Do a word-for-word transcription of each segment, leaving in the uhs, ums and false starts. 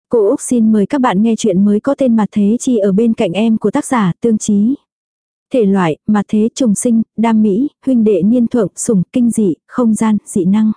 Cô Úc xin mời các bạn nghe chuyện mới có tên Mặt Thế Chi ở bên cạnh em của tác giả Tương Chí. Thể loại, mặt thế trùng sinh, đam mỹ, huynh đệ niên thượng, sủng, kinh dị, không gian, dị năng.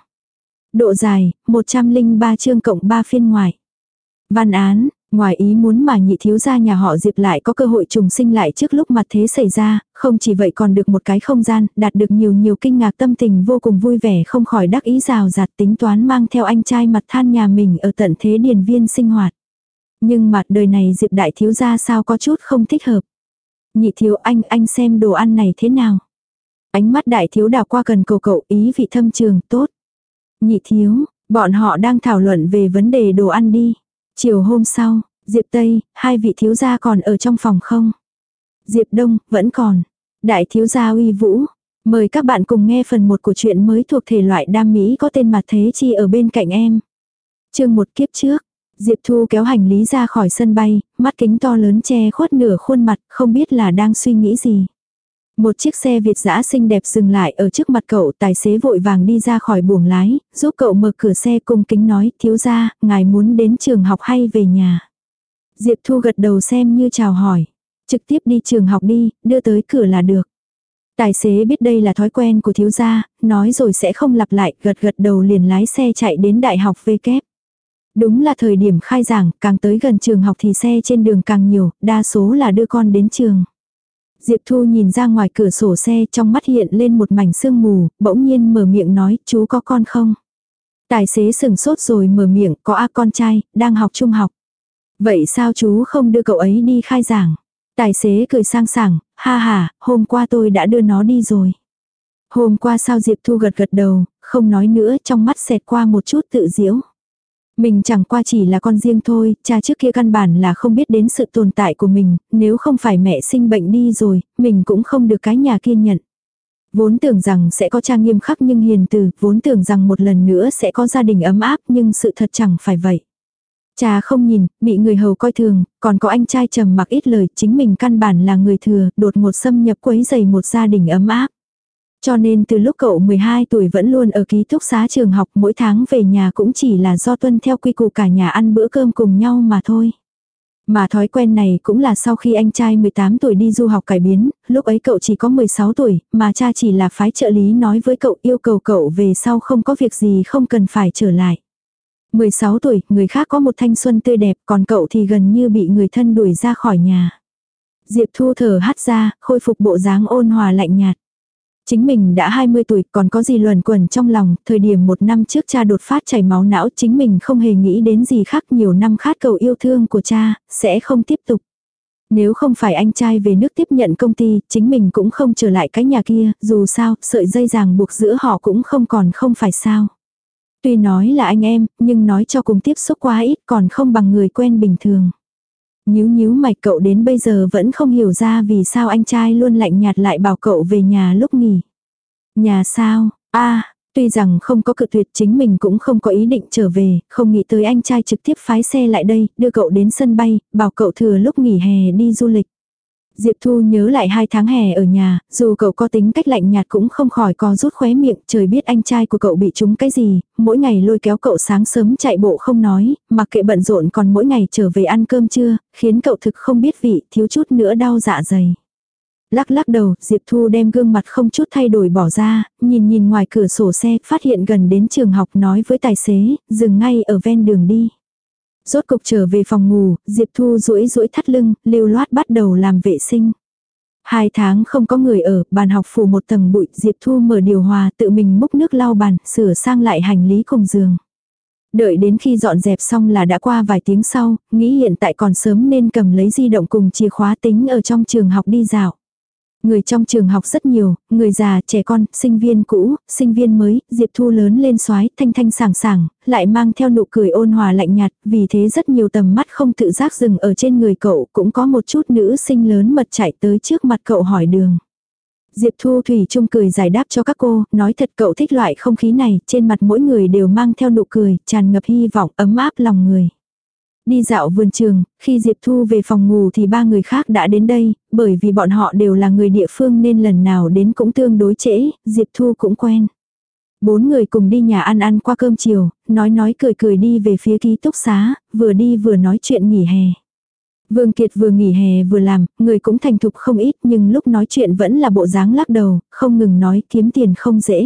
Độ dài, một trăm lẻ ba chương cộng ba phiên ngoài. Văn án, ngoài ý muốn mà nhị thiếu gia nhà họ Diệp lại có cơ hội trùng sinh lại trước lúc mặt thế xảy ra, không chỉ vậy còn được một cái không gian, đạt được nhiều nhiều kinh ngạc, tâm tình vô cùng vui vẻ, không khỏi đắc ý rào rạt, tính toán mang theo anh trai Mặt Than nhà mình ở tận thế điền viên sinh hoạt. Nhưng mặt đời này Diệp đại thiếu gia sao có chút không thích hợp. Nhị thiếu anh, anh xem đồ ăn này thế nào. Ánh mắt đại thiếu đảo qua cần cầu cậu, ý vị thâm trường, tốt. Nhị thiếu, bọn họ đang thảo luận về vấn đề đồ ăn đi. Chiều hôm sau, Diệp Tây, hai vị thiếu gia còn ở trong phòng không? Diệp Đông, vẫn còn. Đại thiếu gia uy vũ. Mời các bạn cùng nghe phần một của truyện mới thuộc thể loại đam mỹ có tên Mặt Thế Chi ở bên cạnh em. Chương một kiếp trước. Diệp Thu kéo hành lý ra khỏi sân bay, mắt kính to lớn che khuất nửa khuôn mặt, không biết là đang suy nghĩ gì. Một chiếc xe Việt dã xinh đẹp dừng lại ở trước mặt cậu, tài xế vội vàng đi ra khỏi buồng lái, giúp cậu mở cửa xe, cung kính nói, thiếu gia, ngài muốn đến trường học hay về nhà. Diệp Thu gật đầu xem như chào hỏi. Trực tiếp đi trường học đi, đưa tới cửa là được. Tài xế biết đây là thói quen của thiếu gia, nói rồi sẽ không lặp lại, gật gật đầu liền lái xe chạy đến đại học V kép. Đúng là thời điểm khai giảng, càng tới gần trường học thì xe trên đường càng nhiều, đa số là đưa con đến trường. Diệp Thu nhìn ra ngoài cửa sổ xe, trong mắt hiện lên một mảnh sương mù, bỗng nhiên mở miệng nói, chú có con không? Tài xế sừng sốt rồi mở miệng, có a con trai, đang học trung học. Vậy sao chú không đưa cậu ấy đi khai giảng? Tài xế cười sang sảng, ha ha, hôm qua tôi đã đưa nó đi rồi. Hôm qua sao? Diệp Thu gật gật đầu, không nói nữa, trong mắt xẹt qua một chút tự giễu. Mình chẳng qua chỉ là con riêng thôi, cha trước kia căn bản là không biết đến sự tồn tại của mình, nếu không phải mẹ sinh bệnh đi rồi, mình cũng không được cái nhà kia nhận. Vốn tưởng rằng sẽ có cha nghiêm khắc nhưng hiền từ, vốn tưởng rằng một lần nữa sẽ có gia đình ấm áp nhưng sự thật chẳng phải vậy. Cha không nhìn, bị người hầu coi thường, còn có anh trai trầm mặc ít lời, chính mình căn bản là người thừa, đột ngột xâm nhập quấy rầy một gia đình ấm áp. Cho nên từ lúc cậu mười hai tuổi vẫn luôn ở ký túc xá trường học, mỗi tháng về nhà cũng chỉ là do tuân theo quy củ cả nhà ăn bữa cơm cùng nhau mà thôi. Mà thói quen này cũng là sau khi anh trai mười tám tuổi đi du học cải biến, lúc ấy cậu chỉ có mười sáu tuổi, mà cha chỉ là phái trợ lý nói với cậu, yêu cầu cậu về sau không có việc gì không cần phải trở lại. mười sáu tuổi, người khác có một thanh xuân tươi đẹp, còn cậu thì gần như bị người thân đuổi ra khỏi nhà. Diệp Thu thở hắt ra, khôi phục bộ dáng ôn hòa lạnh nhạt. Chính mình đã hai mươi tuổi, còn có gì luẩn quẩn trong lòng, thời điểm một năm trước cha đột phát chảy máu não, chính mình không hề nghĩ đến gì khác, nhiều năm khát cầu yêu thương của cha, sẽ không tiếp tục. Nếu không phải anh trai về nước tiếp nhận công ty, chính mình cũng không trở lại cái nhà kia, dù sao, sợi dây ràng buộc giữa họ cũng không còn không phải sao. Tuy nói là anh em, nhưng nói cho cùng tiếp xúc quá ít còn không bằng người quen bình thường. Nhíu nhíu mày, cậu đến bây giờ vẫn không hiểu ra vì sao anh trai luôn lạnh nhạt lại bảo cậu về nhà lúc nghỉ. Nhà sao? A, tuy rằng không có cự tuyệt, chính mình cũng không có ý định trở về, không nghĩ tới anh trai trực tiếp phái xe lại đây, đưa cậu đến sân bay, bảo cậu thừa lúc nghỉ hè đi du lịch. Diệp Thu nhớ lại hai tháng hè ở nhà, dù cậu có tính cách lạnh nhạt cũng không khỏi co rút khóe miệng, trời biết anh trai của cậu bị trúng cái gì, mỗi ngày lôi kéo cậu sáng sớm chạy bộ không nói, mặc kệ bận rộn còn mỗi ngày trở về ăn cơm trưa, khiến cậu thực không biết vị, thiếu chút nữa đau dạ dày. Lắc lắc đầu, Diệp Thu đem gương mặt không chút thay đổi bỏ ra, nhìn nhìn ngoài cửa sổ xe, phát hiện gần đến trường học, nói với tài xế, dừng ngay ở ven đường đi. Rốt cục trở về phòng ngủ, Diệp Thu duỗi duỗi thắt lưng, lưu loát bắt đầu làm vệ sinh. Hai tháng không có người ở, bàn học phủ một tầng bụi, Diệp Thu mở điều hòa, tự mình múc nước lau bàn, sửa sang lại hành lý cùng giường. Đợi đến khi dọn dẹp xong là đã qua vài tiếng sau, nghĩ hiện tại còn sớm nên cầm lấy di động cùng chìa khóa tính ở trong trường học đi dạo. Người trong trường học rất nhiều, người già, trẻ con, sinh viên cũ, sinh viên mới, Diệp Thu lớn lên soái, thanh thanh sảng sảng, lại mang theo nụ cười ôn hòa lạnh nhạt, vì thế rất nhiều tầm mắt không tự giác dừng ở trên người cậu, cũng có một chút nữ sinh lớn mật chạy tới trước mặt cậu hỏi đường. Diệp Thu thủy chung cười giải đáp cho các cô, nói thật cậu thích loại không khí này, trên mặt mỗi người đều mang theo nụ cười, tràn ngập hy vọng, ấm áp lòng người. Đi dạo vườn trường, khi Diệp Thu về phòng ngủ thì ba người khác đã đến đây, bởi vì bọn họ đều là người địa phương nên lần nào đến cũng tương đối trễ, Diệp Thu cũng quen. Bốn người cùng đi nhà ăn ăn qua cơm chiều, nói nói cười cười đi về phía ký túc xá, vừa đi vừa nói chuyện nghỉ hè. Vương Kiệt vừa nghỉ hè vừa làm, người cũng thành thục không ít nhưng lúc nói chuyện vẫn là bộ dáng lắc đầu, không ngừng nói kiếm tiền không dễ.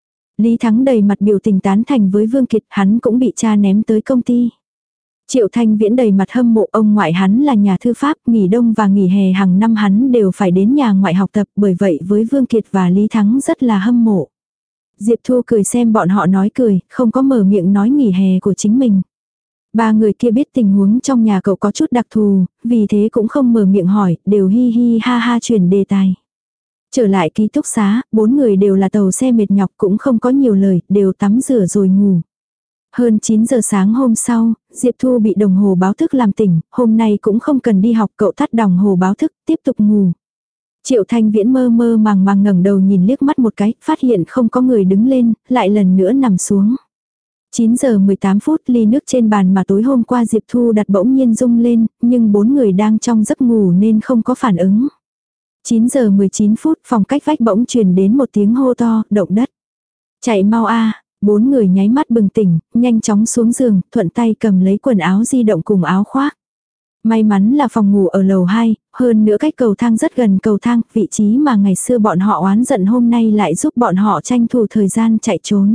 Lý Thắng đầy mặt biểu tình tán thành với Vương Kiệt, hắn cũng bị cha ném tới công ty. Triệu Thanh Viễn đầy mặt hâm mộ, ông ngoại hắn là nhà thư pháp, nghỉ đông và nghỉ hè hàng năm hắn đều phải đến nhà ngoại học tập, bởi vậy với Vương Kiệt và Lý Thắng rất là hâm mộ. Diệp Thu cười xem bọn họ nói cười, không có mở miệng nói nghỉ hè của chính mình. Ba người kia biết tình huống trong nhà cậu có chút đặc thù, vì thế cũng không mở miệng hỏi, đều hi hi ha ha chuyển đề tài. Trở lại ký túc xá, bốn người đều là tàu xe mệt nhọc cũng không có nhiều lời, đều tắm rửa rồi ngủ. Hơn chín giờ sáng hôm sau, Diệp Thu bị đồng hồ báo thức làm tỉnh, hôm nay cũng không cần đi học, cậu tắt đồng hồ báo thức, tiếp tục ngủ. Triệu Thanh Viễn mơ mơ màng màng ngẩng đầu nhìn liếc mắt một cái, phát hiện không có người đứng lên, lại lần nữa nằm xuống. chín giờ mười tám phút, ly nước trên bàn mà tối hôm qua Diệp Thu đặt bỗng nhiên rung lên, nhưng bốn người đang trong giấc ngủ nên không có phản ứng. chín giờ mười chín phút, phòng cách vách bỗng truyền đến một tiếng hô to, động đất. Chạy mau a. Bốn người nháy mắt bừng tỉnh, nhanh chóng xuống giường, thuận tay cầm lấy quần áo di động cùng áo khoác. May mắn là phòng ngủ ở lầu hai, hơn nữa cách cầu thang rất gần cầu thang, vị trí mà ngày xưa bọn họ oán giận hôm nay lại giúp bọn họ tranh thủ thời gian chạy trốn.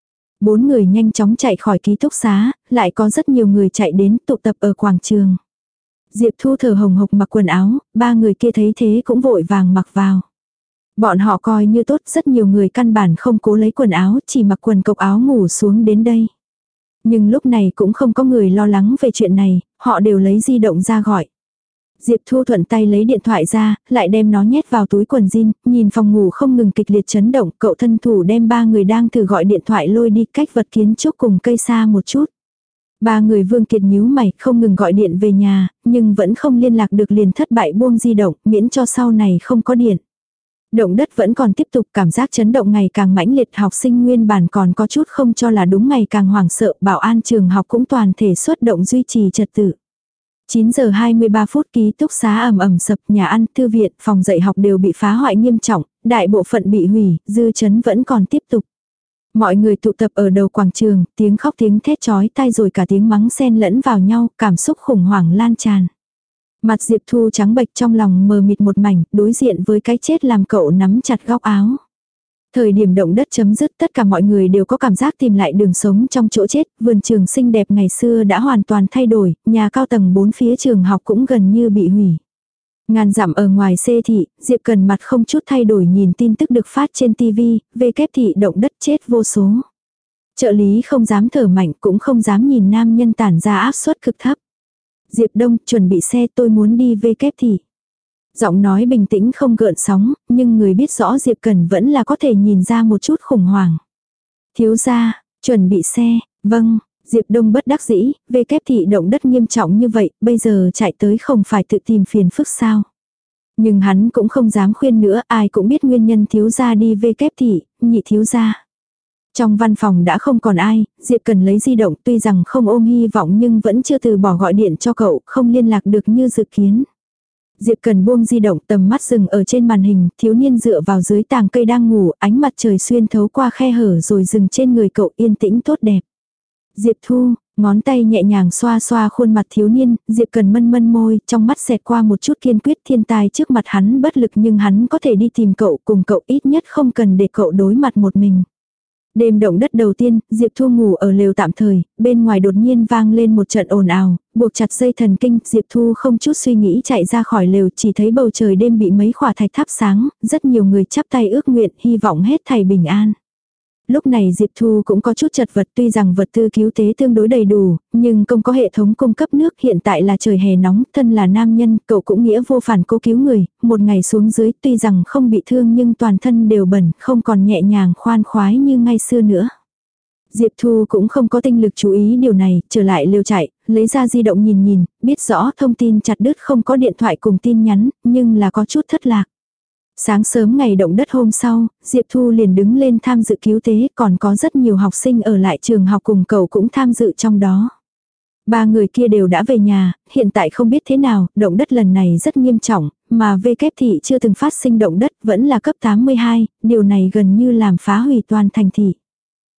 Bốn người nhanh chóng chạy khỏi ký túc xá, lại có rất nhiều người chạy đến tụ tập ở quảng trường. Diệp Thu thở hồng hộc mặc quần áo, ba người kia thấy thế cũng vội vàng mặc vào. Bọn họ coi như tốt, rất nhiều người căn bản không cố lấy quần áo, chỉ mặc quần cộc áo ngủ xuống đến đây. Nhưng lúc này cũng không có người lo lắng về chuyện này, họ đều lấy di động ra gọi. Diệp Thu thuận tay lấy điện thoại ra, lại đem nó nhét vào túi quần jean, nhìn phòng ngủ không ngừng kịch liệt chấn động, cậu thân thủ đem ba người đang thử gọi điện thoại lôi đi cách vật kiến trúc cùng cây xa một chút. Ba người Vương Kiệt nhíu mày, không ngừng gọi điện về nhà, nhưng vẫn không liên lạc được, liền thất bại buông di động, miễn cho sau này không có điện. Động đất vẫn còn tiếp tục, cảm giác chấn động ngày càng mãnh liệt, học sinh nguyên bản còn có chút không cho là đúng ngày càng hoảng sợ, bảo an trường học cũng toàn thể xuất động duy trì trật tự. chín giờ hai mươi ba phút, ký túc xá ầm ầm sập, nhà ăn, thư viện, phòng dạy học đều bị phá hoại nghiêm trọng, đại bộ phận bị hủy, dư chấn vẫn còn tiếp tục. Mọi người tụ tập ở đầu quảng trường, tiếng khóc tiếng thét chói tai rồi cả tiếng mắng xen lẫn vào nhau, cảm xúc khủng hoảng lan tràn. Mặt Diệp Thu trắng bệch, trong lòng mờ mịt một mảnh, đối diện với cái chết làm cậu nắm chặt góc áo. Thời điểm động đất chấm dứt, tất cả mọi người đều có cảm giác tìm lại đường sống trong chỗ chết, vườn trường xinh đẹp ngày xưa đã hoàn toàn thay đổi, nhà cao tầng bốn phía trường học cũng gần như bị hủy. Ngàn dặm ở ngoài xê thị, Diệp Cần mặt không chút thay đổi nhìn tin tức được phát trên tivi, về kép thị động đất chết vô số. Trợ lý không dám thở mạnh cũng không dám nhìn nam nhân tản ra áp suất cực thấp. Diệp Đông, chuẩn bị xe, tôi muốn đi về kép thị. Giọng nói bình tĩnh không gợn sóng, nhưng người biết rõ Diệp Cần vẫn là có thể nhìn ra một chút khủng hoảng. Thiếu gia, chuẩn bị xe, vâng. Diệp Đông bất đắc dĩ, về kép thị động đất nghiêm trọng như vậy, bây giờ chạy tới không phải tự tìm phiền phức sao. Nhưng hắn cũng không dám khuyên nữa, ai cũng biết nguyên nhân thiếu gia đi về kép thị, nhị thiếu gia. Trong văn phòng đã không còn ai, Diệp Cần lấy di động, tuy rằng không ôm hy vọng nhưng vẫn chưa từ bỏ gọi điện cho cậu, không liên lạc được như dự kiến. Diệp Cần buông di động, tầm mắt dừng ở trên màn hình, thiếu niên dựa vào dưới tàng cây đang ngủ, ánh mặt trời xuyên thấu qua khe hở rồi dừng trên người cậu, yên tĩnh tốt đẹp. Diệp Thu, ngón tay nhẹ nhàng xoa xoa khuôn mặt thiếu niên, Diệp Cần mân mân môi, trong mắt xẹt qua một chút kiên quyết, thiên tài trước mặt hắn bất lực nhưng hắn có thể đi tìm cậu, cùng cậu ít nhất không cần để cậu đối mặt một mình. Đêm động đất đầu tiên, Diệp Thu ngủ ở lều tạm thời, bên ngoài đột nhiên vang lên một trận ồn ào, buộc chặt dây thần kinh, Diệp Thu không chút suy nghĩ chạy ra khỏi lều, chỉ thấy bầu trời đêm bị mấy khỏa thạch thắp sáng, rất nhiều người chắp tay ước nguyện, hy vọng hết thảy bình an. Lúc này Diệp Thu cũng có chút chật vật, tuy rằng vật tư cứu tế tương đối đầy đủ, nhưng không có hệ thống cung cấp nước, hiện tại là trời hè nóng, thân là nam nhân, cậu cũng nghĩa vô phản cố cứu người, một ngày xuống dưới tuy rằng không bị thương nhưng toàn thân đều bẩn, không còn nhẹ nhàng khoan khoái như ngày xưa nữa. Diệp Thu cũng không có tinh lực chú ý điều này, trở lại lều chạy, lấy ra di động nhìn nhìn, biết rõ thông tin chặt đứt không có điện thoại cùng tin nhắn, nhưng là có chút thất lạc. Sáng sớm ngày động đất hôm sau, Diệp Thu liền đứng lên tham dự cứu tế, còn có rất nhiều học sinh ở lại trường học cùng cậu cũng tham dự trong đó. Ba người kia đều đã về nhà, hiện tại không biết thế nào, động đất lần này rất nghiêm trọng, mà V kép thị chưa từng phát sinh động đất, vẫn là cấp tám mươi hai, điều này gần như làm phá hủy toàn thành thị.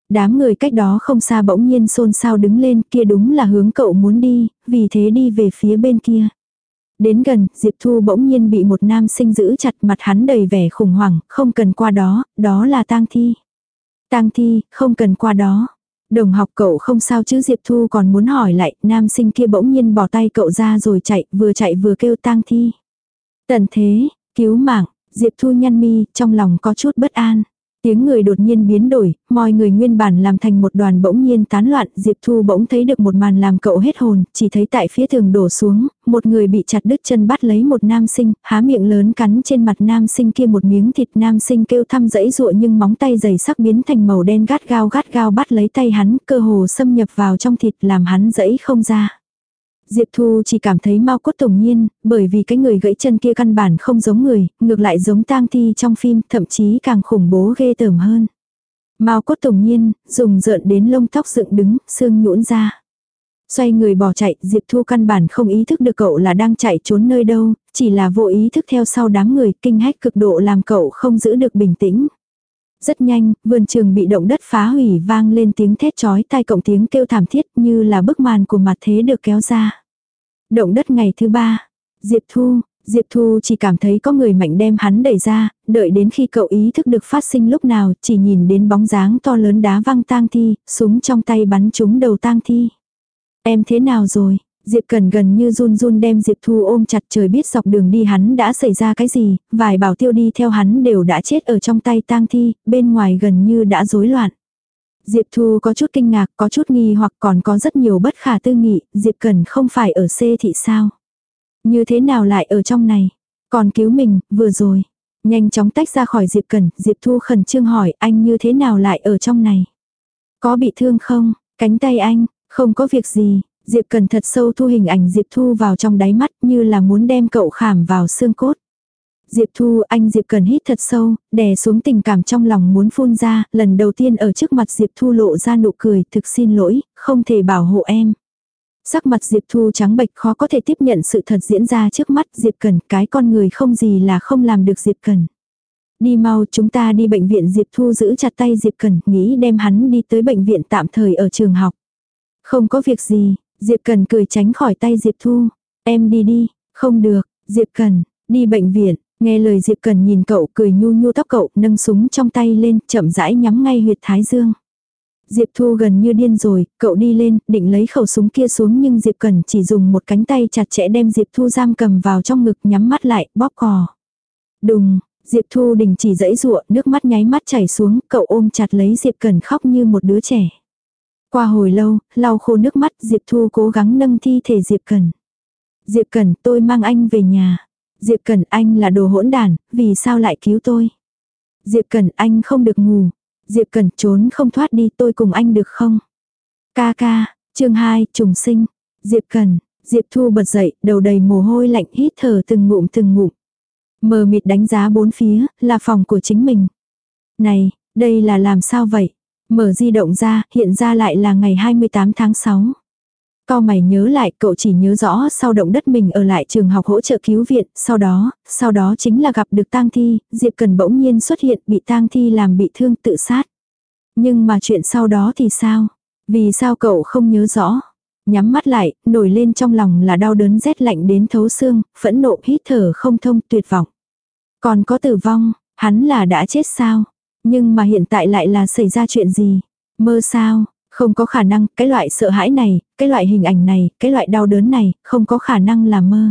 Đám người cách đó không xa bỗng nhiên xôn xao đứng lên, kia đúng là hướng cậu muốn đi, vì thế đi về phía bên kia. Đến gần, Diệp Thu bỗng nhiên bị một nam sinh giữ chặt, mặt hắn đầy vẻ khủng hoảng, không cần qua đó, đó là tang thi. Tang thi, không cần qua đó. Đồng học cậu không sao chứ, Diệp Thu còn muốn hỏi lại, nam sinh kia bỗng nhiên bỏ tay cậu ra rồi chạy, vừa chạy vừa kêu tang thi. Tận thế, cứu mạng, Diệp Thu nhăn mi, trong lòng có chút bất an. Tiếng người đột nhiên biến đổi, mọi người nguyên bản làm thành một đoàn bỗng nhiên tán loạn, Diệp Thu bỗng thấy được một màn làm cậu hết hồn, chỉ thấy tại phía tường đổ xuống, một người bị chặt đứt chân bắt lấy một nam sinh, há miệng lớn cắn trên mặt nam sinh kia một miếng thịt, nam sinh kêu thăm dãy dụa nhưng móng tay dày sắc biến thành màu đen gắt gao gắt gao bắt lấy tay hắn, cơ hồ xâm nhập vào trong thịt làm hắn dãy không ra. Diệp Thu chỉ cảm thấy mau cốt tủng nhiên, bởi vì cái người gãy chân kia căn bản không giống người, ngược lại giống tang thi trong phim, thậm chí càng khủng bố ghê tởm hơn. Mau cốt tủng nhiên, dùng rợn đến lông tóc dựng đứng, xương nhũn ra. Xoay người bỏ chạy, Diệp Thu căn bản không ý thức được cậu là đang chạy trốn nơi đâu, chỉ là vô ý thức theo sau đám người, kinh hách cực độ làm cậu không giữ được bình tĩnh. Rất nhanh, vườn trường bị động đất phá hủy vang lên tiếng thét chói tai cộng tiếng kêu thảm thiết như là bức màn của mặt thế được kéo ra. Động đất ngày thứ ba. Diệp Thu, Diệp Thu chỉ cảm thấy có người mạnh đem hắn đẩy ra, đợi đến khi cậu ý thức được phát sinh lúc nào, chỉ nhìn đến bóng dáng to lớn đá văng tang thi, súng trong tay bắn trúng đầu tang thi. Em thế nào rồi? Diệp Cần gần như run run đem Diệp Thu ôm chặt, trời biết dọc đường đi hắn đã xảy ra cái gì, vài bảo tiêu đi theo hắn đều đã chết ở trong tay tang thi, bên ngoài gần như đã rối loạn. Diệp Thu có chút kinh ngạc, có chút nghi hoặc còn có rất nhiều bất khả tư nghị, Diệp Cần không phải ở C thị sao? Như thế nào lại ở trong này? Còn cứu mình, vừa rồi. Nhanh chóng tách ra khỏi Diệp Cần, Diệp Thu khẩn trương hỏi anh như thế nào lại ở trong này? Có bị thương không? Cánh tay anh, không có việc gì. Diệp Cần thật sâu thu hình ảnh Diệp Thu vào trong đáy mắt như là muốn đem cậu khảm vào xương cốt. Diệp Thu, anh Diệp Cần hít thật sâu, đè xuống tình cảm trong lòng muốn phun ra, lần đầu tiên ở trước mặt Diệp Thu lộ ra nụ cười, thực xin lỗi, không thể bảo hộ em. Sắc mặt Diệp Thu trắng bệch khó có thể tiếp nhận sự thật diễn ra trước mắt Diệp Cần, cái con người không gì là không làm được Diệp Cần. Đi mau, chúng ta đi bệnh viện. Diệp Thu giữ chặt tay Diệp Cần, nghĩ đem hắn đi tới bệnh viện tạm thời ở trường học. Không có việc gì, Diệp Cần cười tránh khỏi tay Diệp Thu. Em đi đi, không được, Diệp Cần, đi bệnh viện. Nghe lời Diệp Cần nhìn cậu cười nhu nhu tóc cậu, nâng súng trong tay lên, chậm rãi nhắm ngay huyệt thái dương. Diệp Thu gần như điên rồi, cậu đi lên, định lấy khẩu súng kia xuống nhưng Diệp Cần chỉ dùng một cánh tay chặt chẽ đem Diệp Thu giam cầm vào trong ngực, nhắm mắt lại, bóp cò. Đùng, Diệp Thu đình chỉ giãy giụa, nước mắt nháy mắt chảy xuống, cậu ôm chặt lấy Diệp Cần khóc như một đứa trẻ. Qua hồi lâu, lau khô nước mắt, Diệp Thu cố gắng nâng thi thể Diệp Cần. Diệp Cần, tôi mang anh về nhà. Diệp Cần, anh là đồ hỗn đản, vì sao lại cứu tôi? Diệp Cần, anh không được ngủ. Diệp Cần, trốn không thoát đi, tôi cùng anh được không? Ca ca, chương hai, trùng sinh. Diệp Cần, Diệp Thu bật dậy, đầu đầy mồ hôi lạnh, hít thở từng ngụm từng ngụm. Mờ mịt đánh giá bốn phía, là phòng của chính mình. Này, đây là làm sao vậy? Mở di động ra, hiện ra lại là ngày hai mươi tám tháng sáu. Cau mày nhớ lại, cậu chỉ nhớ rõ sau động đất mình ở lại trường học hỗ trợ cứu viện, sau đó, sau đó chính là gặp được tang thi, Diệp Cần bỗng nhiên xuất hiện, bị tang thi làm bị thương tự sát. Nhưng mà chuyện sau đó thì sao? Vì sao cậu không nhớ rõ? Nhắm mắt lại, nổi lên trong lòng là đau đớn rét lạnh đến thấu xương, phẫn nộ hít thở không thông, tuyệt vọng. Còn có tử vong, hắn là đã chết sao? Nhưng mà hiện tại lại là xảy ra chuyện gì? Mơ sao? Không có khả năng, cái loại sợ hãi này, cái loại hình ảnh này, cái loại đau đớn này, không có khả năng là mơ.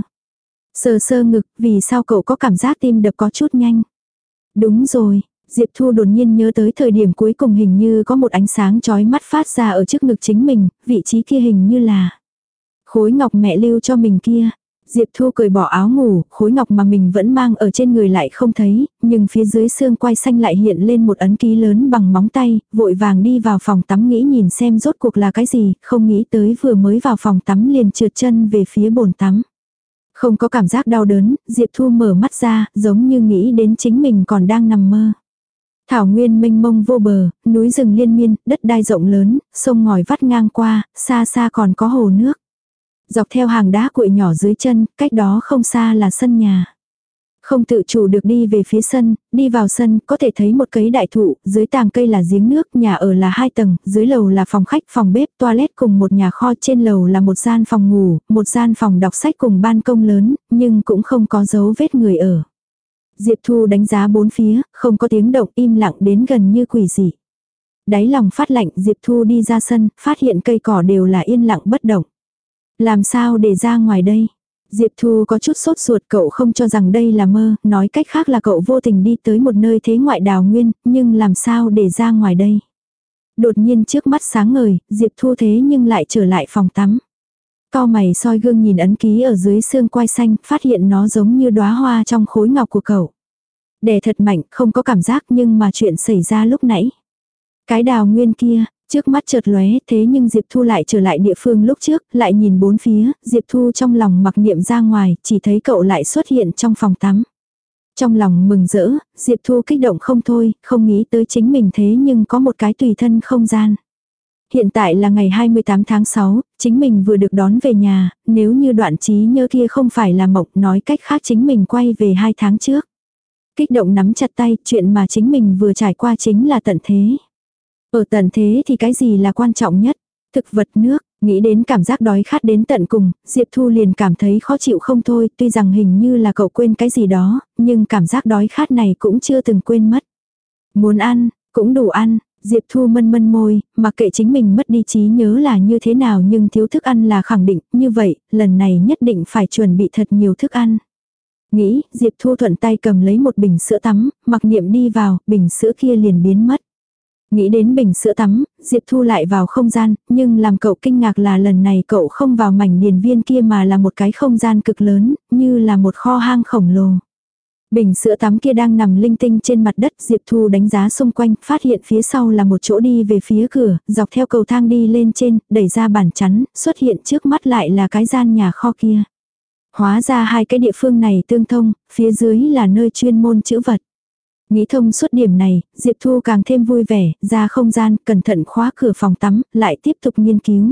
Sờ sơ ngực, vì sao cậu có cảm giác tim đập có chút nhanh? Đúng rồi, Diệp Thu đột nhiên nhớ tới thời điểm cuối cùng hình như có một ánh sáng chói mắt phát ra ở trước ngực chính mình, vị trí kia hình như là khối ngọc mẹ lưu cho mình kia. Diệp Thu cởi bỏ áo ngủ, khối ngọc mà mình vẫn mang ở trên người lại không thấy, nhưng phía dưới xương quai xanh lại hiện lên một ấn ký lớn bằng móng tay, vội vàng đi vào phòng tắm nghĩ nhìn xem rốt cuộc là cái gì, không nghĩ tới vừa mới vào phòng tắm liền trượt chân về phía bồn tắm. Không có cảm giác đau đớn, Diệp Thu mở mắt ra, giống như nghĩ đến chính mình còn đang nằm mơ. Thảo nguyên mênh mông vô bờ, núi rừng liên miên, đất đai rộng lớn, sông ngòi vắt ngang qua, xa xa còn có hồ nước. Dọc theo hàng đá cuội nhỏ dưới chân, cách đó không xa là sân nhà. Không tự chủ được đi về phía sân, đi vào sân, có thể thấy một cây đại thụ, dưới tàng cây là giếng nước, nhà ở là hai tầng, dưới lầu là phòng khách, phòng bếp, toilet cùng một nhà kho, trên lầu là một gian phòng ngủ, một gian phòng đọc sách cùng ban công lớn, nhưng cũng không có dấu vết người ở. Diệp Thu đánh giá bốn phía, không có tiếng động, im lặng đến gần như quỷ dị. Đáy lòng phát lạnh, Diệp Thu đi ra sân, phát hiện cây cỏ đều là yên lặng bất động. Làm sao để ra ngoài đây? Diệp Thu có chút sốt ruột, cậu không cho rằng đây là mơ, nói cách khác là cậu vô tình đi tới một nơi thế ngoại đào nguyên, nhưng làm sao để ra ngoài đây? Đột nhiên trước mắt sáng ngời, Diệp Thu thế nhưng lại trở lại phòng tắm. Cau mày soi gương nhìn ấn ký ở dưới xương quai xanh, phát hiện nó giống như đóa hoa trong khối ngọc của cậu. Đè thật mạnh, không có cảm giác nhưng mà chuyện xảy ra lúc nãy. Cái đào nguyên kia, trước mắt chợt lóe, thế nhưng Diệp Thu lại trở lại địa phương lúc trước, lại nhìn bốn phía, Diệp Thu trong lòng mặc niệm ra ngoài, chỉ thấy cậu lại xuất hiện trong phòng tắm. Trong lòng mừng rỡ, Diệp Thu kích động không thôi, không nghĩ tới chính mình thế nhưng có một cái tùy thân không gian. Hiện tại là ngày hai mươi tám tháng sáu, chính mình vừa được đón về nhà, nếu như đoạn trí nhớ kia không phải là mộng, nói cách khác chính mình quay về hai tháng trước. Kích động nắm chặt tay, chuyện mà chính mình vừa trải qua chính là tận thế. Ở tận thế thì cái gì là quan trọng nhất? Thực vật, nước, nghĩ đến cảm giác đói khát đến tận cùng, Diệp Thu liền cảm thấy khó chịu không thôi, tuy rằng hình như là cậu quên cái gì đó, nhưng cảm giác đói khát này cũng chưa từng quên mất. Muốn ăn, cũng đủ ăn, Diệp Thu mân mân môi, mặc kệ chính mình mất đi trí nhớ là như thế nào nhưng thiếu thức ăn là khẳng định, như vậy, lần này nhất định phải chuẩn bị thật nhiều thức ăn. Nghĩ, Diệp Thu thuận tay cầm lấy một bình sữa tắm, mặc niệm đi vào, bình sữa kia liền biến mất. Nghĩ đến bình sữa tắm, Diệp Thu lại vào không gian, nhưng làm cậu kinh ngạc là lần này cậu không vào mảnh điền viên kia mà là một cái không gian cực lớn, như là một kho hang khổng lồ. Bình sữa tắm kia đang nằm linh tinh trên mặt đất, Diệp Thu đánh giá xung quanh, phát hiện phía sau là một chỗ đi về phía cửa, dọc theo cầu thang đi lên trên, đẩy ra bàn chắn, xuất hiện trước mắt lại là cái gian nhà kho kia. Hóa ra hai cái địa phương này tương thông, phía dưới là nơi chuyên môn chữ vật. Nghĩ thông suốt điểm này, Diệp Thu càng thêm vui vẻ, ra không gian, cẩn thận khóa cửa phòng tắm, lại tiếp tục nghiên cứu.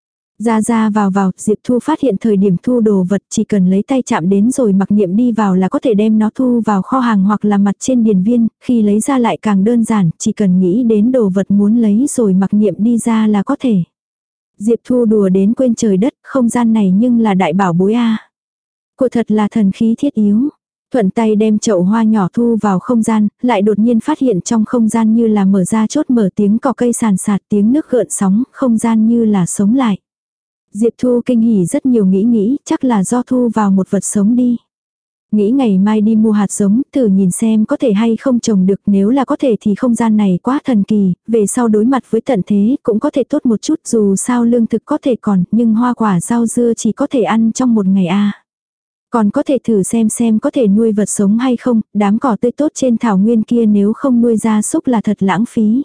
Ra ra vào vào, Diệp Thu phát hiện thời điểm thu đồ vật chỉ cần lấy tay chạm đến rồi mặc niệm đi vào là có thể đem nó thu vào kho hàng hoặc là mặt trên điền viên, khi lấy ra lại càng đơn giản, chỉ cần nghĩ đến đồ vật muốn lấy rồi mặc niệm đi ra là có thể. Diệp Thu đùa đến quên trời đất, không gian này nhưng là đại bảo bối a. Cô thật là thần khí thiết yếu. Thuận tay đem chậu hoa nhỏ thu vào không gian, lại đột nhiên phát hiện trong không gian như là mở ra chốt mở tiếng cỏ cây sàn sạt, tiếng nước gợn sóng, không gian như là sống lại. Diệp Thu kinh hỉ rất nhiều, nghĩ nghĩ, chắc là do thu vào một vật sống đi. Nghĩ ngày mai đi mua hạt giống, thử nhìn xem có thể hay không trồng được, nếu là có thể thì không gian này quá thần kỳ, về sau đối mặt với tận thế cũng có thể tốt một chút, dù sao lương thực có thể còn, nhưng hoa quả rau dưa chỉ có thể ăn trong một ngày a. Còn có thể thử xem xem có thể nuôi vật sống hay không, đám cỏ tươi tốt trên thảo nguyên kia nếu không nuôi gia súc là thật lãng phí.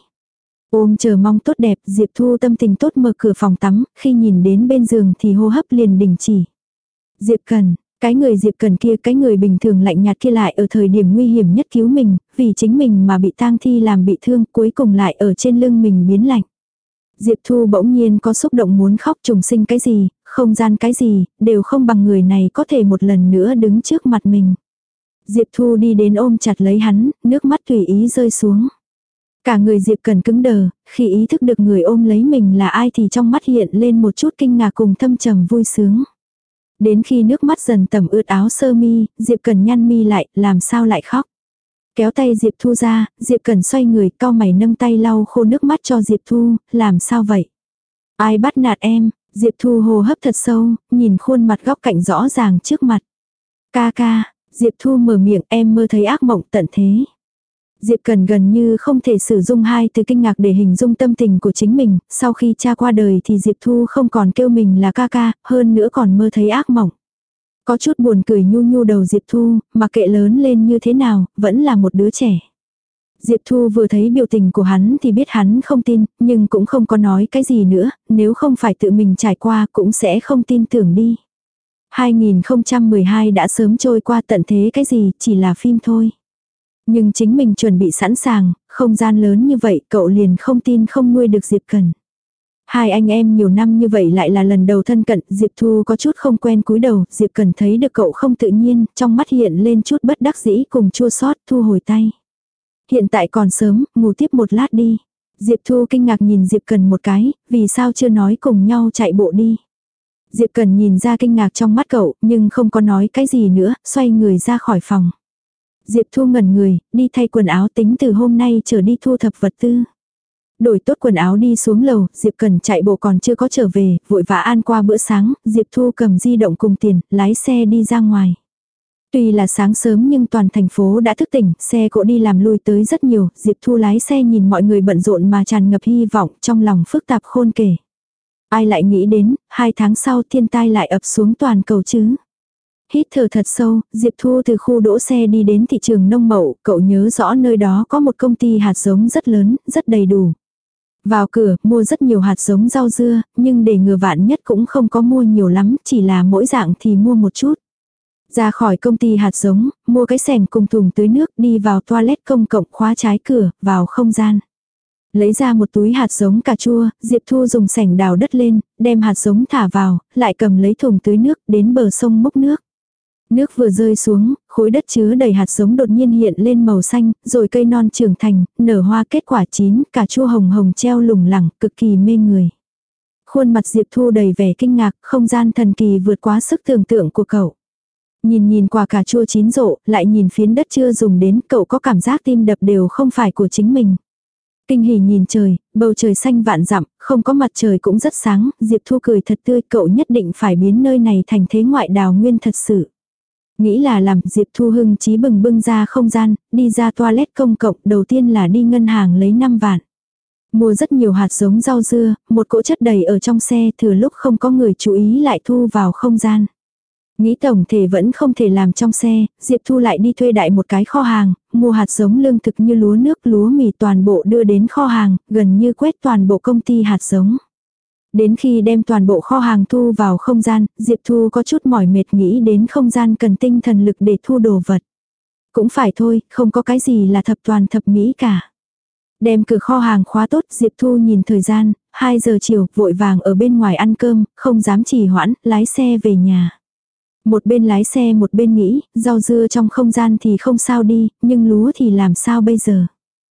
Ôm chờ mong tốt đẹp, Diệp Thu tâm tình tốt mở cửa phòng tắm, khi nhìn đến bên giường thì hô hấp liền đình chỉ. Diệp Cần, cái người Diệp Cần kia, cái người bình thường lạnh nhạt kia lại ở thời điểm nguy hiểm nhất cứu mình, vì chính mình mà bị tang thi làm bị thương, cuối cùng lại ở trên lưng mình biến lạnh. Diệp Thu bỗng nhiên có xúc động muốn khóc, trùng sinh cái gì, không gian cái gì, đều không bằng người này có thể một lần nữa đứng trước mặt mình. Diệp Thu đi đến ôm chặt lấy hắn, nước mắt tùy ý rơi xuống. Cả người Diệp Cần cứng đờ, khi ý thức được người ôm lấy mình là ai thì trong mắt hiện lên một chút kinh ngạc cùng thâm trầm vui sướng. Đến khi nước mắt dần tẩm ướt áo sơ mi, Diệp Cần nhăn mi lại, làm sao lại khóc. Kéo tay Diệp Thu ra, Diệp Cần xoay người, cau mày nâng tay lau khô nước mắt cho Diệp Thu, làm sao vậy? Ai bắt nạt em? Diệp Thu hô hấp thật sâu, nhìn khuôn mặt góc cạnh rõ ràng trước mặt. Ca ca, Diệp Thu mở miệng, em mơ thấy ác mộng tận thế. Diệp Cần gần như không thể sử dụng hai từ kinh ngạc để hình dung tâm tình của chính mình, sau khi cha qua đời thì Diệp Thu không còn kêu mình là ca ca, hơn nữa còn mơ thấy ác mộng. Có chút buồn cười nhu nhu đầu Diệp Thu, mà kệ lớn lên như thế nào, vẫn là một đứa trẻ. Diệp Thu vừa thấy biểu tình của hắn thì biết hắn không tin, nhưng cũng không có nói cái gì nữa, nếu không phải tự mình trải qua cũng sẽ không tin tưởng đi. hai không một hai đã sớm trôi qua, tận thế cái gì, chỉ là phim thôi. Nhưng chính mình chuẩn bị sẵn sàng, không gian lớn như vậy cậu liền không tin không nuôi được Diệp Cần. Hai anh em nhiều năm như vậy lại là lần đầu thân cận, Diệp Thu có chút không quen cúi đầu, Diệp Cần thấy được cậu không tự nhiên, trong mắt hiện lên chút bất đắc dĩ cùng chua xót, thu hồi tay. Hiện tại còn sớm, ngủ tiếp một lát đi. Diệp Thu kinh ngạc nhìn Diệp Cần một cái, vì sao chưa nói cùng nhau chạy bộ đi. Diệp Cần nhìn ra kinh ngạc trong mắt cậu, nhưng không có nói cái gì nữa, xoay người ra khỏi phòng. Diệp Thu ngẩn người, đi thay quần áo tính từ hôm nay trở đi thu thập vật tư. Đổi tốt quần áo đi xuống lầu, Diệp Cần chạy bộ còn chưa có trở về, vội vã ăn qua bữa sáng, Diệp Thu cầm di động cùng tiền, lái xe đi ra ngoài. Tuy là sáng sớm nhưng toàn thành phố đã thức tỉnh, xe cộ đi làm lui tới rất nhiều, Diệp Thu lái xe nhìn mọi người bận rộn mà tràn ngập hy vọng, trong lòng phức tạp khôn kể. Ai lại nghĩ đến, hai tháng sau thiên tai lại ập xuống toàn cầu chứ. Hít thở thật sâu, Diệp Thu từ khu đỗ xe đi đến thị trường nông mậu, cậu nhớ rõ nơi đó có một công ty hạt giống rất lớn, rất đầy đủ. Vào cửa, mua rất nhiều hạt giống rau dưa, nhưng để ngừa vạn nhất cũng không có mua nhiều lắm, chỉ là mỗi dạng thì mua một chút. Ra khỏi công ty hạt giống, mua cái xẻng cùng thùng tưới nước, đi vào toilet công cộng, khóa trái cửa, vào không gian. Lấy ra một túi hạt giống cà chua, Diệp Thu dùng xẻng đào đất lên, đem hạt giống thả vào, lại cầm lấy thùng tưới nước, đến bờ sông múc nước. Nước vừa rơi xuống, khối đất chứa đầy hạt giống đột nhiên hiện lên màu xanh, rồi cây non trưởng thành, nở hoa kết quả chín, cà chua hồng hồng treo lủng lẳng, cực kỳ mê người. Khuôn mặt Diệp Thu đầy vẻ kinh ngạc, không gian thần kỳ vượt quá sức tưởng tượng của cậu. Nhìn nhìn quả cà chua chín rộ, lại nhìn phiến đất chưa dùng đến, cậu có cảm giác tim đập đều không phải của chính mình. Kinh hỉ nhìn trời, bầu trời xanh vạn dặm, không có mặt trời cũng rất sáng, Diệp Thu cười thật tươi, cậu nhất định phải biến nơi này thành thế ngoại đào nguyên thật sự. Nghĩ là làm, Diệp Thu hưng chí bừng bưng ra không gian, đi ra toilet công cộng, đầu tiên là đi ngân hàng lấy năm vạn. Mua rất nhiều hạt giống rau dưa, một cỗ chất đầy ở trong xe, thừa lúc không có người chú ý lại thu vào không gian. Nghĩ tổng thể vẫn không thể làm trong xe, Diệp Thu lại đi thuê đại một cái kho hàng, mua hạt giống lương thực như lúa nước, lúa mì toàn bộ đưa đến kho hàng, gần như quét toàn bộ công ty hạt giống. Đến khi đem toàn bộ kho hàng thu vào không gian, Diệp Thu có chút mỏi mệt nghĩ đến không gian cần tinh thần lực để thu đồ vật. Cũng phải thôi, không có cái gì là thập toàn thập mỹ cả. Đem cửa kho hàng khóa tốt, Diệp Thu nhìn thời gian, hai giờ chiều, vội vàng ở bên ngoài ăn cơm, không dám trì hoãn, lái xe về nhà. Một bên lái xe một bên nghĩ, rau dưa trong không gian thì không sao đi, nhưng lúa thì làm sao bây giờ?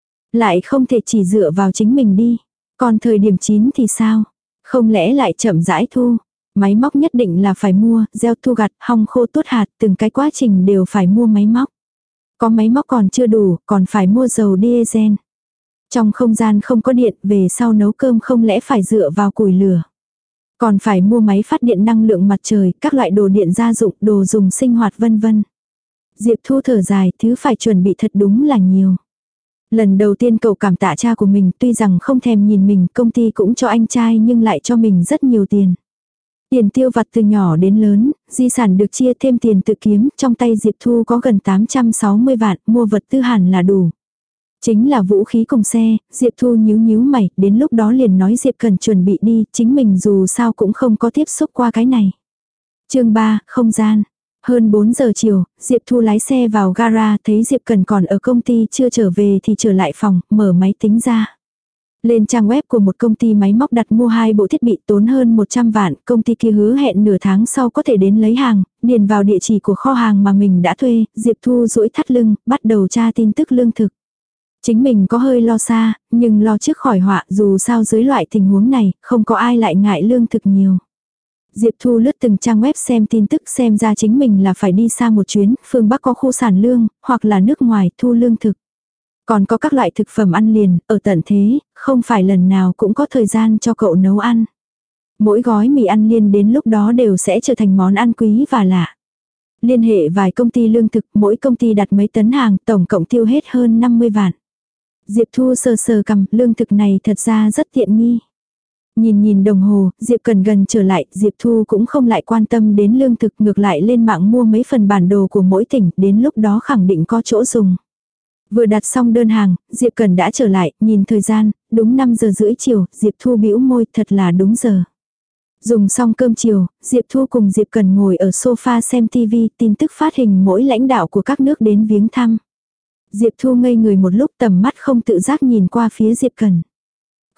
Lại không thể chỉ dựa vào chính mình đi. Còn thời điểm chín thì sao? Không lẽ lại chậm rãi thu? Máy móc nhất định là phải mua, gieo thu gặt, hong khô tốt hạt, từng cái quá trình đều phải mua máy móc. Có máy móc còn chưa đủ, còn phải mua dầu diesel. Trong không gian không có điện, về sau nấu cơm không lẽ phải dựa vào củi lửa. Còn phải mua máy phát điện năng lượng mặt trời, các loại đồ điện gia dụng, đồ dùng sinh hoạt vân vân. Diệp Thu thở dài, thứ phải chuẩn bị thật đúng là nhiều. Lần đầu tiên cậu cảm tạ cha của mình, tuy rằng không thèm nhìn mình, công ty cũng cho anh trai nhưng lại cho mình rất nhiều tiền. Tiền tiêu vặt từ nhỏ đến lớn, di sản được chia thêm tiền tự kiếm, trong tay Diệp Thu có gần tám trăm sáu mươi vạn, mua vật tư hẳn là đủ. Chính là vũ khí cùng xe, Diệp Thu nhíu nhíu mày, đến lúc đó liền nói Diệp cần chuẩn bị đi, chính mình dù sao cũng không có tiếp xúc qua cái này. Chương ba, không gian. Hơn bốn giờ chiều, Diệp Thu lái xe vào gara, thấy Diệp Cần còn ở công ty chưa trở về thì trở lại phòng, mở máy tính ra. Lên trang web của một công ty máy móc đặt mua hai bộ thiết bị tốn hơn một trăm vạn, công ty kia hứa hẹn nửa tháng sau có thể đến lấy hàng, điền vào địa chỉ của kho hàng mà mình đã thuê, Diệp Thu duỗi thắt lưng, bắt đầu tra tin tức lương thực. Chính mình có hơi lo xa, nhưng lo trước khỏi họa, dù sao dưới loại tình huống này, không có ai lại ngại lương thực nhiều. Diệp Thu lướt từng trang web xem tin tức, xem ra chính mình là phải đi xa một chuyến, phương Bắc có khu sản lương, hoặc là nước ngoài thu lương thực. Còn có các loại thực phẩm ăn liền, ở tận thế, không phải lần nào cũng có thời gian cho cậu nấu ăn. Mỗi gói mì ăn liền đến lúc đó đều sẽ trở thành món ăn quý và lạ. Liên hệ vài công ty lương thực, mỗi công ty đặt mấy tấn hàng, tổng cộng tiêu hết hơn năm mươi vạn. Diệp Thu sờ sờ cằm, lương thực này thật ra rất tiện nghi. Nhìn nhìn đồng hồ, Diệp Cần gần trở lại, Diệp Thu cũng không lại quan tâm đến lương thực, ngược lại lên mạng mua mấy phần bản đồ của mỗi tỉnh, đến lúc đó khẳng định có chỗ dùng. Vừa đặt xong đơn hàng, Diệp Cần đã trở lại, nhìn thời gian, đúng năm giờ rưỡi chiều, Diệp Thu bĩu môi, thật là đúng giờ. Dùng xong cơm chiều, Diệp Thu cùng Diệp Cần ngồi ở sofa xem tivi, tin tức phát hình mỗi lãnh đạo của các nước đến viếng thăm. Diệp Thu ngây người một lúc, tầm mắt không tự giác nhìn qua phía Diệp Cần.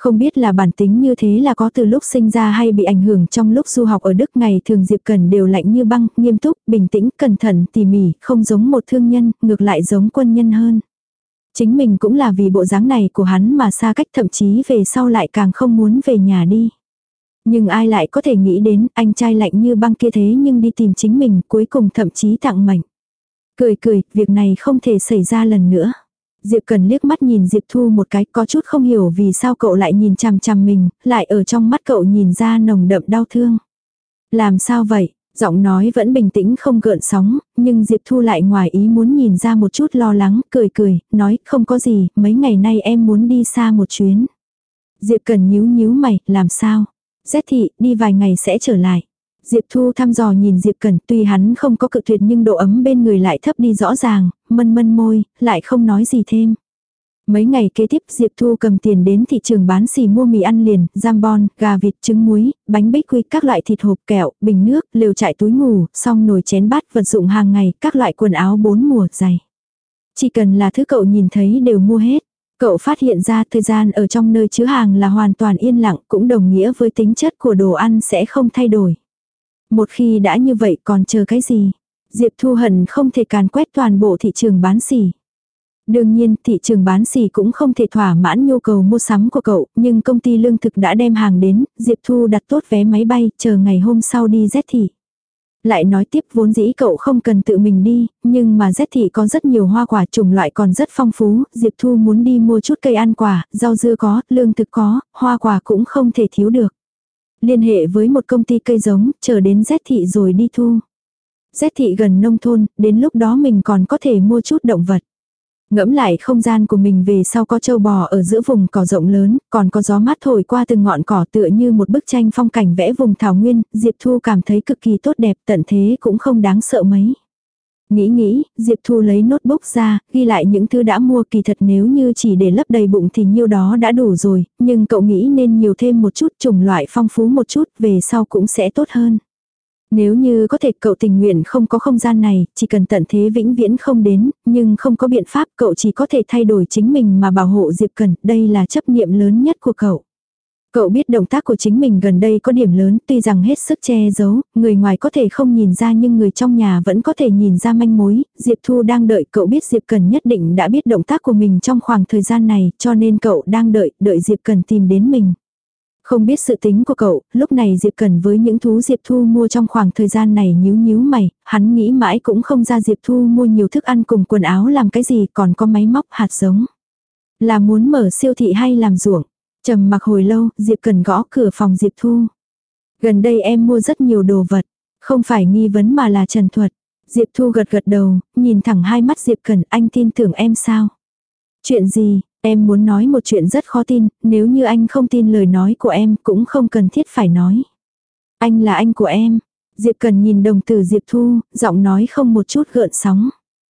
Không biết là bản tính như thế là có từ lúc sinh ra hay bị ảnh hưởng trong lúc du học ở Đức. Ngày thường Diệp Cần đều lạnh như băng, nghiêm túc, bình tĩnh, cẩn thận, tỉ mỉ, không giống một thương nhân, ngược lại giống quân nhân hơn. Chính mình cũng là vì bộ dáng này của hắn mà xa cách, thậm chí về sau lại càng không muốn về nhà đi. Nhưng ai lại có thể nghĩ đến anh trai lạnh như băng kia thế nhưng đi tìm chính mình, cuối cùng thậm chí tặng mệnh. Cười cười, việc này không thể xảy ra lần nữa. Diệp Cần liếc mắt nhìn Diệp Thu một cái, có chút không hiểu vì sao cậu lại nhìn chằm chằm mình, lại ở trong mắt cậu nhìn ra nồng đậm đau thương. Làm sao vậy? Giọng nói vẫn bình tĩnh không gợn sóng, nhưng Diệp Thu lại ngoài ý muốn nhìn ra một chút lo lắng, cười cười, nói không có gì, mấy ngày nay em muốn đi xa một chuyến. Diệp Cần nhíu nhíu mày, làm sao? Rét thị, đi vài ngày sẽ trở lại. Diệp Thu thăm dò nhìn Diệp Cần, tuy hắn không có cự tuyệt nhưng độ ấm bên người lại thấp đi rõ ràng, mân mân môi, lại không nói gì thêm. Mấy ngày kế tiếp Diệp Thu cầm tiền đến thị trường bán xỉ mua mì ăn liền, jambon, gà vịt, trứng muối, bánh bích quy, các loại thịt hộp, kẹo, bình nước, lều trại, túi ngủ, xong nồi chén bát, vật dụng hàng ngày, các loại quần áo bốn mùa, giày. Chỉ cần là thứ cậu nhìn thấy đều mua hết. Cậu phát hiện ra thời gian ở trong nơi chứa hàng là hoàn toàn yên lặng, cũng đồng nghĩa với tính chất của đồ ăn sẽ không thay đổi. Một khi đã như vậy còn chờ cái gì? Diệp Thu hận không thể càn quét toàn bộ thị trường bán xỉ. Đương nhiên thị trường bán xỉ cũng không thể thỏa mãn nhu cầu mua sắm của cậu, nhưng công ty lương thực đã đem hàng đến, Diệp Thu đặt tốt vé máy bay, chờ ngày hôm sau đi Z thị. Lại nói tiếp vốn dĩ cậu không cần tự mình đi, nhưng mà Z thị có rất nhiều hoa quả chủng loại còn rất phong phú, Diệp Thu muốn đi mua chút cây ăn quả, rau dưa có, lương thực có, hoa quả cũng không thể thiếu được. Liên hệ với một công ty cây giống, chờ đến Z thị rồi đi thu. Z thị gần nông thôn, đến lúc đó mình còn có thể mua chút động vật. Ngẫm lại không gian của mình về sau có trâu bò ở giữa vùng cỏ rộng lớn, còn có gió mát thổi qua từng ngọn cỏ tựa như một bức tranh phong cảnh vẽ vùng thảo nguyên, Diệp Thu cảm thấy cực kỳ tốt đẹp, tận thế cũng không đáng sợ mấy. Nghĩ nghĩ, Diệp Thu lấy notebook ra, ghi lại những thứ đã mua, kỳ thật nếu như chỉ để lấp đầy bụng thì nhiêu đó đã đủ rồi, nhưng cậu nghĩ nên nhiều thêm một chút, chủng loại phong phú một chút, về sau cũng sẽ tốt hơn. Nếu như có thể cậu tình nguyện không có không gian này, chỉ cần tận thế vĩnh viễn không đến, nhưng không có biện pháp cậu chỉ có thể thay đổi chính mình mà bảo hộ Diệp Cần, đây là chấp niệm lớn nhất của cậu. Cậu biết động tác của chính mình gần đây có điểm lớn, tuy rằng hết sức che giấu, người ngoài có thể không nhìn ra nhưng người trong nhà vẫn có thể nhìn ra manh mối, Diệp Thu đang đợi, cậu biết Diệp Cần nhất định đã biết động tác của mình trong khoảng thời gian này, cho nên cậu đang đợi, đợi Diệp Cần tìm đến mình. Không biết sự tính của cậu, lúc này Diệp Cần với những thú Diệp Thu mua trong khoảng thời gian này nhíu nhíu mày, hắn nghĩ mãi cũng không ra Diệp Thu mua nhiều thức ăn cùng quần áo làm cái gì, còn có máy móc hạt giống. Là muốn mở siêu thị hay làm ruộng? Trầm mặc hồi lâu, Diệp Cần gõ cửa phòng Diệp Thu. Gần đây em mua rất nhiều đồ vật, không phải nghi vấn mà là trần thuật. Diệp Thu gật gật đầu, nhìn thẳng hai mắt Diệp Cần, anh tin tưởng em sao? Chuyện gì? Em muốn nói một chuyện rất khó tin, nếu như anh không tin lời nói của em cũng không cần thiết phải nói. Anh là anh của em. Diệp Cần nhìn đồng tử Diệp Thu, giọng nói không một chút gợn sóng.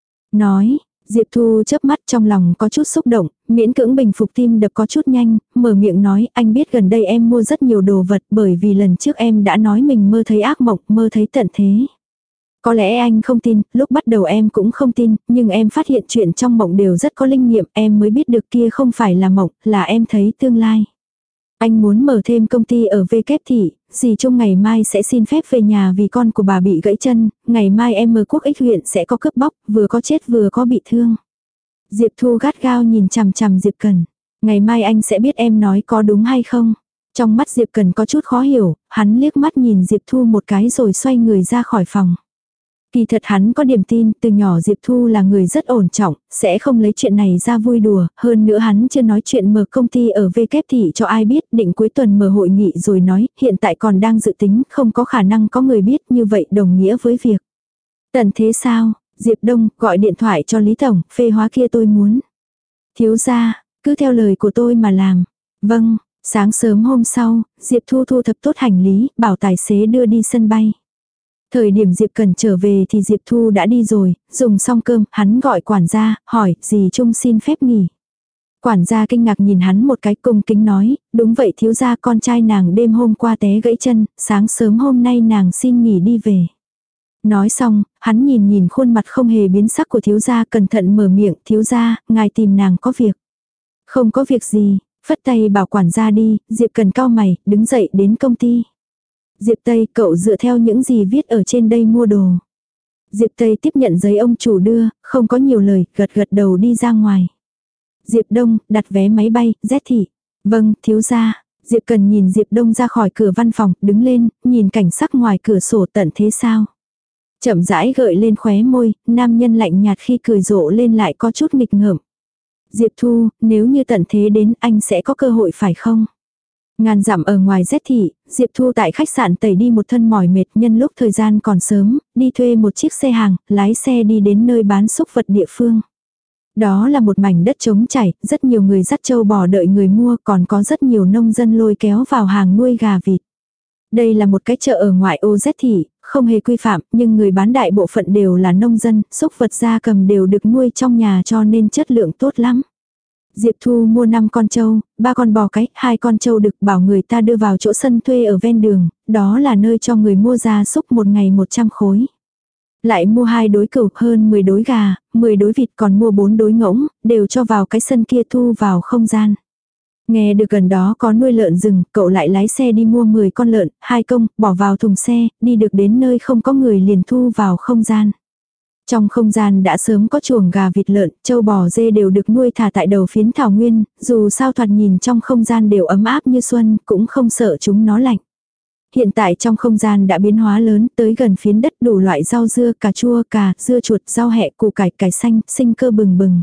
Nói, Diệp Thu chớp mắt trong lòng có chút xúc động, miễn cưỡng bình phục tim đập có chút nhanh, mở miệng nói anh biết gần đây em mua rất nhiều đồ vật bởi vì lần trước em đã nói mình mơ thấy ác mộng, mơ thấy tận thế. Có lẽ anh không tin, lúc bắt đầu em cũng không tin, nhưng em phát hiện chuyện trong mộng đều rất có linh nghiệm, em mới biết được kia không phải là mộng, là em thấy tương lai. Anh muốn mở thêm công ty ở V Kép thị, dì Trung ngày mai sẽ xin phép về nhà vì con của bà bị gãy chân, ngày mai em ở Quốc Ích huyện sẽ có cướp bóc, vừa có chết vừa có bị thương. Diệp Thu gắt gao nhìn chằm chằm Diệp Cần, ngày mai anh sẽ biết em nói có đúng hay không. Trong mắt Diệp Cần có chút khó hiểu, hắn liếc mắt nhìn Diệp Thu một cái rồi xoay người ra khỏi phòng. Kỳ thật hắn có điểm tin, từ nhỏ Diệp Thu là người rất ổn trọng, sẽ không lấy chuyện này ra vui đùa, hơn nữa hắn chưa nói chuyện mở công ty ở V Kép thị cho ai biết, định cuối tuần mở hội nghị rồi nói, hiện tại còn đang dự tính, không có khả năng có người biết, như vậy đồng nghĩa với việc. Tần thế sao, Diệp Đông, gọi điện thoại cho Lý Tổng, phê hóa kia tôi muốn. Thiếu gia, cứ theo lời của tôi mà làm. Vâng, sáng sớm hôm sau, Diệp Thu thu thập tốt hành lý, bảo tài xế đưa đi sân bay. Thời điểm Diệp Cần trở về thì Diệp Thu đã đi rồi, dùng xong cơm, hắn gọi quản gia, hỏi, dì Trung xin phép nghỉ. Quản gia kinh ngạc nhìn hắn một cái cung kính nói, đúng vậy thiếu gia, con trai nàng đêm hôm qua té gãy chân, sáng sớm hôm nay nàng xin nghỉ đi về. Nói xong, hắn nhìn nhìn khuôn mặt không hề biến sắc của thiếu gia, cẩn thận mở miệng, thiếu gia, ngài tìm nàng có việc. Không có việc gì, Phất tay bảo quản gia đi, Diệp Cần cau mày, đứng dậy đến công ty. Diệp Tây, cậu dựa theo những gì viết ở trên đây mua đồ. Diệp Tây tiếp nhận giấy ông chủ đưa, không có nhiều lời, gật gật đầu đi ra ngoài. Diệp Đông, đặt vé máy bay, Z thị. Vâng, thiếu gia. Diệp Cần nhìn Diệp Đông ra khỏi cửa văn phòng, đứng lên, nhìn cảnh sắc ngoài cửa sổ tận thế sao. Chậm rãi gợi lên khóe môi, nam nhân lạnh nhạt khi cười rộ lên lại có chút nghịch ngợm. Diệp Thu, nếu như tận thế đến anh sẽ có cơ hội phải không? Ngàn dặm ở ngoài Z thị, Diệp Thu tại khách sạn tẩy đi một thân mỏi mệt, nhân lúc thời gian còn sớm, đi thuê một chiếc xe hàng, lái xe đi đến nơi bán súc vật địa phương. Đó là một mảnh đất trống chảy, rất nhiều người dắt trâu bò đợi người mua, còn có rất nhiều nông dân lôi kéo vào hàng nuôi gà vịt. Đây là một cái chợ ở ngoại ô Z thị, không hề quy phạm, nhưng người bán đại bộ phận đều là nông dân, súc vật gia cầm đều được nuôi trong nhà cho nên chất lượng tốt lắm. Diệp Thu mua năm con trâu, ba con bò cái, hai con trâu đực, bảo người ta đưa vào chỗ sân thuê ở ven đường, đó là nơi cho người mua gia súc một ngày một trăm khối. Lại mua hai đối cừu, hơn mười đối gà, mười đối vịt, còn mua bốn đối ngỗng, đều cho vào cái sân kia thu vào không gian. Nghe được gần đó có nuôi lợn rừng, cậu lại lái xe đi mua mười con lợn, hai công, bỏ vào thùng xe, đi được đến nơi không có người liền thu vào không gian. Trong không gian đã sớm có chuồng gà vịt lợn, trâu bò dê đều được nuôi thả tại đầu phiến thảo nguyên, dù sao thoạt nhìn trong không gian đều ấm áp như xuân, cũng không sợ chúng nó lạnh. Hiện tại trong không gian đã biến hóa lớn, tới gần phiến đất đủ loại rau dưa, cà chua, cà, dưa chuột, rau hẹ, củ cải, cải xanh, sinh cơ bừng bừng.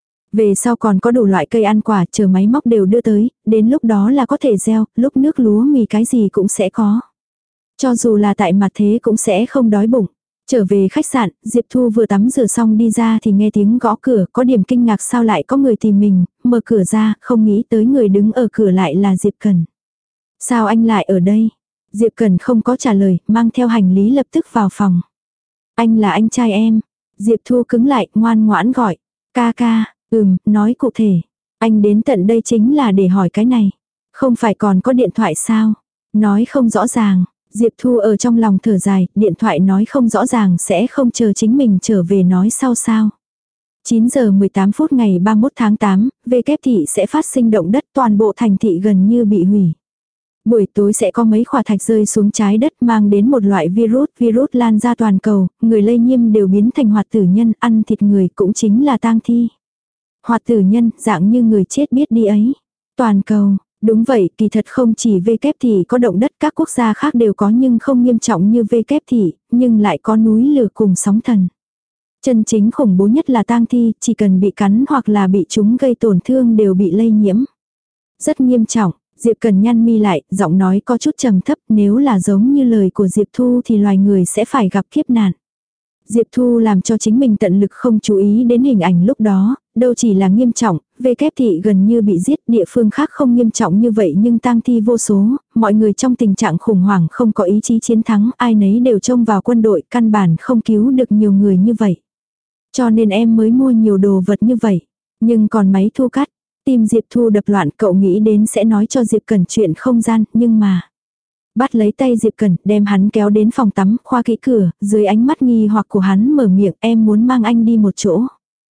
Về sau còn có đủ loại cây ăn quả, chờ máy móc đều đưa tới, đến lúc đó là có thể gieo, lúc nước lúa mì cái gì cũng sẽ có. Cho dù là tại mặt thế cũng sẽ không đói bụng. Trở về khách sạn, Diệp Thu vừa tắm rửa xong đi ra thì nghe tiếng gõ cửa, có điểm kinh ngạc sao lại có người tìm mình, mở cửa ra, không nghĩ tới người đứng ở cửa lại là Diệp Cần. Sao anh lại ở đây? Diệp Cần không có trả lời, mang theo hành lý lập tức vào phòng. Anh là anh trai em. Diệp Thu cứng lại, ngoan ngoãn gọi. Ca ca, ừm, nói cụ thể. Anh đến tận đây chính là để hỏi cái này. Không phải còn có điện thoại sao? Nói không rõ ràng. Diệp Thu ở trong lòng thở dài, điện thoại nói không rõ ràng sẽ không chờ chính mình trở về nói sau sao. chín giờ mười tám phút ngày ba mươi mốt tháng tám, V kép thị sẽ phát sinh động đất, toàn bộ thành thị gần như bị hủy. Buổi tối sẽ có mấy khỏa thạch rơi xuống trái đất mang đến một loại virus, virus lan ra toàn cầu, người lây nhiễm đều biến thành hoạt tử nhân, ăn thịt người cũng chính là tang thi. Hoạt tử nhân, dạng như người chết biết đi ấy. Toàn cầu, đúng vậy, kỳ thật không chỉ V kép thị có động đất, các quốc gia khác đều có nhưng không nghiêm trọng như V kép thị, nhưng lại có núi lửa cùng sóng thần. Chân chính khủng bố nhất là tang thi, chỉ cần bị cắn hoặc là bị chúng gây tổn thương đều bị lây nhiễm. Rất nghiêm trọng. Diệp Cần nhăn mi lại, giọng nói có chút trầm thấp, nếu là giống như lời của Diệp Thu thì loài người sẽ phải gặp kiếp nạn. Diệp Thu làm cho chính mình tận lực không chú ý đến hình ảnh lúc đó, đâu chỉ là nghiêm trọng, về kép thị gần như bị giết, địa phương khác không nghiêm trọng như vậy nhưng tang thi vô số, mọi người trong tình trạng khủng hoảng không có ý chí chiến thắng, ai nấy đều trông vào quân đội, căn bản không cứu được nhiều người như vậy. Cho nên em mới mua nhiều đồ vật như vậy, nhưng còn máy thu cắt. Tim Diệp Thu đập loạn, cậu nghĩ đến sẽ nói cho Diệp Cần chuyện không gian, nhưng mà. Bắt lấy tay Diệp Cần, đem hắn kéo đến phòng tắm, khoa kỹ cửa, dưới ánh mắt nghi hoặc của hắn mở miệng, em muốn mang anh đi một chỗ.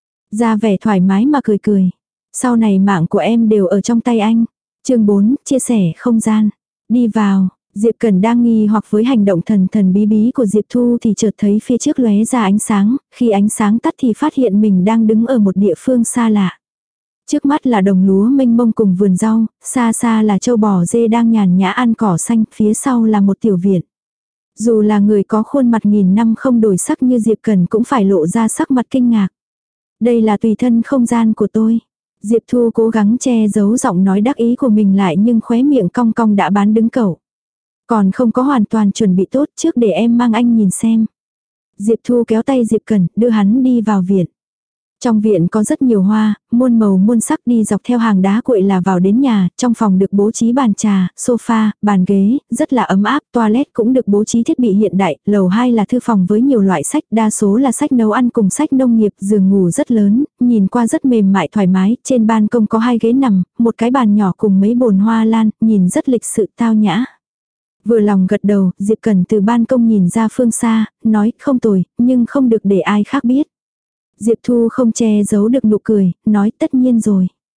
Ra vẻ thoải mái mà cười cười. Sau này mạng của em đều ở trong tay anh. Chương bốn, chia sẻ không gian. Đi vào, Diệp Cần đang nghi hoặc với hành động thần thần bí bí của Diệp Thu thì chợt thấy phía trước lóe ra ánh sáng, khi ánh sáng tắt thì phát hiện mình đang đứng ở một địa phương xa lạ. Trước mắt là đồng lúa mênh mông cùng vườn rau, xa xa là trâu bò dê đang nhàn nhã ăn cỏ xanh, phía sau là một tiểu viện. Dù là người có khuôn mặt nghìn năm không đổi sắc như Diệp Cần cũng phải lộ ra sắc mặt kinh ngạc. Đây là tùy thân không gian của tôi. Diệp Thu cố gắng che giấu giọng nói đắc ý của mình lại nhưng khóe miệng cong cong đã bán đứng cậu. Còn không có hoàn toàn chuẩn bị tốt, trước để em mang anh nhìn xem. Diệp Thu kéo tay Diệp Cần, đưa hắn đi vào viện. Trong viện có rất nhiều hoa, muôn màu muôn sắc, đi dọc theo hàng đá cuội là vào đến nhà, trong phòng được bố trí bàn trà, sofa, bàn ghế, rất là ấm áp, toilet cũng được bố trí thiết bị hiện đại, lầu hai là thư phòng với nhiều loại sách, đa số là sách nấu ăn cùng sách nông nghiệp, giường ngủ rất lớn, nhìn qua rất mềm mại thoải mái, trên ban công có hai ghế nằm, một cái bàn nhỏ cùng mấy bồn hoa lan, nhìn rất lịch sự tao nhã. Vừa lòng gật đầu, Diệp Cần từ ban công nhìn ra phương xa, nói không tồi, nhưng không được để ai khác biết. Diệp Thu không che giấu được nụ cười, nói tất nhiên rồi.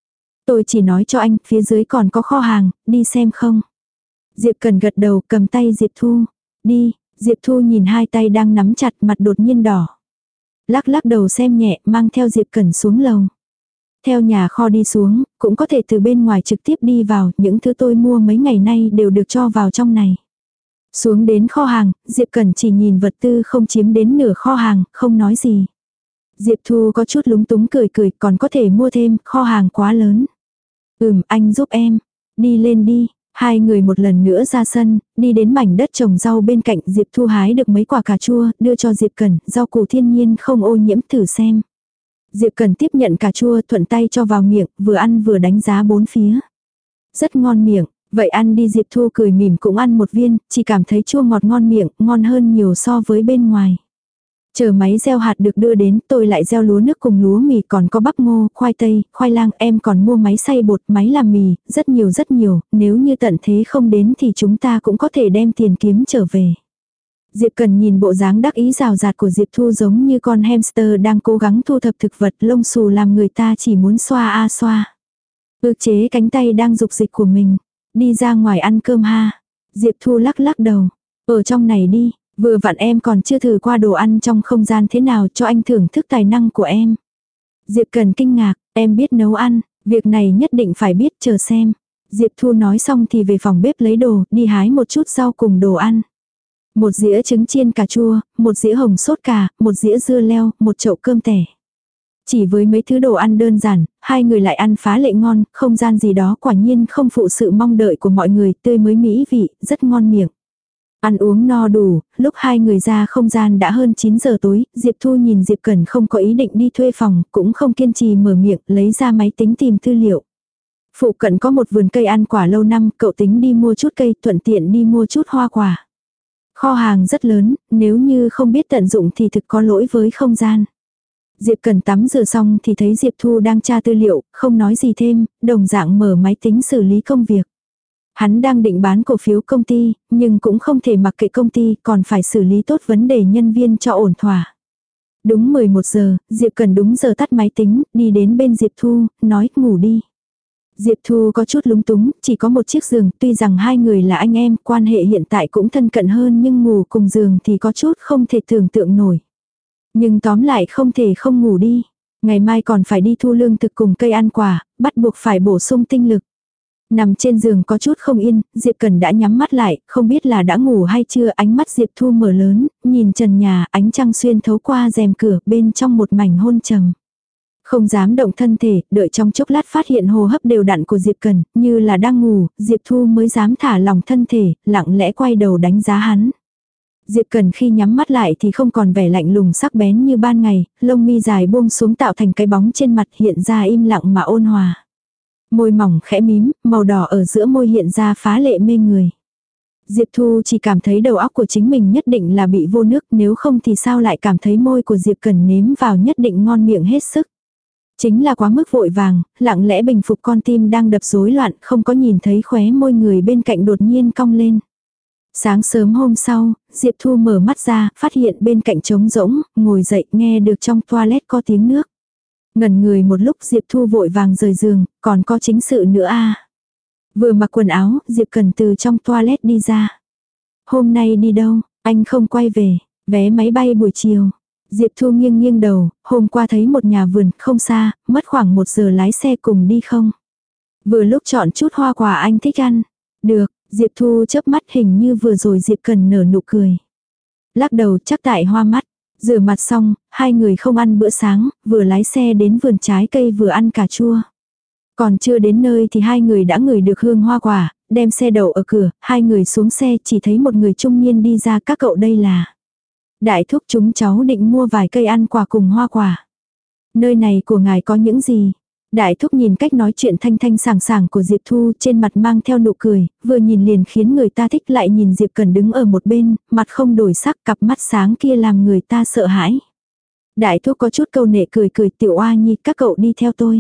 Tôi chỉ nói cho anh, phía dưới còn có kho hàng, đi xem không? Diệp Cần gật đầu, cầm tay Diệp Thu. Đi, Diệp Thu nhìn hai tay đang nắm chặt, mặt đột nhiên đỏ. Lắc lắc đầu xem nhẹ, mang theo Diệp Cần xuống lầu. Theo nhà kho đi xuống, cũng có thể từ bên ngoài trực tiếp đi vào, những thứ tôi mua mấy ngày nay đều được cho vào trong này. Xuống đến kho hàng, Diệp Cần chỉ nhìn vật tư không chiếm đến nửa kho hàng, không nói gì. Diệp Thu có chút lúng túng cười cười, còn có thể mua thêm, kho hàng quá lớn. Ừm, anh giúp em. Đi lên đi. Hai người một lần nữa ra sân, đi đến mảnh đất trồng rau bên cạnh. Diệp Thu hái được mấy quả cà chua, đưa cho Diệp Cần, rau củ thiên nhiên không ô nhiễm, thử xem. Diệp Cần tiếp nhận cà chua, thuận tay cho vào miệng, vừa ăn vừa đánh giá bốn phía. Rất ngon miệng, vậy ăn đi. Diệp Thu cười mỉm cũng ăn một viên, chỉ cảm thấy chua ngọt ngon miệng, ngon hơn nhiều so với bên ngoài. Chờ máy gieo hạt được đưa đến, tôi lại gieo lúa nước cùng lúa mì, còn có bắp ngô, khoai tây, khoai lang, em còn mua máy xay bột, máy làm mì, rất nhiều rất nhiều, nếu như tận thế không đến thì chúng ta cũng có thể đem tiền kiếm trở về. Diệp Cần nhìn bộ dáng đắc ý rào rạt của Diệp Thu giống như con hamster đang cố gắng thu thập thực vật, lông xù làm người ta chỉ muốn xoa a xoa. Ước chế cánh tay đang dục dịch của mình. Đi ra ngoài ăn cơm ha. Diệp Thu lắc lắc đầu. Ở trong này đi. Vừa vặn em còn chưa thử qua đồ ăn trong không gian thế nào, cho anh thưởng thức tài năng của em. Diệp Cần kinh ngạc, em biết nấu ăn, việc này nhất định phải biết, chờ xem. Diệp Thu nói xong thì về phòng bếp lấy đồ, đi hái một chút rau cùng đồ ăn. Một dĩa trứng chiên cà chua, một dĩa hồng sốt cà, một dĩa dưa leo, một chậu cơm tẻ. Chỉ với mấy thứ đồ ăn đơn giản, hai người lại ăn phá lệ ngon, không gian gì đó quả nhiên không phụ sự mong đợi của mọi người, tươi mới mỹ vị, rất ngon miệng. Ăn uống no đủ, lúc hai người ra không gian đã hơn chín giờ tối, Diệp Thu nhìn Diệp Cần không có ý định đi thuê phòng, cũng không kiên trì mở miệng, lấy ra máy tính tìm tư liệu. Phụ cận có một vườn cây ăn quả lâu năm, cậu tính đi mua chút cây, thuận tiện đi mua chút hoa quả. Kho hàng rất lớn, nếu như không biết tận dụng thì thực có lỗi với không gian. Diệp Cần tắm rửa xong thì thấy Diệp Thu đang tra tư liệu, không nói gì thêm, đồng dạng mở máy tính xử lý công việc. Hắn đang định bán cổ phiếu công ty, nhưng cũng không thể mặc kệ công ty, còn phải xử lý tốt vấn đề nhân viên cho ổn thỏa. Đúng mười một giờ, Diệp Cần đúng giờ tắt máy tính, đi đến bên Diệp Thu, nói ngủ đi. Diệp Thu có chút lúng túng, chỉ có một chiếc giường, tuy rằng hai người là anh em, quan hệ hiện tại cũng thân cận hơn nhưng ngủ cùng giường thì có chút không thể tưởng tượng nổi. Nhưng tóm lại không thể không ngủ đi. Ngày mai còn phải đi thu lương thực cùng cây ăn quả, bắt buộc phải bổ sung tinh lực. Nằm trên giường có chút không yên, Diệp Cần đã nhắm mắt lại, không biết là đã ngủ hay chưa, ánh mắt Diệp Thu mở lớn, nhìn trần nhà, ánh trăng xuyên thấu qua rèm cửa, bên trong một mảnh hôn trầm. Không dám động thân thể, đợi trong chốc lát phát hiện hô hấp đều đặn của Diệp Cần, như là đang ngủ, Diệp Thu mới dám thả lỏng thân thể, lặng lẽ quay đầu đánh giá hắn. Diệp Cần khi nhắm mắt lại thì không còn vẻ lạnh lùng sắc bén như ban ngày, lông mi dài buông xuống tạo thành cái bóng trên mặt hiện ra im lặng mà ôn hòa. Môi mỏng khẽ mím, màu đỏ ở giữa môi hiện ra phá lệ mê người. Diệp Thu chỉ cảm thấy đầu óc của chính mình nhất định là bị vô nước, nếu không thì sao lại cảm thấy môi của Diệp Cần nếm vào nhất định ngon miệng hết sức. Chính là quá mức vội vàng, lặng lẽ bình phục con tim đang đập rối loạn, không có nhìn thấy khóe môi người bên cạnh đột nhiên cong lên. Sáng sớm hôm sau, Diệp Thu mở mắt ra, phát hiện bên cạnh trống rỗng, ngồi dậy nghe được trong toilet có tiếng nước. Ngẩn người một lúc Diệp Thu vội vàng rời giường, còn có chính sự nữa à. Vừa mặc quần áo, Diệp Cần từ trong toilet đi ra. Hôm nay đi đâu, anh không quay về, vé máy bay buổi chiều. Diệp Thu nghiêng nghiêng đầu, hôm qua thấy một nhà vườn không xa, mất khoảng một giờ lái xe cùng đi không. Vừa lúc chọn chút hoa quả anh thích ăn. Được, Diệp Thu chớp mắt hình như vừa rồi Diệp Cần nở nụ cười. Lắc đầu chắc tại hoa mắt. Rửa mặt xong, hai người không ăn bữa sáng, vừa lái xe đến vườn trái cây vừa ăn cà chua. Còn chưa đến nơi thì hai người đã ngửi được hương hoa quả, đem xe đậu ở cửa, hai người xuống xe chỉ thấy một người trung niên đi ra. Các cậu đây là... Đại thúc, chúng cháu định mua vài cây ăn quả cùng hoa quả. Nơi này của ngài có những gì? Đại thúc nhìn cách nói chuyện thanh thanh sảng sảng của Diệp Thu, trên mặt mang theo nụ cười, vừa nhìn liền khiến người ta thích, lại nhìn Diệp Cần đứng ở một bên, mặt không đổi sắc, cặp mắt sáng kia làm người ta sợ hãi. Đại thúc có chút câu nệ cười cười, tiểu oa nhi, các cậu đi theo tôi.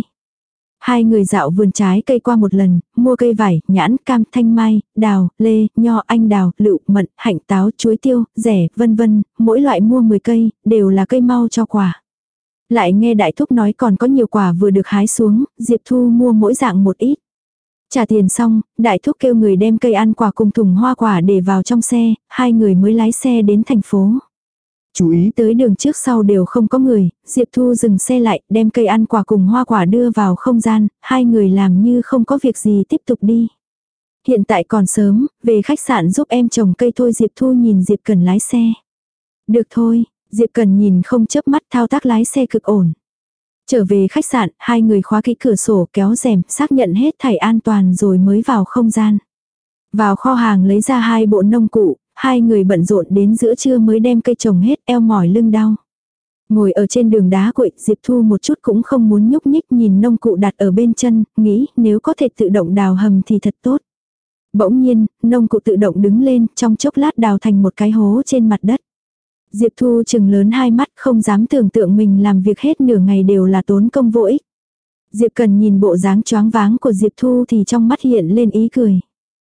Hai người dạo vườn trái cây qua một lần, mua cây vải, nhãn, cam, thanh mai, đào, lê, nho, anh đào, lựu, mận, hạnh, táo, chuối tiêu, rẻ, vân vân, mỗi loại mua mười cây, đều là cây mau cho quả. Lại nghe đại thúc nói còn có nhiều quả vừa được hái xuống, Diệp Thu mua mỗi dạng một ít. Trả tiền xong, đại thúc kêu người đem cây ăn quả cùng thùng hoa quả để vào trong xe, hai người mới lái xe đến thành phố. Chú ý tới đường trước sau đều không có người, Diệp Thu dừng xe lại, đem cây ăn quả cùng hoa quả đưa vào không gian, hai người làm như không có việc gì tiếp tục đi. Hiện tại còn sớm, về khách sạn giúp em trồng cây thôi. Diệp Thu nhìn Diệp Cần lái xe. Được thôi, Diệp Cần nhìn không chớp mắt, thao tác lái xe cực ổn. Trở về khách sạn, hai người khóa kỹ cửa sổ, kéo rèm, xác nhận hết thảy an toàn rồi mới vào không gian. Vào kho hàng lấy ra hai bộ nông cụ, hai người bận rộn đến giữa trưa mới đem cây trồng hết, eo mỏi lưng đau. Ngồi ở trên đường đá cuội, Diệp Thu một chút cũng không muốn nhúc nhích, nhìn nông cụ đặt ở bên chân, nghĩ nếu có thể tự động đào hầm thì thật tốt. Bỗng nhiên, nông cụ tự động đứng lên, trong chốc lát đào thành một cái hố trên mặt đất. Diệp Thu chừng lớn hai mắt, không dám tưởng tượng mình làm việc hết nửa ngày đều là tốn công vô ích. Diệp Cần nhìn bộ dáng choáng váng của Diệp Thu thì trong mắt hiện lên ý cười.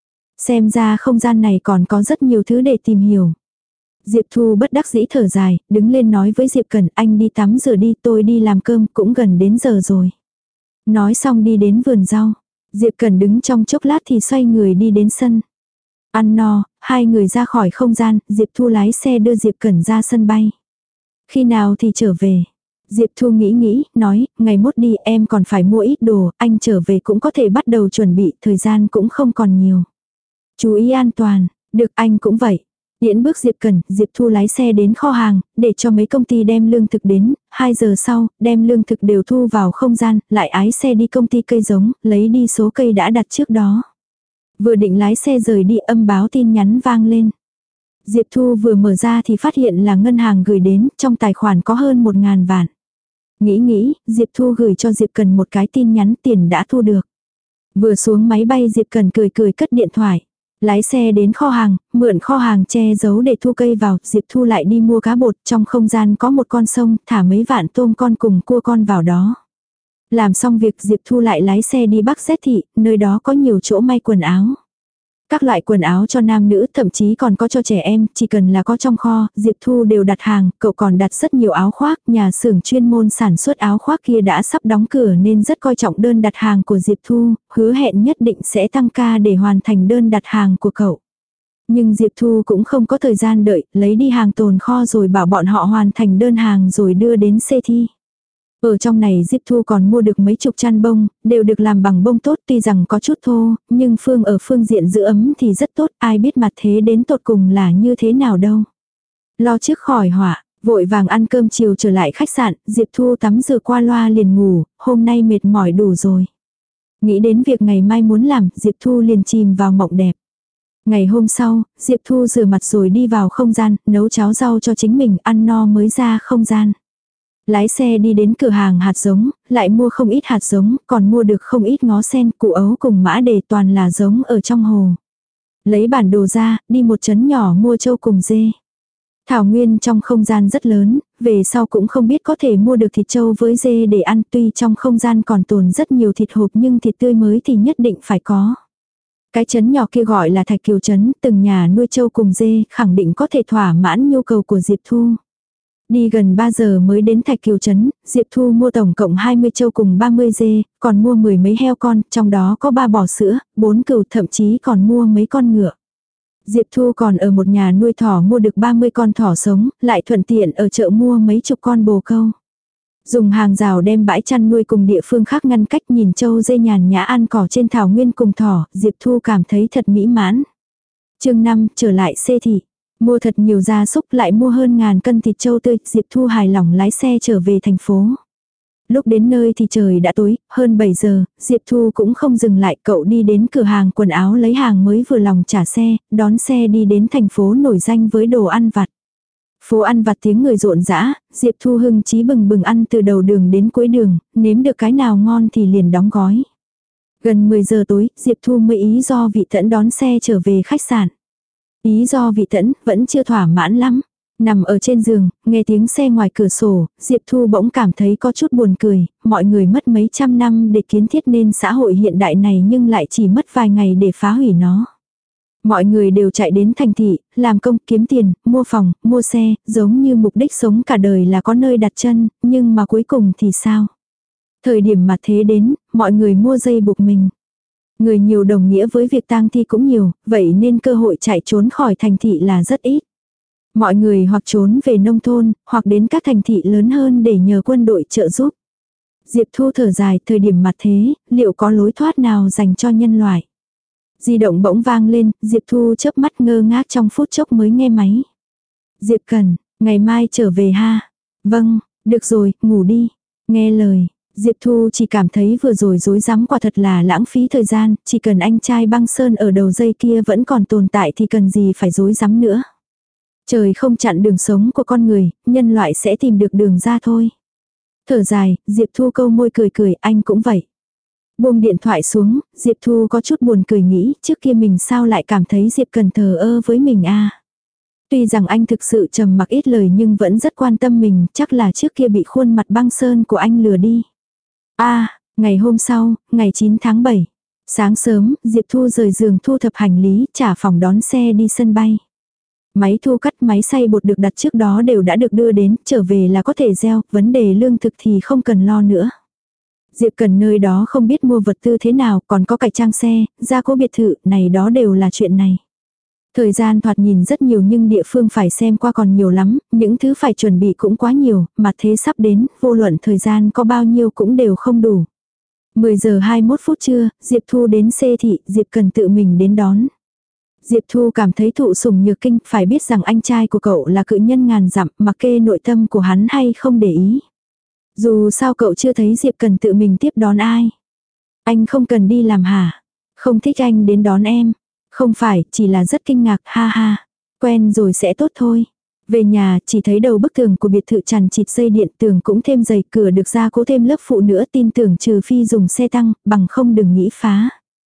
Xem ra không gian này còn có rất nhiều thứ để tìm hiểu. Diệp Thu bất đắc dĩ thở dài, đứng lên nói với Diệp Cần, anh đi tắm rửa đi, tôi đi làm cơm, cũng gần đến giờ rồi. Nói xong đi đến vườn rau. Diệp Cần đứng trong chốc lát thì xoay người đi đến sân. Ăn no, hai người ra khỏi không gian, Diệp Thu lái xe đưa Diệp Cần ra sân bay. Khi nào thì trở về? Diệp Thu nghĩ nghĩ, nói, ngày mốt đi, em còn phải mua ít đồ, anh trở về cũng có thể bắt đầu chuẩn bị, thời gian cũng không còn nhiều. Chú ý an toàn, được, anh cũng vậy. Điễn bước Diệp Cần, Diệp Thu lái xe đến kho hàng, để cho mấy công ty đem lương thực đến, hai giờ sau, đem lương thực đều thu vào không gian, lại ái xe đi công ty cây giống, lấy đi số cây đã đặt trước đó. Vừa định lái xe rời đi, âm báo tin nhắn vang lên. Diệp Thu vừa mở ra thì phát hiện là ngân hàng gửi đến, trong tài khoản có hơn một ngàn vạn. Nghĩ nghĩ, Diệp Thu gửi cho Diệp Cần một cái tin nhắn, tiền đã thu được. Vừa xuống máy bay, Diệp Cần cười cười cất điện thoại. Lái xe đến kho hàng, mượn kho hàng che giấu để thu cây vào, Diệp Thu lại đi mua cá bột, trong không gian có một con sông, thả mấy vạn tôm con cùng cua con vào đó. Làm xong việc, Diệp Thu lại lái xe đi Bắc Xét Thị, nơi đó có nhiều chỗ may quần áo. Các loại quần áo cho nam nữ, thậm chí còn có cho trẻ em, chỉ cần là có trong kho, Diệp Thu đều đặt hàng, cậu còn đặt rất nhiều áo khoác, nhà xưởng chuyên môn sản xuất áo khoác kia đã sắp đóng cửa nên rất coi trọng đơn đặt hàng của Diệp Thu, hứa hẹn nhất định sẽ tăng ca để hoàn thành đơn đặt hàng của cậu. Nhưng Diệp Thu cũng không có thời gian đợi, lấy đi hàng tồn kho rồi bảo bọn họ hoàn thành đơn hàng rồi đưa đến xê thi. Ở trong này Diệp Thu còn mua được mấy chục chăn bông, đều được làm bằng bông tốt, tuy rằng có chút thô, nhưng phương ở phương diện giữ ấm thì rất tốt, ai biết mặt thế đến tột cùng là như thế nào đâu. Lo trước khỏi họa, vội vàng ăn cơm chiều trở lại khách sạn, Diệp Thu tắm rửa qua loa liền ngủ, hôm nay mệt mỏi đủ rồi. Nghĩ đến việc ngày mai muốn làm, Diệp Thu liền chìm vào mộng đẹp. Ngày hôm sau, Diệp Thu rửa mặt rồi đi vào không gian, nấu cháo rau cho chính mình, ăn no mới ra không gian. Lái xe đi đến cửa hàng hạt giống, lại mua không ít hạt giống, còn mua được không ít ngó sen, củ ấu cùng mã đề, toàn là giống ở trong hồ. Lấy bản đồ ra, đi một trấn nhỏ mua trâu cùng dê. Thảo nguyên trong không gian rất lớn, về sau cũng không biết có thể mua được thịt trâu với dê để ăn, tuy trong không gian còn tồn rất nhiều thịt hộp nhưng thịt tươi mới thì nhất định phải có. Cái trấn nhỏ kia gọi là Thạch Kiều trấn, từng nhà nuôi trâu cùng dê, khẳng định có thể thỏa mãn nhu cầu của Diệp Thu. Đi gần ba giờ mới đến Thạch Kiều trấn, Diệp Thu mua tổng cộng hai mươi trâu cùng ba mươi dê, còn mua mười mấy heo con, trong đó có ba bò sữa, bốn cừu, thậm chí còn mua mấy con ngựa. Diệp Thu còn ở một nhà nuôi thỏ mua được ba mươi con thỏ sống, lại thuận tiện ở chợ mua mấy chục con bồ câu. Dùng hàng rào đem bãi chăn nuôi cùng địa phương khác ngăn cách, nhìn trâu dê nhàn nhã ăn cỏ trên thảo nguyên cùng thỏ, Diệp Thu cảm thấy thật mỹ mãn. Chương năm, trở lại xê thị. Mua thật nhiều gia súc, lại mua hơn ngàn cân thịt trâu tươi, Diệp Thu hài lòng lái xe trở về thành phố. Lúc đến nơi thì trời đã tối, hơn bảy giờ, Diệp Thu cũng không dừng lại, cậu đi đến cửa hàng quần áo lấy hàng mới vừa lòng trả xe, đón xe đi đến thành phố nổi danh với đồ ăn vặt. Phố ăn vặt tiếng người rộn rã, Diệp Thu hưng chí bừng bừng ăn từ đầu đường đến cuối đường, nếm được cái nào ngon thì liền đóng gói. Gần mười giờ tối, Diệp Thu mới ý do vị Tẫn đón xe trở về khách sạn. Ý do vị Tẫn vẫn chưa thỏa mãn lắm. Nằm ở trên giường, nghe tiếng xe ngoài cửa sổ, Diệp Thu bỗng cảm thấy có chút buồn cười, mọi người mất mấy trăm năm để kiến thiết nên xã hội hiện đại này nhưng lại chỉ mất vài ngày để phá hủy nó. Mọi người đều chạy đến thành thị, làm công, kiếm tiền, mua phòng, mua xe, giống như mục đích sống cả đời là có nơi đặt chân, nhưng mà cuối cùng thì sao? Thời điểm mặt thế đến, mọi người mua dây buộc mình. Người nhiều đồng nghĩa với việc tang thi cũng nhiều, vậy nên cơ hội chạy trốn khỏi thành thị là rất ít. Mọi người hoặc trốn về nông thôn, hoặc đến các thành thị lớn hơn để nhờ quân đội trợ giúp. Diệp Thu thở dài, thời điểm mặt thế, liệu có lối thoát nào dành cho nhân loại? Di động bỗng vang lên, Diệp Thu chớp mắt ngơ ngác trong phút chốc mới nghe máy. Diệp Cần, ngày mai trở về ha. Vâng, được rồi, ngủ đi. Nghe lời, Diệp Thu chỉ cảm thấy vừa rồi rối rắm quả thật là lãng phí thời gian, chỉ cần anh trai băng sơn ở đầu dây kia vẫn còn tồn tại thì cần gì phải rối rắm nữa. Trời không chặn đường sống của con người, nhân loại sẽ tìm được đường ra thôi. Thở dài, Diệp Thu câu môi cười cười, anh cũng vậy. Buông điện thoại xuống, Diệp Thu có chút buồn cười nghĩ, trước kia mình sao lại cảm thấy Diệp Cần thờ ơ với mình a. Tuy rằng anh thực sự trầm mặc ít lời nhưng vẫn rất quan tâm mình, chắc là trước kia bị khuôn mặt băng sơn của anh lừa đi. A, ngày hôm sau, ngày chín tháng bảy. Sáng sớm, Diệp Thu rời giường thu thập hành lý, trả phòng đón xe đi sân bay. Máy thu cắt, máy xay bột được đặt trước đó đều đã được đưa đến, trở về là có thể gieo, vấn đề lương thực thì không cần lo nữa. Diệp Cần nơi đó không biết mua vật tư thế nào, còn có cải trang xe, gia cố biệt thự, này đó đều là chuyện này. Thời gian thoạt nhìn rất nhiều nhưng địa phương phải xem qua còn nhiều lắm, những thứ phải chuẩn bị cũng quá nhiều, mà thế sắp đến, vô luận thời gian có bao nhiêu cũng đều không đủ. mười giờ hai mươi mốt phút trưa, Diệp Thu đến xê thị, Diệp Cần tự mình đến đón. Diệp Thu cảm thấy thụ sủng nhược kinh, phải biết rằng anh trai của cậu là cự nhân ngàn dặm, mặc kệ nội tâm của hắn hay không để ý. Dù sao cậu chưa thấy Diệp Cần tự mình tiếp đón ai. Anh không cần đi làm hả? Không thích anh đến đón em. Không phải, chỉ là rất kinh ngạc, ha ha. Quen rồi sẽ tốt thôi. Về nhà, chỉ thấy đầu bức tường của biệt thự chằn chịt dây điện, tường cũng thêm dày, cửa được gia cố thêm lớp phụ nữa, tin tưởng trừ phi dùng xe tăng, bằng không đừng nghĩ phá.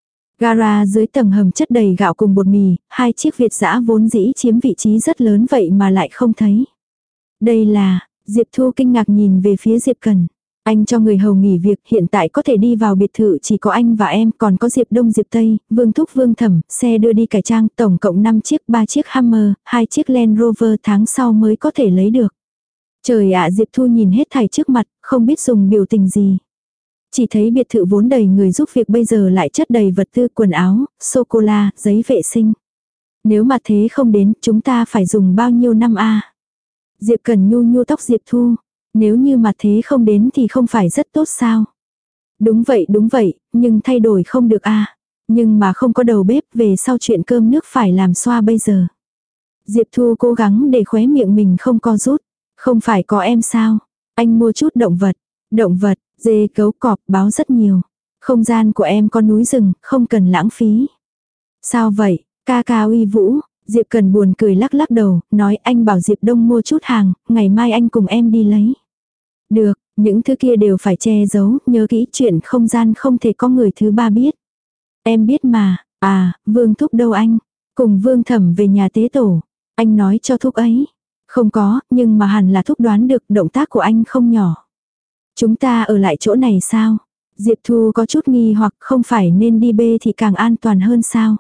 Gara dưới tầng hầm chất đầy gạo cùng bột mì, hai chiếc Việt dã vốn dĩ chiếm vị trí rất lớn vậy mà lại không thấy. Đây là, Diệp Thu kinh ngạc nhìn về phía Diệp Cần. Anh cho người hầu nghỉ việc, hiện tại có thể đi vào biệt thự chỉ có anh và em, còn có Diệp Đông Diệp Tây, Vương Thúc Vương Thẩm, xe đưa đi cải trang, tổng cộng năm chiếc, ba chiếc Hammer, hai chiếc Land Rover, tháng sau mới có thể lấy được. Trời ạ, Diệp Thu nhìn hết thảy trước mặt, không biết dùng biểu tình gì. Chỉ thấy biệt thự vốn đầy người giúp việc bây giờ lại chất đầy vật tư, quần áo, sô-cô-la, giấy vệ sinh. Nếu mà thế không đến, chúng ta phải dùng bao nhiêu năm a? Diệp Cần nhu nhu tóc Diệp Thu. Nếu như mà thế không đến thì không phải rất tốt sao? Đúng vậy, đúng vậy, nhưng thay đổi không được a. Nhưng mà không có đầu bếp, về sau chuyện cơm nước phải làm xoa bây giờ. Diệp Thu cố gắng để khóe miệng mình không co rút. Không phải có em sao? Anh mua chút động vật. Động vật, dê, gấu, cọp, báo rất nhiều. Không gian của em có núi rừng, không cần lãng phí. Sao vậy? Ca ca uy vũ. Diệp Cần buồn cười lắc lắc đầu, nói anh bảo Diệp Đông mua chút hàng, ngày mai anh cùng em đi lấy. Được, những thứ kia đều phải che giấu, nhớ kỹ chuyện không gian không thể có người thứ ba biết. Em biết mà, à, Vương Thúc đâu anh? Cùng Vương Thẩm về nhà tế tổ. Anh nói cho Thúc ấy. Không có, nhưng mà hẳn là Thúc đoán được động tác của anh không nhỏ. Chúng ta ở lại chỗ này sao? Diệp Thu có chút nghi hoặc không phải nên đi bê thì càng an toàn hơn sao?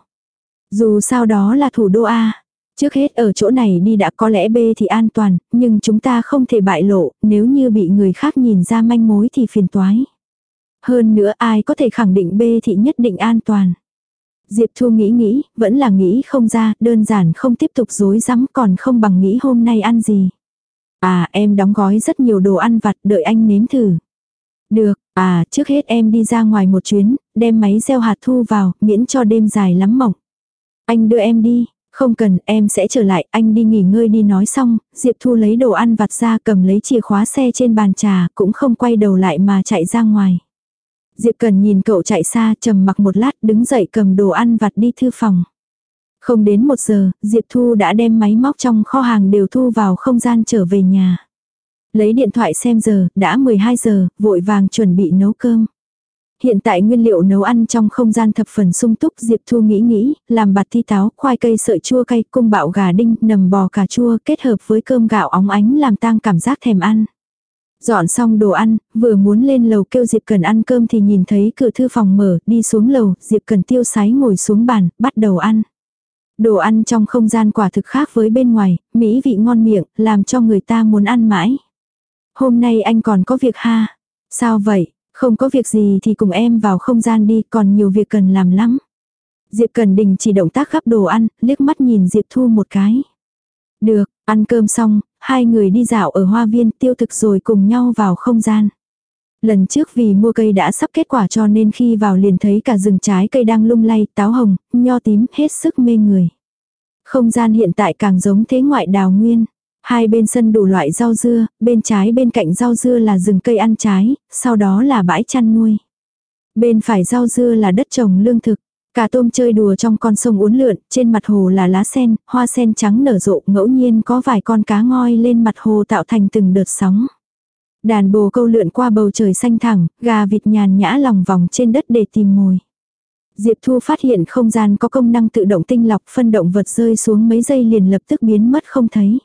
Dù sao đó là thủ đô A. Trước hết ở chỗ này đi đã, có lẽ B thì an toàn, nhưng chúng ta không thể bại lộ, nếu như bị người khác nhìn ra manh mối thì phiền toái. Hơn nữa ai có thể khẳng định B thì nhất định an toàn. Diệp Thu nghĩ nghĩ, vẫn là nghĩ không ra, đơn giản không tiếp tục dối rắm, còn không bằng nghĩ hôm nay ăn gì. À, em đóng gói rất nhiều đồ ăn vặt, đợi anh nếm thử. Được, à, trước hết em đi ra ngoài một chuyến, đem máy gieo hạt thu vào, miễn cho đêm dài lắm mộng. Anh đưa em đi, không cần, em sẽ trở lại, anh đi nghỉ ngơi đi. Nói xong, Diệp Thu lấy đồ ăn vặt ra, cầm lấy chìa khóa xe trên bàn trà, cũng không quay đầu lại mà chạy ra ngoài. Diệp Cần nhìn cậu chạy xa, trầm mặc một lát, đứng dậy cầm đồ ăn vặt đi thư phòng. Không đến một giờ, Diệp Thu đã đem máy móc trong kho hàng đều thu vào không gian trở về nhà. Lấy điện thoại xem giờ, đã mười hai giờ, vội vàng chuẩn bị nấu cơm. Hiện tại nguyên liệu nấu ăn trong không gian thập phần sung túc, Diệp Thu nghĩ nghĩ, làm bạt ti táo, khoai cây sợi chua cay, cung bạo gà đinh, nầm bò cà chua kết hợp với cơm gạo óng ánh làm tang cảm giác thèm ăn. Dọn xong đồ ăn, vừa muốn lên lầu kêu Diệp Cần ăn cơm thì nhìn thấy cửa thư phòng mở, đi xuống lầu, Diệp Cần tiêu sái ngồi xuống bàn, bắt đầu ăn. Đồ ăn trong không gian quả thực khác với bên ngoài, mỹ vị ngon miệng, làm cho người ta muốn ăn mãi. Hôm nay anh còn có việc ha? Sao vậy? Không có việc gì thì cùng em vào không gian đi, còn nhiều việc cần làm lắm. Diệp Cần đình chỉ động tác gắp đồ ăn, liếc mắt nhìn Diệp Thu một cái. Được, ăn cơm xong, hai người đi dạo ở hoa viên tiêu thực rồi cùng nhau vào không gian. Lần trước vì mua cây đã sắp kết quả cho nên khi vào liền thấy cả rừng trái cây đang lung lay, táo hồng, nho tím, hết sức mê người. Không gian hiện tại càng giống thế ngoại đào nguyên. Hai bên sân đủ loại rau dưa, bên trái bên cạnh rau dưa là rừng cây ăn trái, sau đó là bãi chăn nuôi. Bên phải rau dưa là đất trồng lương thực. Cả tôm chơi đùa trong con sông uốn lượn, trên mặt hồ là lá sen, hoa sen trắng nở rộ, ngẫu nhiên có vài con cá ngoi lên mặt hồ tạo thành từng đợt sóng. Đàn bồ câu lượn qua bầu trời xanh thẳng, gà vịt nhàn nhã lòng vòng trên đất để tìm mồi. Diệp Thu phát hiện không gian có công năng tự động tinh lọc, phân động vật rơi xuống mấy giây liền lập tức biến mất không thấy.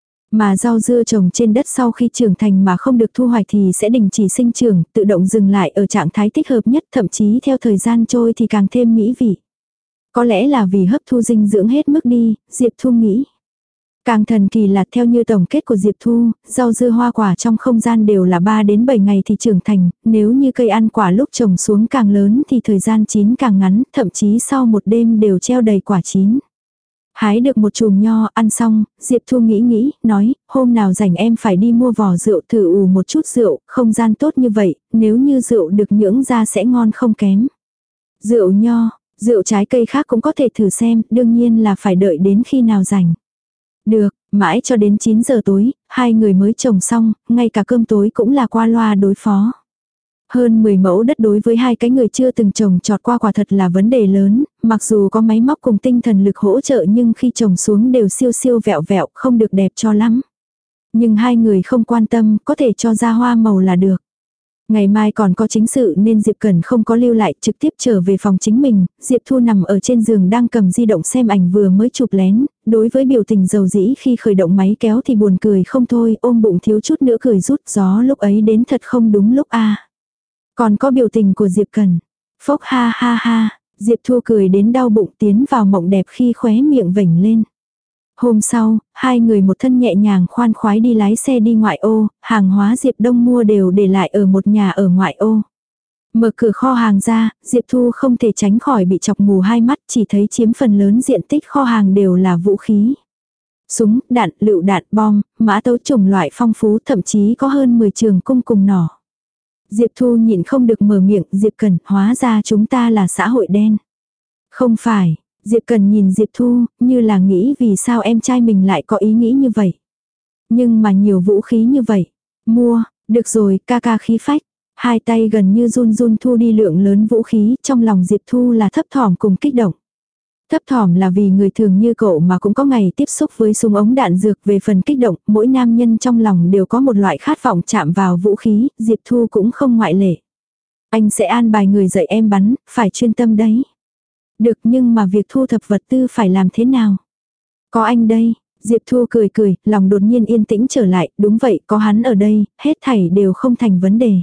Mà rau dưa trồng trên đất sau khi trưởng thành mà không được thu hoạch thì sẽ đình chỉ sinh trưởng, tự động dừng lại ở trạng thái thích hợp nhất, thậm chí theo thời gian trôi thì càng thêm mỹ vị. Có lẽ là vì hấp thu dinh dưỡng hết mức đi, Diệp Thu nghĩ. Càng thần kỳ là theo như tổng kết của Diệp Thu, rau dưa hoa quả trong không gian đều là ba đến bảy ngày thì trưởng thành, nếu như cây ăn quả lúc trồng xuống càng lớn thì thời gian chín càng ngắn, thậm chí sau một đêm đều treo đầy quả chín. Hái được một chùm nho, ăn xong, Diệp Thu nghĩ nghĩ, nói, hôm nào rảnh em phải đi mua vò rượu thử ủ một chút rượu, không gian tốt như vậy, nếu như rượu được nhưỡng ra sẽ ngon không kém. Rượu nho, rượu trái cây khác cũng có thể thử xem, đương nhiên là phải đợi đến khi nào rảnh. Được, mãi cho đến chín giờ tối, hai người mới trồng xong, ngay cả cơm tối cũng là qua loa đối phó. Hơn mười mẫu đất đối với hai cái người chưa từng trồng trọt qua quả thật là vấn đề lớn, mặc dù có máy móc cùng tinh thần lực hỗ trợ nhưng khi trồng xuống đều siêu siêu vẹo vẹo, không được đẹp cho lắm. Nhưng hai người không quan tâm, có thể cho ra hoa màu là được. Ngày mai còn có chính sự nên Diệp Cẩn không có lưu lại, trực tiếp trở về phòng chính mình. Diệp Thu nằm ở trên giường đang cầm di động xem ảnh vừa mới chụp lén, đối với biểu tình dầu dĩ khi khởi động máy kéo thì buồn cười không thôi, ôm bụng thiếu chút nữa cười rút gió lúc ấy đến thật không đúng lúc a. Còn có biểu tình của Diệp Cẩn. Phốc ha ha ha, Diệp Thu cười đến đau bụng tiến vào mộng đẹp khi khóe miệng vểnh lên. Hôm sau, hai người một thân nhẹ nhàng khoan khoái đi lái xe đi ngoại ô, hàng hóa Diệp Đông mua đều để lại ở một nhà ở ngoại ô. Mở cửa kho hàng ra, Diệp Thu không thể tránh khỏi bị chọc mù hai mắt, chỉ thấy chiếm phần lớn diện tích kho hàng đều là vũ khí. Súng, đạn, lựu đạn, bom, mã tấu chủng loại phong phú, thậm chí có hơn mười trường cung cùng nỏ. Diệp Thu nhịn không được mở miệng, Diệp Cần, hóa ra chúng ta là xã hội đen. Không phải, Diệp Cần nhìn Diệp Thu, như là nghĩ vì sao em trai mình lại có ý nghĩ như vậy. Nhưng mà nhiều vũ khí như vậy. Mua, được rồi, ca ca khí phách. Hai tay gần như run run thu đi lượng lớn vũ khí, trong lòng Diệp Thu là thấp thỏm cùng kích động. Thấp thỏm là vì người thường như cậu mà cũng có ngày tiếp xúc với súng ống đạn dược, về phần kích động, mỗi nam nhân trong lòng đều có một loại khát vọng chạm vào vũ khí, Diệp Thu cũng không ngoại lệ. Anh sẽ an bài người dạy em bắn, phải chuyên tâm đấy. Được, nhưng mà việc thu thập vật tư phải làm thế nào? Có anh đây, Diệp Thu cười cười, lòng đột nhiên yên tĩnh trở lại, đúng vậy, có hắn ở đây, hết thảy đều không thành vấn đề.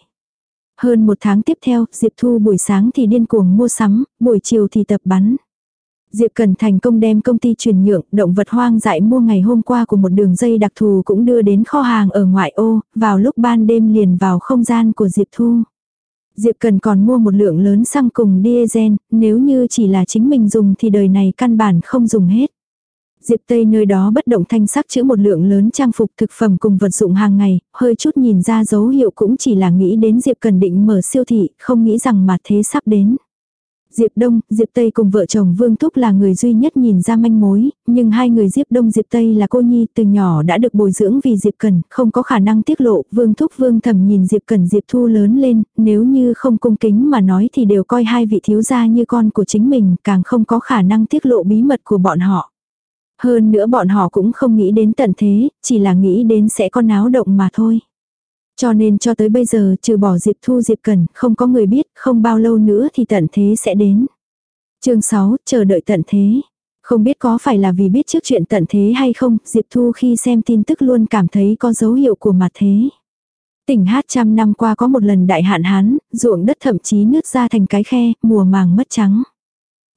Hơn một tháng tiếp theo, Diệp Thu buổi sáng thì điên cuồng mua sắm, buổi chiều thì tập bắn. Diệp Cần thành công đem công ty chuyển nhượng, động vật hoang dại mua ngày hôm qua của một đường dây đặc thù cũng đưa đến kho hàng ở ngoại ô, vào lúc ban đêm liền vào không gian của Diệp Thu. Diệp Cần còn mua một lượng lớn xăng cùng diesel, nếu như chỉ là chính mình dùng thì đời này căn bản không dùng hết. Diệp Tây nơi đó bất động thanh sắc chữ một lượng lớn trang phục thực phẩm cùng vật dụng hàng ngày, hơi chút nhìn ra dấu hiệu cũng chỉ là nghĩ đến Diệp Cần định mở siêu thị, không nghĩ rằng mà thế sắp đến. Diệp Đông, Diệp Tây cùng vợ chồng Vương Thúc là người duy nhất nhìn ra manh mối, nhưng hai người Diệp Đông Diệp Tây là cô nhi từ nhỏ đã được bồi dưỡng vì Diệp Cần, không có khả năng tiết lộ. Vương Thúc Vương Thẩm nhìn Diệp Cần Diệp Thu lớn lên, nếu như không cung kính mà nói thì đều coi hai vị thiếu gia như con của chính mình, càng không có khả năng tiết lộ bí mật của bọn họ. Hơn nữa bọn họ cũng không nghĩ đến tận thế, chỉ là nghĩ đến sẽ có náo động mà thôi. Cho nên cho tới bây giờ trừ bỏ Diệp Thu Diệp Cần, không có người biết, không bao lâu nữa thì tận thế sẽ đến. Chương sáu, chờ đợi tận thế. Không biết có phải là vì biết trước chuyện tận thế hay không, Diệp Thu khi xem tin tức luôn cảm thấy có dấu hiệu của mặt thế. Tỉnh Hát trăm năm qua có một lần đại hạn hán, ruộng đất thậm chí nứt ra thành cái khe, mùa màng mất trắng.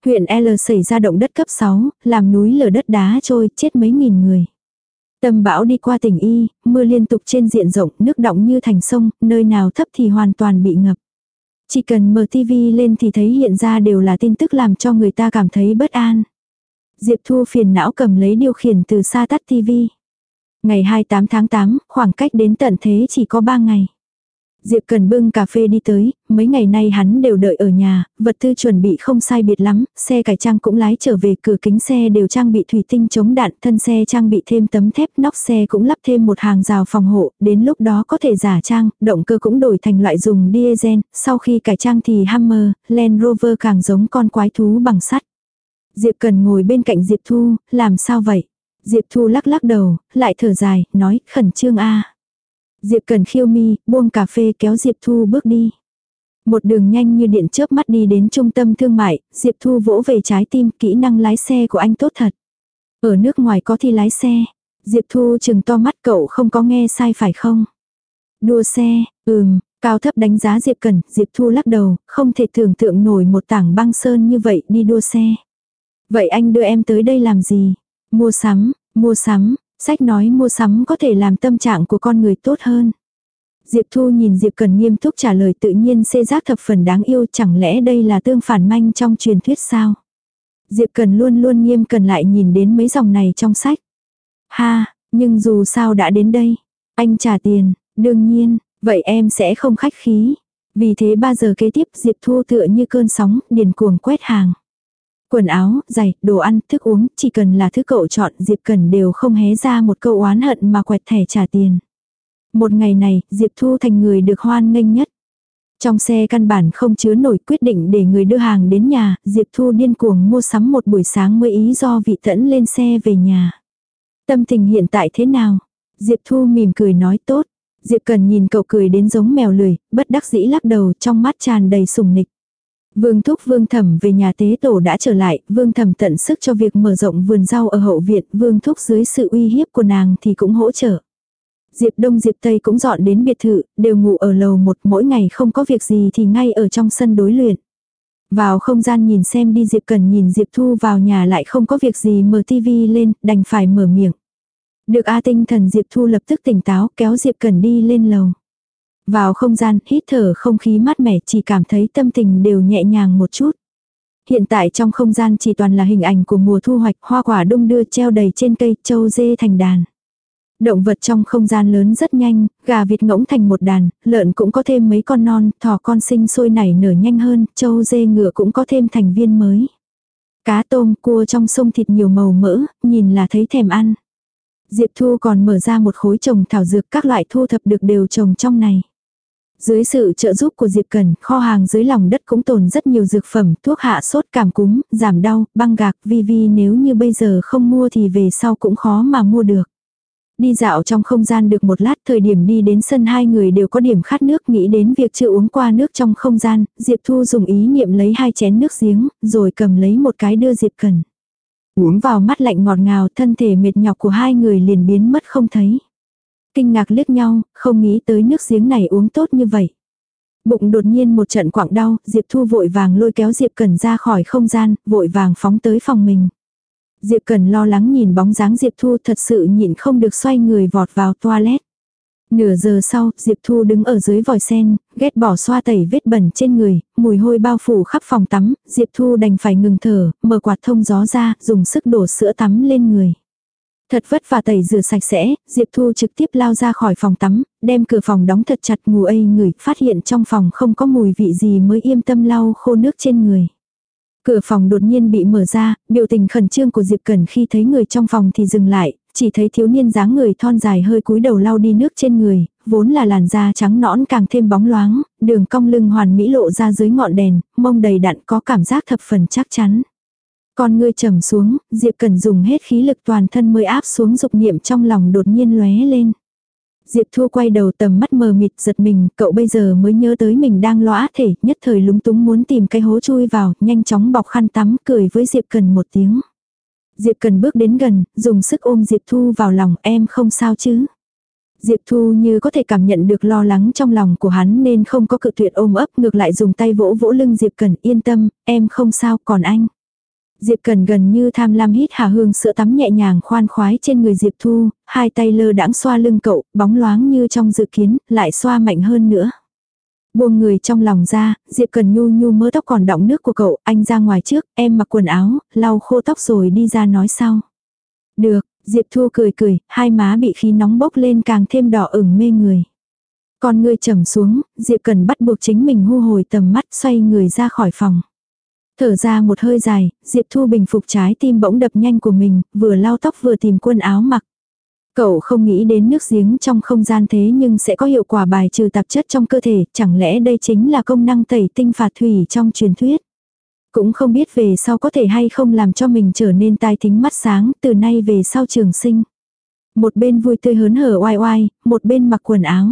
Huyện L xảy ra động đất cấp sáu, làm núi lở đất đá trôi, chết mấy nghìn người. Tâm bão đi qua tỉnh Y, mưa liên tục trên diện rộng, nước đọng như thành sông, nơi nào thấp thì hoàn toàn bị ngập. Chỉ cần mở tivi lên thì thấy hiện ra đều là tin tức làm cho người ta cảm thấy bất an. Diệp Thu phiền não cầm lấy điều khiển từ xa tắt tivi. Ngày hai mươi tám tháng tám, khoảng cách đến tận thế chỉ có ba ngày. Diệp Cần bưng cà phê đi tới, mấy ngày nay hắn đều đợi ở nhà, vật tư chuẩn bị không sai biệt lắm, xe cải trang cũng lái trở về, cửa kính xe đều trang bị thủy tinh chống đạn, thân xe trang bị thêm tấm thép, nóc xe cũng lắp thêm một hàng rào phòng hộ, đến lúc đó có thể giả trang, động cơ cũng đổi thành loại dùng diesel, sau khi cải trang thì Hammer, Land Rover càng giống con quái thú bằng sắt. Diệp Cần ngồi bên cạnh Diệp Thu, làm sao vậy? Diệp Thu lắc lắc đầu, lại thở dài, nói, khẩn trương a. Diệp Cần khiêu mi, buông cà phê kéo Diệp Thu bước đi. Một đường nhanh như điện chớp mắt đi đến trung tâm thương mại, Diệp Thu vỗ về trái tim, kỹ năng lái xe của anh tốt thật. Ở nước ngoài có thi lái xe. Diệp Thu chừng to mắt, cậu không có nghe sai phải không? Đua xe, ừm, cao thấp đánh giá Diệp Cần, Diệp Thu lắc đầu, không thể tưởng tượng nổi một tảng băng sơn như vậy đi đua xe. Vậy anh đưa em tới đây làm gì? Mua sắm, mua sắm. Sách nói mua sắm có thể làm tâm trạng của con người tốt hơn. Diệp Thu nhìn Diệp Cần nghiêm túc trả lời, tự nhiên xê giác thập phần đáng yêu, chẳng lẽ đây là tương phản manh trong truyền thuyết sao? Diệp Cần luôn luôn nghiêm cẩn lại nhìn đến mấy dòng này trong sách. Ha, nhưng dù sao đã đến đây. Anh trả tiền, đương nhiên, vậy em sẽ không khách khí. Vì thế ba giờ kế tiếp Diệp Thu tựa như cơn sóng, điền cuồng quét hàng. Quần áo, giày, đồ ăn, thức uống, chỉ cần là thứ cậu chọn, Diệp Cần đều không hé ra một câu oán hận mà quẹt thẻ trả tiền. Một ngày này, Diệp Thu thành người được hoan nghênh nhất. Trong xe căn bản không chứa nổi, quyết định để người đưa hàng đến nhà, Diệp Thu điên cuồng mua sắm một buổi sáng mới ý do vị tẫn lên xe về nhà. Tâm tình hiện tại thế nào? Diệp Thu mỉm cười nói tốt. Diệp Cần nhìn cậu cười đến giống mèo lười, bất đắc dĩ lắc đầu, trong mắt tràn đầy sùng nịch. Vương Thúc Vương Thẩm về nhà tế tổ đã trở lại, Vương Thẩm tận sức cho việc mở rộng vườn rau ở hậu viện, Vương Thúc dưới sự uy hiếp của nàng thì cũng hỗ trợ. Diệp Đông Diệp Tây cũng dọn đến biệt thự, đều ngủ ở lầu một, mỗi ngày không có việc gì thì ngay ở trong sân đối luyện. Vào không gian nhìn xem đi, Diệp Cần nhìn Diệp Thu vào nhà lại không có việc gì mở tivi lên, đành phải mở miệng. Được a, tinh thần Diệp Thu lập tức tỉnh táo, kéo Diệp Cần đi lên lầu. Vào không gian, hít thở không khí mát mẻ, chỉ cảm thấy tâm tình đều nhẹ nhàng một chút. Hiện tại trong không gian chỉ toàn là hình ảnh của mùa thu hoạch, hoa quả đung đưa treo đầy trên cây, trâu dê thành đàn. Động vật trong không gian lớn rất nhanh, gà vịt ngỗng thành một đàn, lợn cũng có thêm mấy con non, thỏ con sinh sôi nảy nở nhanh hơn, trâu dê ngựa cũng có thêm thành viên mới. Cá tôm cua trong sông thịt nhiều màu mỡ, nhìn là thấy thèm ăn. Diệp Thu còn mở ra một khối trồng thảo dược, các loại thu thập được đều trồng trong này. Dưới sự trợ giúp của Diệp Cần, kho hàng dưới lòng đất cũng tồn rất nhiều dược phẩm, thuốc hạ sốt, cảm cúm, giảm đau, băng gạc, vi vi, nếu như bây giờ không mua thì về sau cũng khó mà mua được. Đi dạo trong không gian được một lát, thời điểm đi đến sân hai người đều có điểm khát nước, nghĩ đến việc chưa uống qua nước trong không gian, Diệp Thu dùng ý niệm lấy hai chén nước giếng, rồi cầm lấy một cái đưa Diệp Cần. Uống vào mắt lạnh ngọt ngào, thân thể mệt nhọc của hai người liền biến mất không thấy. Kinh ngạc liếc nhau, không nghĩ tới nước giếng này uống tốt như vậy. Bụng đột nhiên một trận quặn đau, Diệp Thu vội vàng lôi kéo Diệp Cần ra khỏi không gian, vội vàng phóng tới phòng mình. Diệp Cần lo lắng nhìn bóng dáng Diệp Thu, thật sự nhịn không được xoay người vọt vào toilet. Nửa giờ sau, Diệp Thu đứng ở dưới vòi sen, ghét bỏ xoa tẩy vết bẩn trên người, mùi hôi bao phủ khắp phòng tắm, Diệp Thu đành phải ngừng thở, mở quạt thông gió ra, dùng sức đổ sữa tắm lên người. Thật vất vả tẩy rửa sạch sẽ, Diệp Thu trực tiếp lao ra khỏi phòng tắm, đem cửa phòng đóng thật chặt, ngủ ây ngửi, phát hiện trong phòng không có mùi vị gì mới yên tâm lau khô nước trên người. Cửa phòng đột nhiên bị mở ra, biểu tình khẩn trương của Diệp Cần khi thấy người trong phòng thì dừng lại, chỉ thấy thiếu niên dáng người thon dài hơi cúi đầu lau đi nước trên người, vốn là làn da trắng nõn càng thêm bóng loáng, đường cong lưng hoàn mỹ lộ ra dưới ngọn đèn, mông đầy đặn có cảm giác thập phần chắc chắn. Con ngươi trầm xuống, Diệp Cần dùng hết khí lực toàn thân mới áp xuống dục niệm trong lòng đột nhiên lóe lên. Diệp Thu quay đầu, tầm mắt mờ mịt, giật mình, cậu bây giờ mới nhớ tới mình đang lõa thể, nhất thời lúng túng muốn tìm cái hố chui vào, nhanh chóng bọc khăn tắm, cười với Diệp Cần một tiếng. Diệp Cần bước đến gần, dùng sức ôm Diệp Thu vào lòng, em không sao chứ? Diệp Thu như có thể cảm nhận được lo lắng trong lòng của hắn nên không có cự tuyệt ôm ấp, ngược lại dùng tay vỗ vỗ lưng Diệp Cần, yên tâm, em không sao, còn anh. Diệp Cần gần như tham lam hít hà hương sữa tắm nhẹ nhàng khoan khoái trên người Diệp Thu, hai tay lơ đãng xoa lưng cậu, bóng loáng như trong dự kiến, lại xoa mạnh hơn nữa. Buông người trong lòng ra, Diệp Cần nhu nhu mớ tóc còn đọng nước của cậu, anh ra ngoài trước, em mặc quần áo, lau khô tóc rồi đi ra nói sau. Được, Diệp Thu cười cười, hai má bị khí nóng bốc lên càng thêm đỏ ửng mê người. Con ngươi trầm xuống, Diệp Cần bắt buộc chính mình thu hồi tầm mắt xoay người ra khỏi phòng. Thở ra một hơi dài, Diệp Thu bình phục trái tim bỗng đập nhanh của mình, vừa lau tóc vừa tìm quần áo mặc. Cậu không nghĩ đến nước giếng trong không gian thế nhưng sẽ có hiệu quả bài trừ tạp chất trong cơ thể, chẳng lẽ đây chính là công năng tẩy tinh phạt thủy trong truyền thuyết. Cũng không biết về sau có thể hay không làm cho mình trở nên tai thính mắt sáng từ nay về sau trường sinh. Một bên vui tươi hớn hở oai oai, một bên mặc quần áo.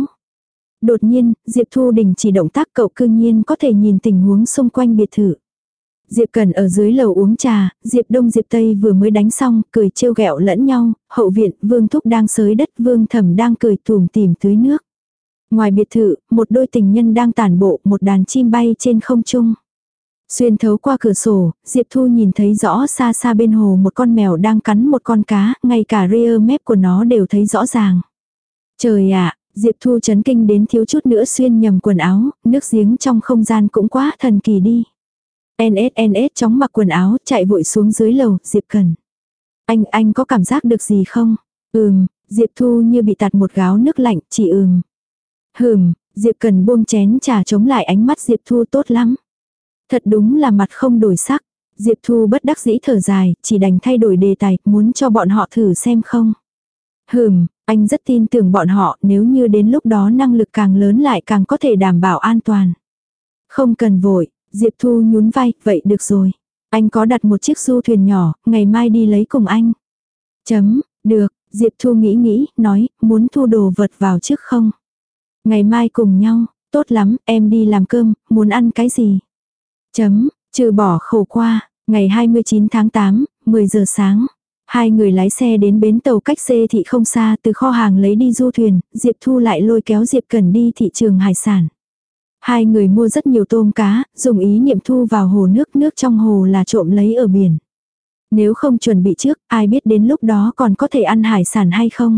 Đột nhiên, Diệp Thu đình chỉ động tác cậu cư nhiên có thể nhìn tình huống xung quanh biệt thự. Diệp Cần ở dưới lầu uống trà, Diệp Đông Diệp Tây vừa mới đánh xong, cười trêu ghẹo lẫn nhau, hậu viện, Vương Thúc đang xới đất, Vương Thẩm đang cười tủm tỉm tưới nước. Ngoài biệt thự, một đôi tình nhân đang tản bộ, một đàn chim bay trên không trung. Xuyên thấu qua cửa sổ, Diệp Thu nhìn thấy rõ xa xa bên hồ một con mèo đang cắn một con cá, ngay cả rear mép của nó đều thấy rõ ràng. Trời ạ, Diệp Thu chấn kinh đến thiếu chút nữa xuyên nhầm quần áo, nước giếng trong không gian cũng quá thần kỳ đi. en ét en ét chóng mặc quần áo, chạy vội xuống dưới lầu, Diệp Cần. Anh, anh có cảm giác được gì không? Ừm, Diệp Thu như bị tạt một gáo nước lạnh, chỉ ừm. Hừm, Diệp Cần buông chén trà chống lại ánh mắt Diệp Thu tốt lắm. Thật đúng là mặt không đổi sắc. Diệp Thu bất đắc dĩ thở dài, chỉ đành thay đổi đề tài, muốn cho bọn họ thử xem không. Hừm, anh rất tin tưởng bọn họ, nếu như đến lúc đó năng lực càng lớn lại càng có thể đảm bảo an toàn. Không cần vội, Diệp Thu nhún vai, vậy được rồi. Anh có đặt một chiếc du thuyền nhỏ, ngày mai đi lấy cùng anh. Chấm, được, Diệp Thu nghĩ nghĩ, nói, muốn thu đồ vật vào trước không? Ngày mai cùng nhau, tốt lắm, em đi làm cơm, muốn ăn cái gì? Chấm, trừ bỏ khổ qua, ngày hai mươi chín tháng tám, mười giờ sáng. Hai người lái xe đến bến tàu cách xê thị không xa, từ kho hàng lấy đi du thuyền, Diệp Thu lại lôi kéo Diệp Cần đi thị trường hải sản. Hai người mua rất nhiều tôm cá, dùng ý niệm thu vào hồ nước, nước trong hồ là trộm lấy ở biển. Nếu không chuẩn bị trước, ai biết đến lúc đó còn có thể ăn hải sản hay không.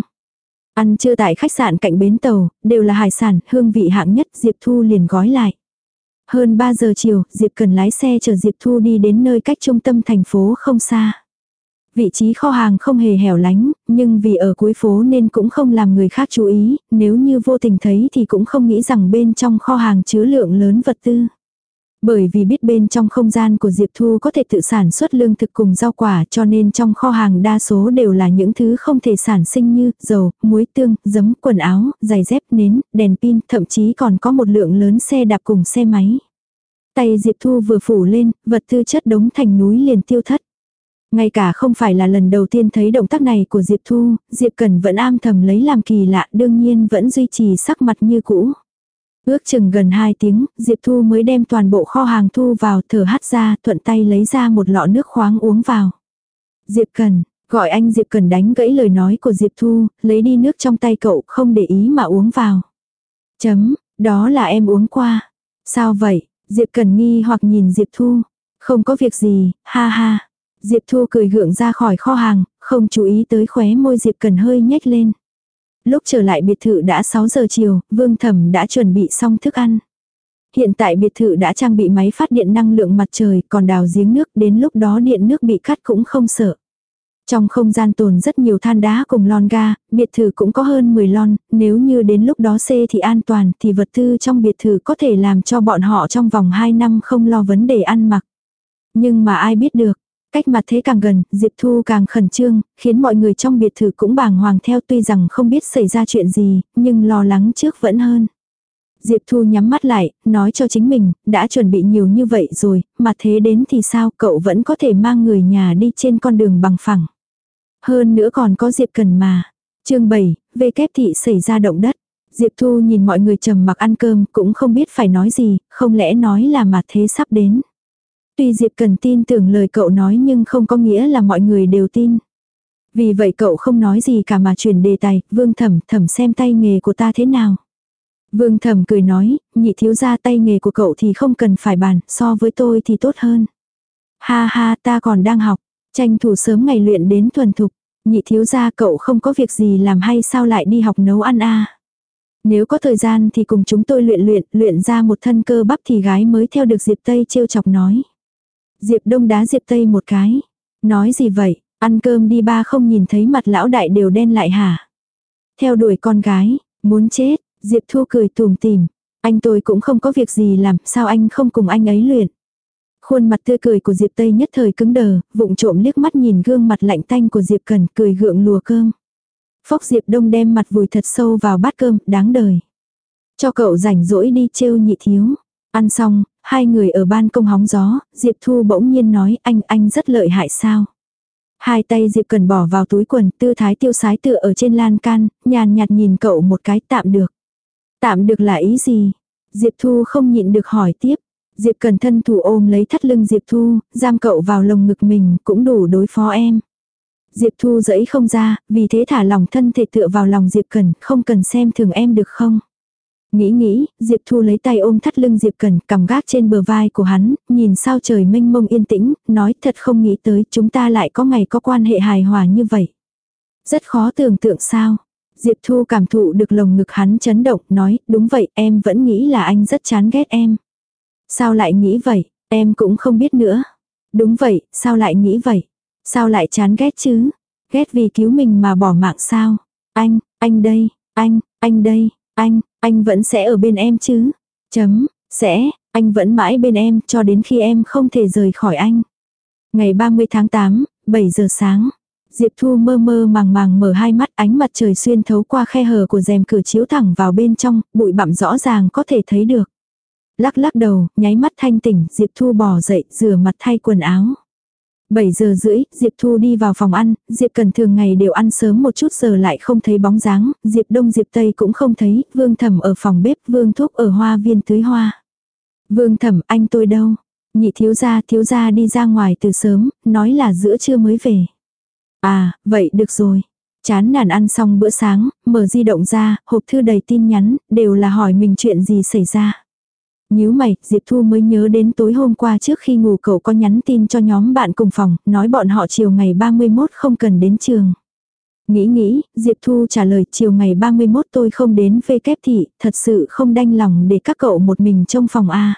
Ăn trưa tại khách sạn cạnh bến tàu, đều là hải sản, hương vị hạng nhất, Diệp Thu liền gói lại. Hơn ba giờ chiều, Diệp Cần lái xe chở Diệp Thu đi đến nơi cách trung tâm thành phố không xa. Vị trí kho hàng không hề hẻo lánh, nhưng vì ở cuối phố nên cũng không làm người khác chú ý, nếu như vô tình thấy thì cũng không nghĩ rằng bên trong kho hàng chứa lượng lớn vật tư. Bởi vì biết bên trong không gian của Diệp Thu có thể tự sản xuất lương thực cùng rau quả cho nên trong kho hàng đa số đều là những thứ không thể sản sinh như dầu, muối tương, giấm, quần áo, giày dép, nến, đèn pin, thậm chí còn có một lượng lớn xe đạp cùng xe máy. Tay Diệp Thu vừa phủ lên, vật tư chất đống thành núi liền tiêu thất. Ngay cả không phải là lần đầu tiên thấy động tác này của Diệp Thu, Diệp Cần vẫn am thầm lấy làm kỳ lạ, đương nhiên vẫn duy trì sắc mặt như cũ. Ước chừng gần hai tiếng, Diệp Thu mới đem toàn bộ kho hàng thu vào, thở hắt ra, thuận tay lấy ra một lọ nước khoáng uống vào. Diệp Cần, gọi anh Diệp Cần đánh gãy lời nói của Diệp Thu, lấy đi nước trong tay cậu, không để ý mà uống vào. Chấm, đó là em uống qua. Sao vậy? Diệp Cần nghi hoặc nhìn Diệp Thu. Không có việc gì, ha ha. Diệp Thu cười gượng ra khỏi kho hàng, không chú ý tới khóe môi Diệp Cần hơi nhếch lên. Lúc trở lại biệt thự đã sáu giờ chiều, Vương Thẩm đã chuẩn bị xong thức ăn. Hiện tại biệt thự đã trang bị máy phát điện năng lượng mặt trời, còn đào giếng nước, đến lúc đó điện nước bị cắt cũng không sợ. Trong không gian tồn rất nhiều than đá cùng lon ga, biệt thự cũng có hơn mười lon, nếu như đến lúc đó xê thì an toàn thì vật tư trong biệt thự có thể làm cho bọn họ trong vòng hai năm không lo vấn đề ăn mặc. Nhưng mà ai biết được. Cách mặt thế càng gần, Diệp Thu càng khẩn trương, khiến mọi người trong biệt thự cũng bàng hoàng theo, tuy rằng không biết xảy ra chuyện gì, nhưng lo lắng trước vẫn hơn. Diệp Thu nhắm mắt lại, nói cho chính mình, đã chuẩn bị nhiều như vậy rồi, mà thế đến thì sao, cậu vẫn có thể mang người nhà đi trên con đường bằng phẳng. Hơn nữa còn có Diệp Cần mà. Chương bảy, về kép thị xảy ra động đất. Diệp Thu nhìn mọi người trầm mặc ăn cơm, cũng không biết phải nói gì, không lẽ nói là mà thế sắp đến. Tuy Diệp Cần tin tưởng lời cậu nói nhưng không có nghĩa là mọi người đều tin. Vì vậy cậu không nói gì cả mà chuyển đề tài, Vương Thẩm, Thẩm xem tay nghề của ta thế nào. Vương Thẩm cười nói, nhị thiếu gia tay nghề của cậu thì không cần phải bàn, so với tôi thì tốt hơn. Ha ha, ta còn đang học, tranh thủ sớm ngày luyện đến thuần thục. Nhị thiếu gia, cậu không có việc gì làm hay sao lại đi học nấu ăn a? Nếu có thời gian thì cùng chúng tôi luyện luyện, luyện ra một thân cơ bắp thì gái mới theo được. Diệp Tây trêu chọc nói. Diệp Đông đá Diệp Tây một cái. Nói gì vậy, ăn cơm đi, ba không nhìn thấy mặt lão đại đều đen lại hả? Theo đuổi con gái, muốn chết. Diệp Thu cười tủm tỉm. Anh tôi cũng không có việc gì làm, sao anh không cùng anh ấy luyện? Khuôn mặt tươi cười của Diệp Tây nhất thời cứng đờ, vụng trộm liếc mắt nhìn gương mặt lạnh tanh của Diệp Cần, cười gượng lùa cơm. Phốc, Diệp Đông đem mặt vùi thật sâu vào bát cơm, đáng đời. Cho cậu rảnh rỗi đi trêu nhị thiếu. Ăn xong, hai người ở ban công hóng gió, Diệp Thu bỗng nhiên nói, anh, anh rất lợi hại sao? Hai tay Diệp Cần bỏ vào túi quần, tư thái tiêu sái tựa ở trên lan can, nhàn nhạt nhìn cậu một cái, tạm được. Tạm được là ý gì? Diệp Thu không nhịn được hỏi tiếp. Diệp Cần thân thủ ôm lấy thắt lưng Diệp Thu, giam cậu vào lồng ngực mình, cũng đủ đối phó em. Diệp Thu giãy không ra, vì thế thả lỏng thân thể tựa vào lòng Diệp Cần, không cần xem thường em được không? Nghĩ nghĩ, Diệp Thu lấy tay ôm thắt lưng Diệp Cần, cằm gác trên bờ vai của hắn, nhìn sao trời mênh mông yên tĩnh, nói thật không nghĩ tới chúng ta lại có ngày có quan hệ hài hòa như vậy. Rất khó tưởng tượng sao? Diệp Thu cảm thụ được lồng ngực hắn chấn động, nói, đúng vậy, em vẫn nghĩ là anh rất chán ghét em. Sao lại nghĩ vậy, em cũng không biết nữa. Đúng vậy, sao lại nghĩ vậy? Sao lại chán ghét chứ? Ghét vì cứu mình mà bỏ mạng sao? Anh, anh đây, anh, anh đây, anh, anh vẫn sẽ ở bên em chứ? Chấm, sẽ, anh vẫn mãi bên em cho đến khi em không thể rời khỏi anh. Ngày ba mươi tháng tám, bảy giờ sáng. Diệp Thu mơ mơ màng màng mở hai mắt, ánh mặt trời xuyên thấu qua khe hở của rèm cửa chiếu thẳng vào bên trong, bụi bặm rõ ràng có thể thấy được. Lắc lắc đầu, nháy mắt thanh tỉnh, Diệp Thu bò dậy, rửa mặt thay quần áo. bảy giờ rưỡi, Diệp Thu đi vào phòng ăn, Diệp Cần thường ngày đều ăn sớm một chút giờ lại không thấy bóng dáng, Diệp Đông Diệp Tây cũng không thấy, Vương Thẩm ở phòng bếp, Vương Thúc ở hoa viên tưới hoa. Vương Thẩm, anh tôi đâu? Nhị thiếu gia, thiếu gia đi ra ngoài từ sớm, nói là giữa trưa mới về. À, vậy được rồi. Chán nản ăn xong bữa sáng, mở di động ra, hộp thư đầy tin nhắn, đều là hỏi mình chuyện gì xảy ra. Nhíu mày, Diệp Thu mới nhớ đến tối hôm qua trước khi ngủ cậu có nhắn tin cho nhóm bạn cùng phòng, nói bọn họ chiều ngày ba mươi mốt không cần đến trường. Nghĩ nghĩ, Diệp Thu trả lời chiều ngày ba mươi mốt tôi không đến về kép thị, thật sự không đành lòng để các cậu một mình trong phòng A.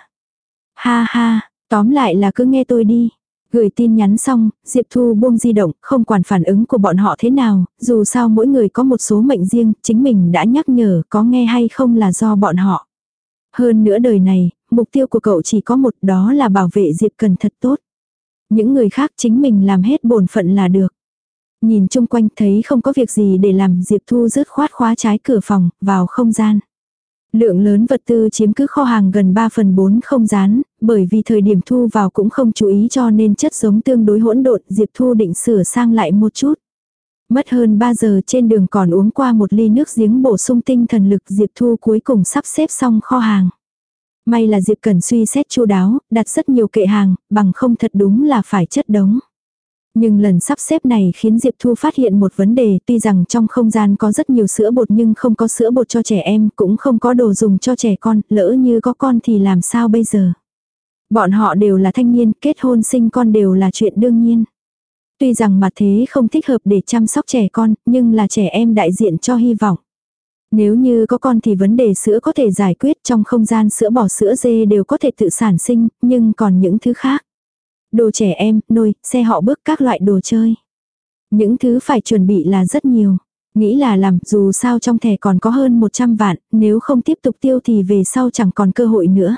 Ha ha, tóm lại là cứ nghe tôi đi. Gửi tin nhắn xong, Diệp Thu buông di động, không quản phản ứng của bọn họ thế nào, dù sao mỗi người có một số mệnh riêng, chính mình đã nhắc nhở có nghe hay không là do bọn họ. Hơn nữa đời này, mục tiêu của cậu chỉ có một, đó là bảo vệ Diệp Cần thật tốt. Những người khác chính mình làm hết bổn phận là được. Nhìn chung quanh thấy không có việc gì để làm, Diệp Thu dứt khoát khóa trái cửa phòng, vào không gian. Lượng lớn vật tư chiếm cứ kho hàng gần ba phần bốn không gian, bởi vì thời điểm thu vào cũng không chú ý cho nên chất giống tương đối hỗn độn, Diệp Thu định sửa sang lại một chút. Mất hơn ba giờ trên đường còn uống qua một ly nước giếng bổ sung tinh thần lực, Diệp Thu cuối cùng sắp xếp xong kho hàng. May là Diệp Cần suy xét chu đáo, đặt rất nhiều kệ hàng, bằng không thật đúng là phải chất đống. Nhưng lần sắp xếp này khiến Diệp Thu phát hiện một vấn đề, tuy rằng trong không gian có rất nhiều sữa bột nhưng không có sữa bột cho trẻ em, cũng không có đồ dùng cho trẻ con, lỡ như có con thì làm sao bây giờ. Bọn họ đều là thanh niên, kết hôn sinh con đều là chuyện đương nhiên. Tuy rằng mặt thế không thích hợp để chăm sóc trẻ con, nhưng là trẻ em đại diện cho hy vọng. Nếu như có con thì vấn đề sữa có thể giải quyết, trong không gian sữa bò sữa dê đều có thể tự sản sinh, nhưng còn những thứ khác. Đồ trẻ em, nồi, xe họ bước, các loại đồ chơi. Những thứ phải chuẩn bị là rất nhiều. Nghĩ là làm, dù sao trong thẻ còn có hơn một trăm vạn, nếu không tiếp tục tiêu thì về sau chẳng còn cơ hội nữa.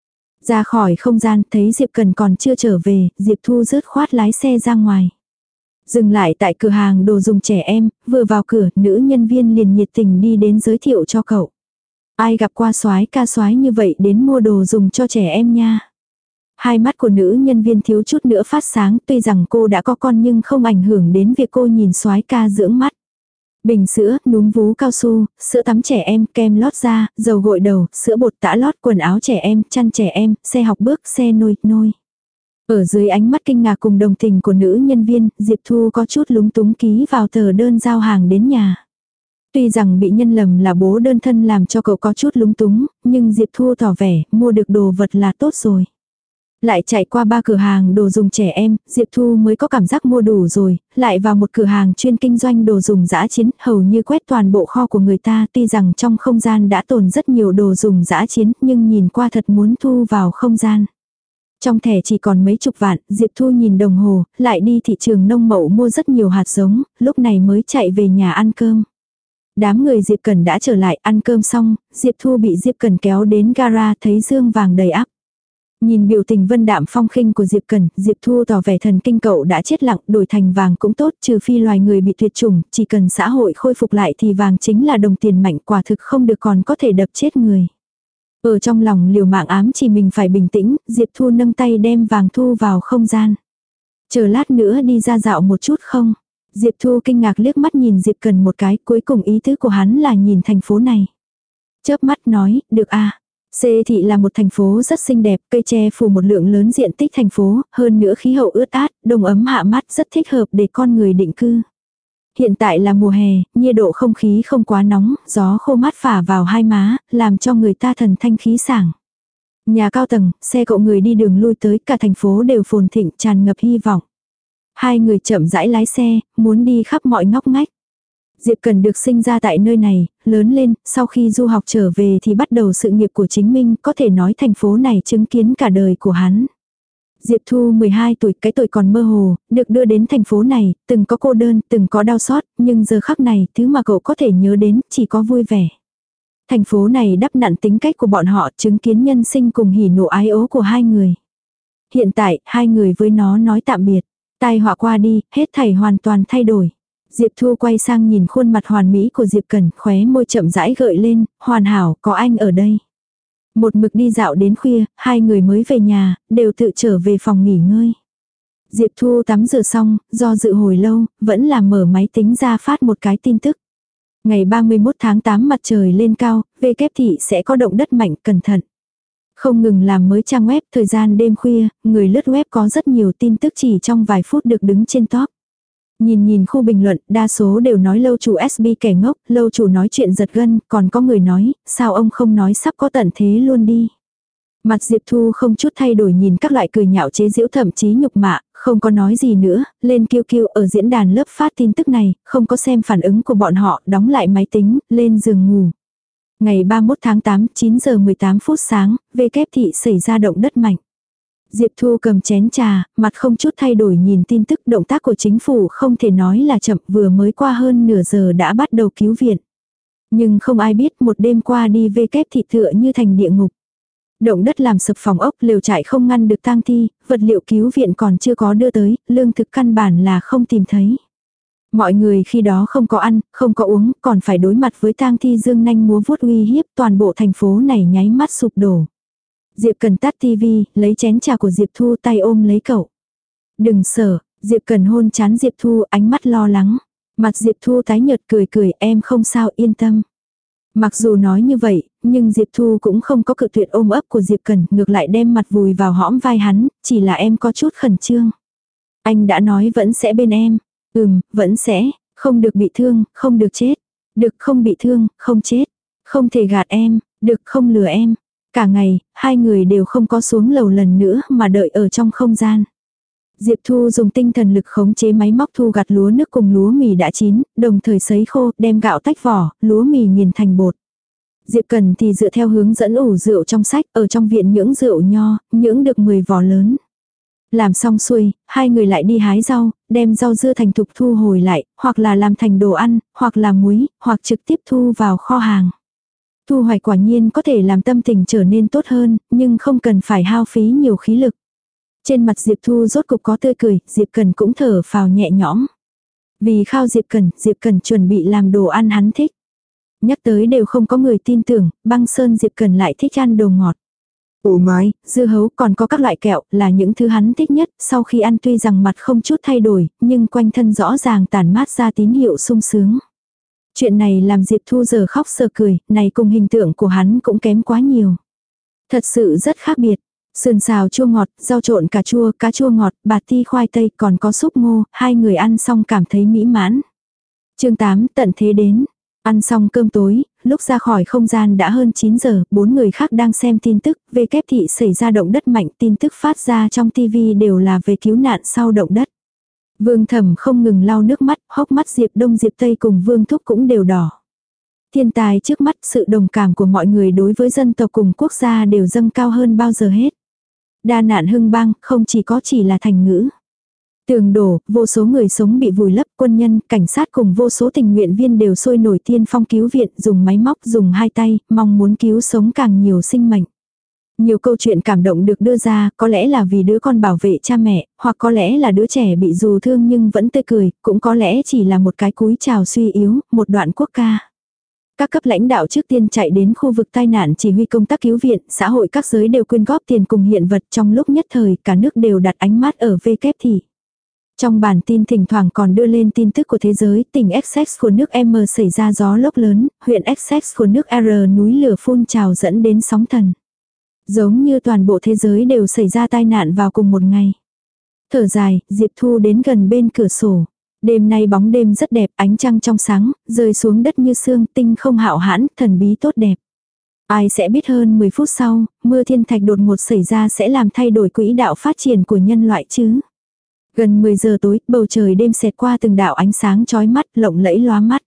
Ra khỏi không gian, thấy Diệp Cần còn chưa trở về, Diệp Thu dứt khoát lái xe ra ngoài. Dừng lại tại cửa hàng đồ dùng trẻ em, vừa vào cửa, nữ nhân viên liền nhiệt tình đi đến giới thiệu cho cậu. Ai gặp qua soái ca soái như vậy đến mua đồ dùng cho trẻ em nha. Hai mắt của nữ nhân viên thiếu chút nữa phát sáng, tuy rằng cô đã có con nhưng không ảnh hưởng đến việc cô nhìn soái ca dưỡng mắt. Bình sữa, núm vú cao su, sữa tắm trẻ em, kem lót da, dầu gội đầu, sữa bột tã lót, quần áo trẻ em, chăn trẻ em, xe học bước, xe nôi, nôi. Ở dưới ánh mắt kinh ngạc cùng đồng tình của nữ nhân viên, Diệp Thu có chút lúng túng ký vào tờ đơn giao hàng đến nhà. Tuy rằng bị nhân lầm là bố đơn thân làm cho cậu có chút lúng túng, nhưng Diệp Thu tỏ vẻ mua được đồ vật là tốt rồi. Lại chạy qua ba cửa hàng đồ dùng trẻ em, Diệp Thu mới có cảm giác mua đủ rồi, lại vào một cửa hàng chuyên kinh doanh đồ dùng dã chiến, hầu như quét toàn bộ kho của người ta, tuy rằng trong không gian đã tồn rất nhiều đồ dùng dã chiến, nhưng nhìn qua thật muốn thu vào không gian. Trong thẻ chỉ còn mấy chục vạn, Diệp Thu nhìn đồng hồ, lại đi thị trường nông mậu mua rất nhiều hạt giống, lúc này mới chạy về nhà ăn cơm. Đám người Diệp Cẩn đã trở lại, ăn cơm xong, Diệp Thu bị Diệp Cẩn kéo đến gara, thấy dương vàng đầy ắp. Nhìn biểu tình vân đạm phong khinh của Diệp Cẩn, Diệp Thu tỏ vẻ thần kinh cậu đã chết lặng, đổi thành vàng cũng tốt, trừ phi loài người bị tuyệt chủng, chỉ cần xã hội khôi phục lại thì vàng chính là đồng tiền mạnh, quả thực không được còn có thể đập chết người. Ở trong lòng liều mạng ám chỉ mình phải bình tĩnh, Diệp Thu nâng tay đem vàng thu vào không gian. Chờ lát nữa đi ra dạo một chút không? Diệp Thu kinh ngạc liếc mắt nhìn Diệp Cẩn một cái, cuối cùng ý tứ của hắn là nhìn thành phố này. Chớp mắt nói, được à. Xê thị là một thành phố rất xinh đẹp, cây tre phủ một lượng lớn diện tích thành phố, hơn nữa khí hậu ướt át, đông ấm hạ mát rất thích hợp để con người định cư. Hiện tại là mùa hè, nhiệt độ không khí không quá nóng, gió khô mát phả vào hai má, làm cho người ta thần thanh khí sảng. Nhà cao tầng, xe cộ người đi đường lui tới, cả thành phố đều phồn thịnh, tràn ngập hy vọng. Hai người chậm rãi lái xe, muốn đi khắp mọi ngóc ngách. Diệp Cần được sinh ra tại nơi này, lớn lên, sau khi du học trở về thì bắt đầu sự nghiệp của chính mình, có thể nói thành phố này chứng kiến cả đời của hắn. Diệp Thu mười hai tuổi, cái tuổi còn mơ hồ, được đưa đến thành phố này, từng có cô đơn, từng có đau xót, nhưng giờ khắc này, thứ mà cậu có thể nhớ đến, chỉ có vui vẻ. Thành phố này đắp nặn tính cách của bọn họ, chứng kiến nhân sinh cùng hỉ nộ ái ố của hai người. Hiện tại, hai người với nó nói tạm biệt. Tai họa qua đi, hết thảy hoàn toàn thay đổi. Diệp Thu quay sang nhìn khuôn mặt hoàn mỹ của Diệp Cẩn, khóe môi chậm rãi gợi lên, hoàn hảo, có anh ở đây. Một mực đi dạo đến khuya, hai người mới về nhà, đều tự trở về phòng nghỉ ngơi. Diệp Thu tắm rửa xong, do dự hồi lâu, vẫn là mở máy tính ra phát một cái tin tức. Ngày ba mươi mốt tháng tám mặt trời lên cao, V kép thị sẽ có động đất mạnh, cẩn thận. Không ngừng làm mới trang web, thời gian đêm khuya, người lướt web có rất nhiều tin tức chỉ trong vài phút được đứng trên top. Nhìn nhìn khu bình luận, đa số đều nói lâu chủ ét bê kẻ ngốc, lâu chủ nói chuyện giật gân, còn có người nói, sao ông không nói sắp có tận thế luôn đi. Mặt Diệp Thu không chút thay đổi nhìn các loại cười nhạo chế giễu thậm chí nhục mạ, không có nói gì nữa, lên kêu kêu ở diễn đàn lớp phát tin tức này, không có xem phản ứng của bọn họ, đóng lại máy tính, lên giường ngủ. Ngày ba mươi mốt tháng tám, chín giờ mười tám phút sáng, V kép thị xảy ra động đất mạnh. Diệp Thu cầm chén trà, mặt không chút thay đổi nhìn tin tức, động tác của chính phủ không thể nói là chậm, vừa mới qua hơn nửa giờ đã bắt đầu cứu viện. Nhưng không ai biết một đêm qua đi V kép thị tựa như thành địa ngục. Động đất làm sập phòng ốc, lều trại không ngăn được tang thi, vật liệu cứu viện còn chưa có đưa tới, lương thực căn bản là không tìm thấy. Mọi người khi đó không có ăn, không có uống, còn phải đối mặt với tang thi dương nanh múa vuốt uy hiếp, toàn bộ thành phố này nháy mắt sụp đổ. Diệp Cần tắt tivi, lấy chén trà của Diệp Thu, tay ôm lấy cậu. Đừng sợ, Diệp Cần hôn chán Diệp Thu, ánh mắt lo lắng. Mặt Diệp Thu tái nhợt cười cười, em không sao, yên tâm. Mặc dù nói như vậy, nhưng Diệp Thu cũng không có cự tuyệt ôm ấp của Diệp Cần, ngược lại đem mặt vùi vào hõm vai hắn, chỉ là em có chút khẩn trương. Anh đã nói vẫn sẽ bên em. Ừm, vẫn sẽ, không được bị thương, không được chết. Được không bị thương, không chết. Không thể gạt em, được không lừa em. Cả ngày, hai người đều không có xuống lầu lần nữa mà đợi ở trong không gian. Diệp Thu dùng tinh thần lực khống chế máy móc thu gặt lúa nước cùng lúa mì đã chín, đồng thời sấy khô, đem gạo tách vỏ, lúa mì nghiền thành bột. Diệp Cần thì dựa theo hướng dẫn ủ rượu trong sách, ở trong viện nhưỡng rượu nho, nhưỡng được mười vỏ lớn. Làm xong xuôi, hai người lại đi hái rau, đem rau dưa thành thục thu hồi lại, hoặc là làm thành đồ ăn, hoặc là muối, hoặc trực tiếp thu vào kho hàng. Thu hoạch quả nhiên có thể làm tâm tình trở nên tốt hơn, nhưng không cần phải hao phí nhiều khí lực. Trên mặt Diệp Thu rốt cục có tươi cười, Diệp Cần cũng thở phào nhẹ nhõm. Vì khao Diệp Cần, Diệp Cần chuẩn bị làm đồ ăn hắn thích. Nhắc tới đều không có người tin tưởng, băng sơn Diệp Cần lại thích ăn đồ ngọt. Ủ mái, dưa hấu còn có các loại kẹo là những thứ hắn thích nhất, sau khi ăn tuy rằng mặt không chút thay đổi, nhưng quanh thân rõ ràng tản mát ra tín hiệu sung sướng. Chuyện này làm Diệp Thu giờ khóc sờ cười, này cùng hình tượng của hắn cũng kém quá nhiều. Thật sự rất khác biệt. Sườn xào chua ngọt, rau trộn cà chua, cá chua ngọt, bạt ti khoai tây, còn có súp ngô, hai người ăn xong cảm thấy mỹ mãn. Chương tám, tận thế đến. Ăn xong cơm tối, lúc ra khỏi không gian đã hơn chín giờ, bốn người khác đang xem tin tức, về kép thị xảy ra động đất mạnh, tin tức phát ra trong tivi đều là về cứu nạn sau động đất. Vương Thẩm không ngừng lau nước mắt, hốc mắt Diệp Đông Diệp Tây cùng Vương Thúc cũng đều đỏ. Thiên tài trước mắt, sự đồng cảm của mọi người đối với dân tộc cùng quốc gia đều dâng cao hơn bao giờ hết. Đa nạn hưng bang, không chỉ có chỉ là thành ngữ. Tường đổ, vô số người sống bị vùi lấp, quân nhân, cảnh sát cùng vô số tình nguyện viên đều sôi nổi tiên phong cứu viện, dùng máy móc, dùng hai tay, mong muốn cứu sống càng nhiều sinh mệnh. Nhiều câu chuyện cảm động được đưa ra, có lẽ là vì đứa con bảo vệ cha mẹ, hoặc có lẽ là đứa trẻ bị dù thương nhưng vẫn tươi cười, cũng có lẽ chỉ là một cái cúi chào suy yếu, một đoạn quốc ca. Các cấp lãnh đạo trước tiên chạy đến khu vực tai nạn chỉ huy công tác cứu viện, xã hội các giới đều quyên góp tiền cùng hiện vật, trong lúc nhất thời cả nước đều đặt ánh mắt ở V kép thị. Trong bản tin thỉnh thoảng còn đưa lên tin tức của thế giới, tỉnh Essex của nước M xảy ra gió lốc lớn, huyện Essex của nước R núi lửa phun trào dẫn đến sóng thần. Giống như toàn bộ thế giới đều xảy ra tai nạn vào cùng một ngày. Thở dài, Diệp Thu đến gần bên cửa sổ. Đêm nay bóng đêm rất đẹp, ánh trăng trong sáng, rơi xuống đất như sương, tinh không hạo hãn, thần bí tốt đẹp. Ai sẽ biết hơn mười phút sau, mưa thiên thạch đột ngột xảy ra sẽ làm thay đổi quỹ đạo phát triển của nhân loại chứ. Gần mười giờ tối, bầu trời đêm xẹt qua từng đạo ánh sáng chói mắt, lộng lẫy lóa mắt.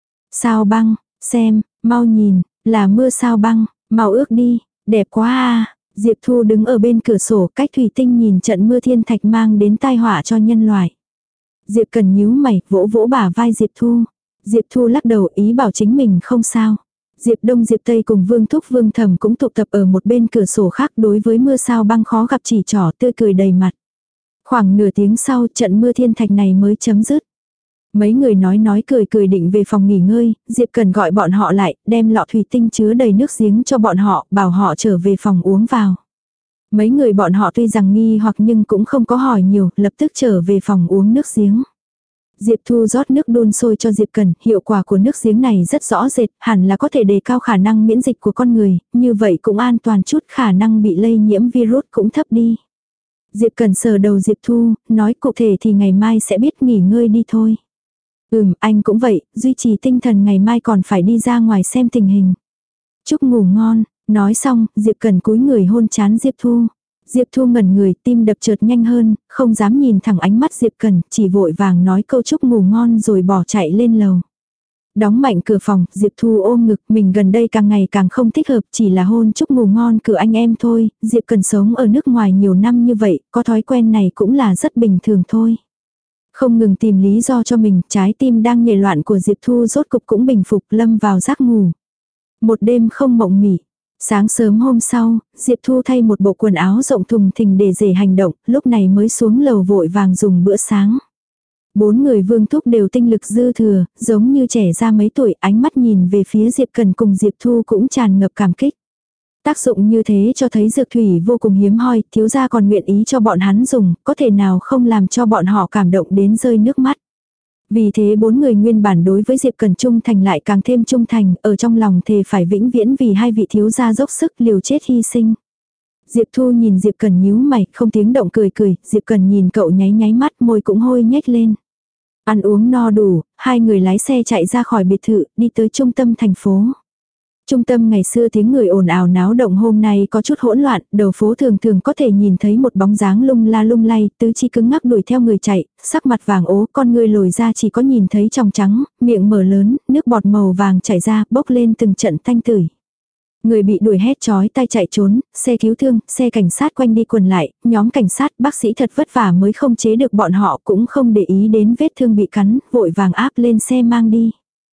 Sao băng, xem, mau nhìn, là mưa sao băng, mau ước đi, đẹp quá à. Diệp Thu đứng ở bên cửa sổ cách thủy tinh nhìn trận mưa thiên thạch mang đến tai họa cho nhân loại. Diệp Cần nhíu mày, vỗ vỗ bả vai Diệp Thu. Diệp Thu lắc đầu ý bảo chính mình không sao. Diệp Đông Diệp Tây cùng Vương Thúc Vương Thẩm cũng tụ tập ở một bên cửa sổ khác đối với mưa sao băng khó gặp chỉ trỏ tươi cười đầy mặt. Khoảng nửa tiếng sau trận mưa thiên thạch này mới chấm dứt. Mấy người nói nói cười cười định về phòng nghỉ ngơi, Diệp Cần gọi bọn họ lại, đem lọ thủy tinh chứa đầy nước giếng cho bọn họ, bảo họ trở về phòng uống vào. Mấy người bọn họ tuy rằng nghi hoặc nhưng cũng không có hỏi nhiều, lập tức trở về phòng uống nước giếng. Diệp Thu rót nước đun sôi cho Diệp Cần, hiệu quả của nước giếng này rất rõ rệt, hẳn là có thể đề cao khả năng miễn dịch của con người, như vậy cũng an toàn chút, khả năng bị lây nhiễm virus cũng thấp đi. Diệp Cần sờ đầu Diệp Thu, nói cụ thể thì ngày mai sẽ biết, nghỉ ngơi đi thôi. Ừm, anh cũng vậy, duy trì tinh thần, ngày mai còn phải đi ra ngoài xem tình hình. Chúc ngủ ngon, nói xong, Diệp Cần cúi người hôn trán Diệp Thu. Diệp Thu ngẩn người, tim đập chợt nhanh hơn, không dám nhìn thẳng ánh mắt Diệp Cần, chỉ vội vàng nói câu chúc ngủ ngon rồi bỏ chạy lên lầu. Đóng mạnh cửa phòng, Diệp Thu ôm ngực, mình gần đây càng ngày càng không thích hợp, chỉ là hôn chúc ngủ ngon cửa anh em thôi, Diệp Cần sống ở nước ngoài nhiều năm như vậy, có thói quen này cũng là rất bình thường thôi. Không ngừng tìm lý do cho mình, trái tim đang nhảy loạn của Diệp Thu rốt cục cũng bình phục, lâm vào giấc ngủ. Một đêm không mộng mị. Sáng sớm hôm sau, Diệp Thu thay một bộ quần áo rộng thùng thình để dễ hành động, lúc này mới xuống lầu vội vàng dùng bữa sáng. Bốn người Vương Thúc đều tinh lực dư thừa, giống như trẻ ra mấy tuổi, ánh mắt nhìn về phía Diệp Cần cùng Diệp Thu cũng tràn ngập cảm kích. Tác dụng như thế cho thấy dược thủy vô cùng hiếm hoi, thiếu gia còn nguyện ý cho bọn hắn dùng, có thể nào không làm cho bọn họ cảm động đến rơi nước mắt. Vì thế bốn người nguyên bản đối với Diệp Cần trung thành lại càng thêm trung thành, ở trong lòng thề phải vĩnh viễn vì hai vị thiếu gia dốc sức liều chết hy sinh. Diệp Thu nhìn Diệp Cần nhíu mày, không tiếng động cười cười, Diệp Cần nhìn cậu nháy nháy mắt, môi cũng hôi nhếch lên. Ăn uống no đủ, hai người lái xe chạy ra khỏi biệt thự, đi tới trung tâm thành phố. Trung tâm ngày xưa tiếng người ồn ào náo động hôm nay có chút hỗn loạn, đầu phố thường thường có thể nhìn thấy một bóng dáng lung la lung lay, tứ chi cứng ngắc đuổi theo người chạy, sắc mặt vàng ố, con người lồi ra chỉ có nhìn thấy tròng trắng, miệng mở lớn, nước bọt màu vàng chảy ra, bốc lên từng trận tanh tưởi. Người bị đuổi hét chói tai chạy trốn, xe cứu thương, xe cảnh sát quanh đi quần lại, nhóm cảnh sát, bác sĩ thật vất vả mới không chế được bọn họ, cũng không để ý đến vết thương bị cắn, vội vàng áp lên xe mang đi.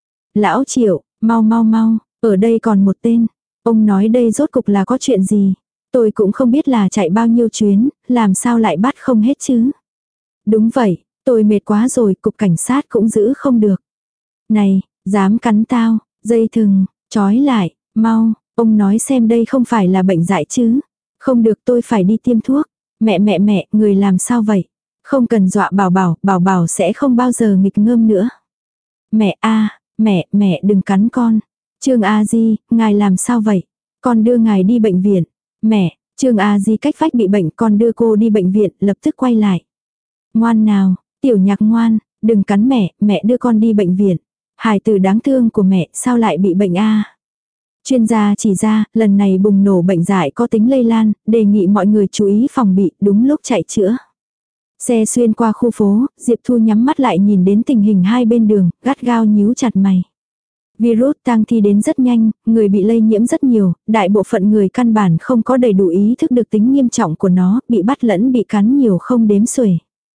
Lão Triệu, mau mau mau, ở đây còn một tên. Ông nói đây rốt cục là có chuyện gì. Tôi cũng không biết là chạy bao nhiêu chuyến, làm sao lại bắt không hết chứ. Đúng vậy, tôi mệt quá rồi, cục cảnh sát cũng giữ không được. Này, dám cắn tao, dây thừng, trói lại, mau. Ông nói xem đây không phải là bệnh dại chứ. Không được, tôi phải đi tiêm thuốc. Mẹ mẹ mẹ, người làm sao vậy? Không cần dọa Bảo Bảo, Bảo Bảo sẽ không bao giờ nghịch ngợm nữa. Mẹ a, mẹ, mẹ đừng cắn con. Trương A Di, ngài làm sao vậy? Con đưa ngài đi bệnh viện. Mẹ, Trương A Di cách vách bị bệnh, con đưa cô đi bệnh viện, lập tức quay lại. Ngoan nào, Tiểu Nhạc ngoan, đừng cắn mẹ, mẹ đưa con đi bệnh viện. Hài tử đáng thương của mẹ, sao lại bị bệnh a? Chuyên gia chỉ ra, lần này bùng nổ bệnh dại có tính lây lan, đề nghị mọi người chú ý phòng bị, đúng lúc chạy chữa. Xe xuyên qua khu phố, Diệp Thu nhắm mắt lại nhìn đến tình hình hai bên đường, gắt gao nhíu chặt mày. Virus tang thi đến rất nhanh, người bị lây nhiễm rất nhiều, đại bộ phận người căn bản không có đầy đủ ý thức được tính nghiêm trọng của nó, bị bắt lẫn bị cắn nhiều không đếm xuể.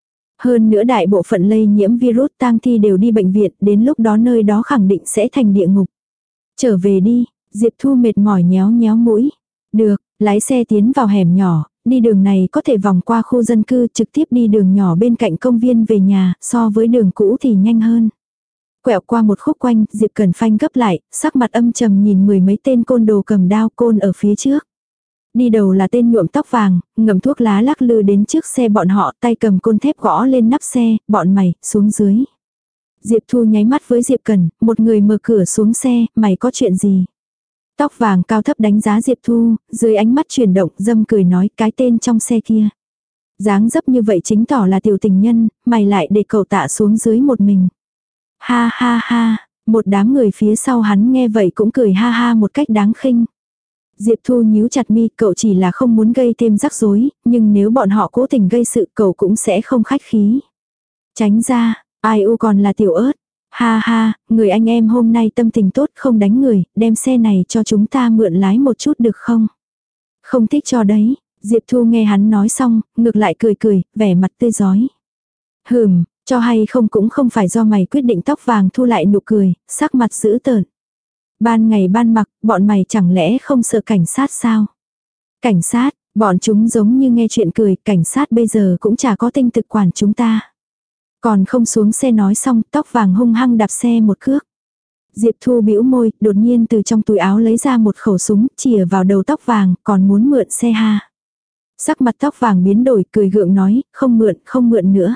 Hơn nữa đại bộ phận lây nhiễm virus tang thi đều đi bệnh viện, đến lúc đó nơi đó khẳng định sẽ thành địa ngục. Trở về đi, Diệp Thu mệt mỏi nhéo nhéo mũi. Được, lái xe tiến vào hẻm nhỏ, đi đường này có thể vòng qua khu dân cư trực tiếp đi đường nhỏ bên cạnh công viên về nhà, so với đường cũ thì nhanh hơn. Quẹo qua một khúc quanh, Diệp Cần phanh gấp lại, sắc mặt âm trầm nhìn mười mấy tên côn đồ cầm đao côn ở phía trước. Đi đầu là tên nhuộm tóc vàng, ngậm thuốc lá lắc lư đến trước xe bọn họ, tay cầm côn thép gõ lên nắp xe, bọn mày, xuống dưới. Diệp Thu nháy mắt với Diệp Cần, một người mở cửa xuống xe, mày có chuyện gì? Tóc vàng cao thấp đánh giá Diệp Thu, dưới ánh mắt chuyển động, dâm cười nói cái tên trong xe kia. Dáng dấp như vậy chính tỏ là tiểu tình nhân, mày lại để cậu tạ xuống dưới một mình. Ha ha ha, một đám người phía sau hắn nghe vậy cũng cười ha ha một cách đáng khinh. Diệp Thu nhíu chặt mi, cậu chỉ là không muốn gây thêm rắc rối, nhưng nếu bọn họ cố tình gây sự cậu cũng sẽ không khách khí. Tránh ra, ai u còn là tiểu ớt. Ha ha, người anh em hôm nay tâm tình tốt không đánh người, đem xe này cho chúng ta mượn lái một chút được không? Không thích cho đấy, Diệp Thu nghe hắn nói xong, ngược lại cười cười, vẻ mặt tươi giói. Hừm, cho hay không cũng không phải do mày quyết định. Tóc vàng thu lại nụ cười, sắc mặt dữ tợn. Ban ngày ban mặc, bọn mày chẳng lẽ không sợ cảnh sát sao? Cảnh sát, bọn chúng giống như nghe chuyện cười, cảnh sát bây giờ cũng chả có tinh thực quản chúng ta. Còn không xuống xe nói xong, tóc vàng hung hăng đạp xe một cước. Diệp Thu bĩu môi, đột nhiên từ trong túi áo lấy ra một khẩu súng, chìa vào đầu tóc vàng, còn muốn mượn xe ha. Sắc mặt tóc vàng biến đổi, cười gượng nói, không mượn, không mượn nữa.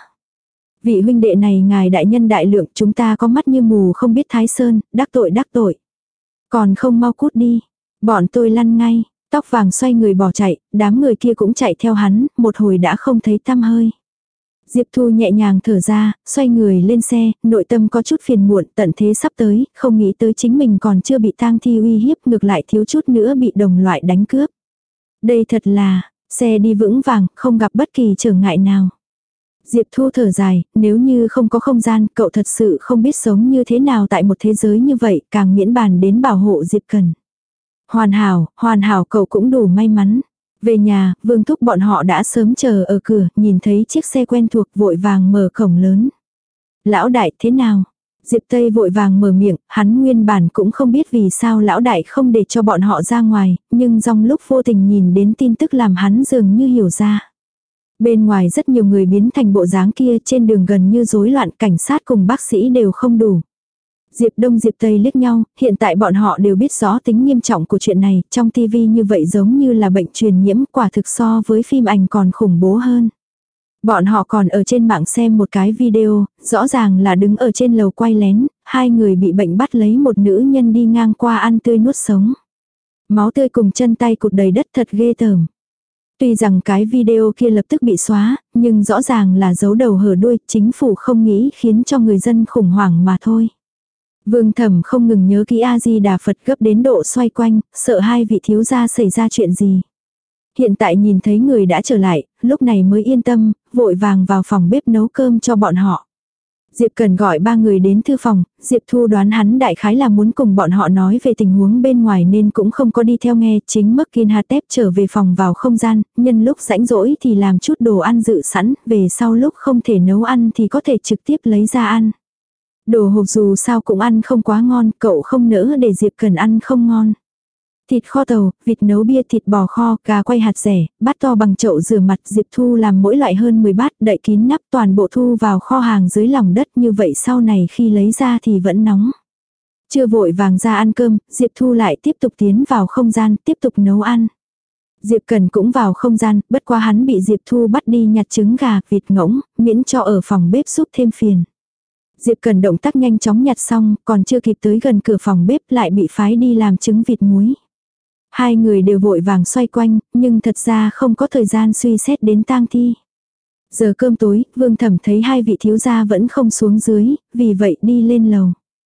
Vị huynh đệ này ngài đại nhân đại lượng, chúng ta có mắt như mù không biết thái sơn, đắc tội đắc tội. Còn không mau cút đi, bọn tôi lăn ngay. Tóc vàng xoay người bỏ chạy, đám người kia cũng chạy theo hắn, một hồi đã không thấy tăm hơi. Diệp Thu nhẹ nhàng thở ra, xoay người lên xe, nội tâm có chút phiền muộn, tận thế sắp tới, không nghĩ tới chính mình còn chưa bị tang thi uy hiếp, ngược lại thiếu chút nữa bị đồng loại đánh cướp. Đây thật là, xe đi vững vàng, không gặp bất kỳ trở ngại nào. Diệp Thu thở dài, nếu như không có không gian, cậu thật sự không biết sống như thế nào tại một thế giới như vậy, càng miễn bàn đến bảo hộ Diệp Cần. Hoàn hảo, hoàn hảo cậu cũng đủ may mắn. Về nhà, Vương Thúc bọn họ đã sớm chờ ở cửa, nhìn thấy chiếc xe quen thuộc vội vàng mở cổng lớn. Lão đại thế nào? Diệp Tây vội vàng mở miệng, hắn nguyên bản cũng không biết vì sao lão đại không để cho bọn họ ra ngoài, nhưng trong lúc vô tình nhìn đến tin tức làm hắn dường như hiểu ra. Bên ngoài rất nhiều người biến thành bộ dáng kia, trên đường gần như rối loạn, cảnh sát cùng bác sĩ đều không đủ. Diệp Đông Diệp Tây liếc nhau, hiện tại bọn họ đều biết rõ tính nghiêm trọng của chuyện này, trong tivi như vậy giống như là bệnh truyền nhiễm, quả thực so với phim ảnh còn khủng bố hơn. Bọn họ còn ở trên mạng xem một cái video, rõ ràng là đứng ở trên lầu quay lén, hai người bị bệnh bắt lấy một nữ nhân đi ngang qua ăn tươi nuốt sống. Máu tươi cùng chân tay cụt đầy đất thật ghê tởm. Tuy rằng cái video kia lập tức bị xóa, nhưng rõ ràng là giấu đầu hở đuôi, chính phủ không nghĩ khiến cho người dân khủng hoảng mà thôi. Vương Thẩm không ngừng nhớ kỹ A-di-đà Phật gấp đến độ xoay quanh, sợ hai vị thiếu gia xảy ra chuyện gì. Hiện tại nhìn thấy người đã trở lại, lúc này mới yên tâm, vội vàng vào phòng bếp nấu cơm cho bọn họ. Diệp Cần gọi ba người đến thư phòng, Diệp Thu đoán hắn đại khái là muốn cùng bọn họ nói về tình huống bên ngoài nên cũng không có đi theo nghe, chính Mckinhatep trở về phòng vào không gian, nhân lúc rãnh rỗi thì làm chút đồ ăn dự sẵn, về sau lúc không thể nấu ăn thì có thể trực tiếp lấy ra ăn. Đồ hộp dù sao cũng ăn không quá ngon, cậu không nỡ để Diệp Cần ăn không ngon. Thịt kho tàu, vịt nấu bia, thịt bò kho, gà quay hạt dẻ, bát to bằng chậu rửa mặt, Diệp Thu làm mỗi loại hơn mười bát, đậy kín nắp toàn bộ thu vào kho hàng dưới lòng đất, như vậy sau này khi lấy ra thì vẫn nóng. Chưa vội vàng ra ăn cơm, Diệp Thu lại tiếp tục tiến vào không gian, tiếp tục nấu ăn. Diệp Cần cũng vào không gian, bất quá hắn bị Diệp Thu bắt đi nhặt trứng gà, vịt ngỗng, miễn cho ở phòng bếp giúp thêm phiền. Diệp Cần động tác nhanh chóng nhặt xong, còn chưa kịp tới gần cửa phòng bếp lại bị phái đi làm trứng vịt muối. Hai người đều vội vàng xoay quanh, nhưng thật ra không có thời gian suy xét đến tang thi. Giờ cơm tối, Vương Thẩm thấy hai vị thiếu gia vẫn không xuống dưới, vì vậy đi lên lầu.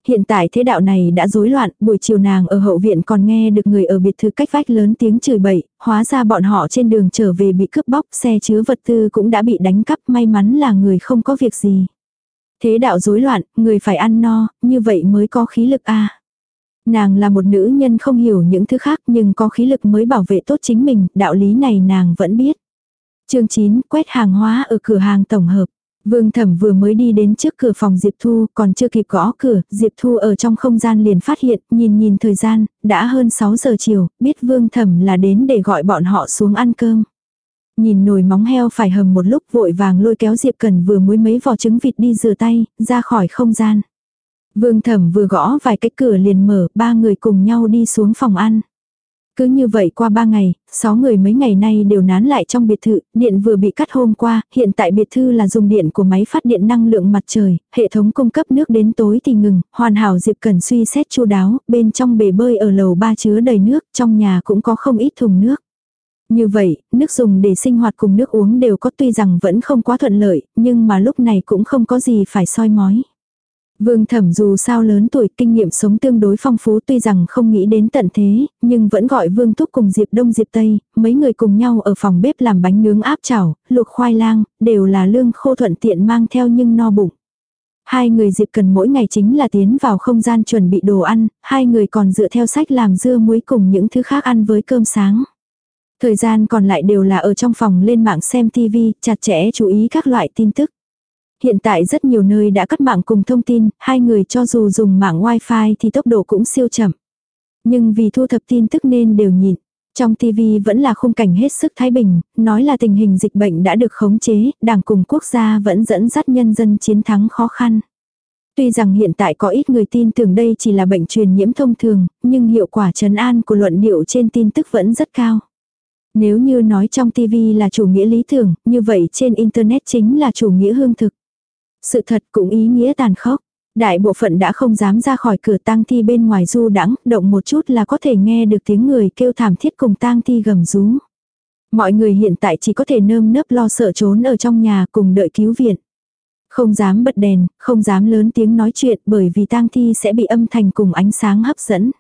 Hiện tại thế đạo này đã rối loạn, buổi chiều nàng ở hậu viện còn nghe được người ở biệt thự cách vách lớn tiếng chửi bậy, hóa ra bọn họ trên đường trở về bị cướp bóc, xe chứa vật tư cũng đã bị đánh cắp, may mắn là người không có việc gì. Thế đạo rối loạn, người phải ăn no, như vậy mới có khí lực a. Nàng là một nữ nhân không hiểu những thứ khác nhưng có khí lực mới bảo vệ tốt chính mình, đạo lý này nàng vẫn biết. Chương chín, quét hàng hóa ở cửa hàng tổng hợp. Vương Thẩm vừa mới đi đến trước cửa phòng Diệp Thu, còn chưa kịp gõ cửa, Diệp Thu ở trong không gian liền phát hiện, nhìn nhìn thời gian, đã hơn sáu giờ chiều, biết Vương Thẩm là đến để gọi bọn họ xuống ăn cơm. Nhìn nồi móng heo phải hầm một lúc, vội vàng lôi kéo Diệp Cần vừa muối mấy vỏ trứng vịt đi rửa tay, ra khỏi không gian. Vương Thẩm vừa gõ vài cái cửa liền mở, ba người cùng nhau đi xuống phòng ăn. Cứ như vậy qua ba ngày, sáu người mấy ngày nay đều nán lại trong biệt thự, điện vừa bị cắt hôm qua, hiện tại biệt thự là dùng điện của máy phát điện năng lượng mặt trời, hệ thống cung cấp nước đến tối thì ngừng, hoàn hảo Diệp Cần suy xét chu đáo, bên trong bể bơi ở lầu ba chứa đầy nước, trong nhà cũng có không ít thùng nước. Như vậy, nước dùng để sinh hoạt cùng nước uống đều có, tuy rằng vẫn không quá thuận lợi, nhưng mà lúc này cũng không có gì phải soi mói. Vương Thẩm dù sao lớn tuổi, kinh nghiệm sống tương đối phong phú, tuy rằng không nghĩ đến tận thế, nhưng vẫn gọi Vương Thúc cùng Diệp Đông Diệp Tây, mấy người cùng nhau ở phòng bếp làm bánh nướng áp chảo, luộc khoai lang, đều là lương khô thuận tiện mang theo nhưng no bụng. Hai người Diệp Cần mỗi ngày chính là tiến vào không gian chuẩn bị đồ ăn, hai người còn dựa theo sách làm dưa muối cùng những thứ khác ăn với cơm sáng. Thời gian còn lại đều là ở trong phòng lên mạng xem tivi, chặt chẽ chú ý các loại tin tức. Hiện tại rất nhiều nơi đã cắt mạng cùng thông tin, hai người cho dù dùng mạng wifi thì tốc độ cũng siêu chậm. Nhưng vì thu thập tin tức nên đều nhịn. Trong tivi vẫn là khung cảnh hết sức thái bình, nói là tình hình dịch bệnh đã được khống chế, đảng cùng quốc gia vẫn dẫn dắt nhân dân chiến thắng khó khăn. Tuy rằng hiện tại có ít người tin tưởng đây chỉ là bệnh truyền nhiễm thông thường, nhưng hiệu quả trấn an của luận điệu trên tin tức vẫn rất cao. Nếu như nói trong tivi là chủ nghĩa lý tưởng, như vậy trên internet chính là chủ nghĩa hương thực. Sự thật cũng ý nghĩa tàn khốc. Đại bộ phận đã không dám ra khỏi cửa tang thi bên ngoài du đãng, động một chút là có thể nghe được tiếng người kêu thảm thiết cùng tang thi gầm rú. Mọi người hiện tại chỉ có thể nơm nớp lo sợ trốn ở trong nhà cùng đợi cứu viện. Không dám bật đèn, không dám lớn tiếng nói chuyện bởi vì tang thi sẽ bị âm thanh cùng ánh sáng hấp dẫn.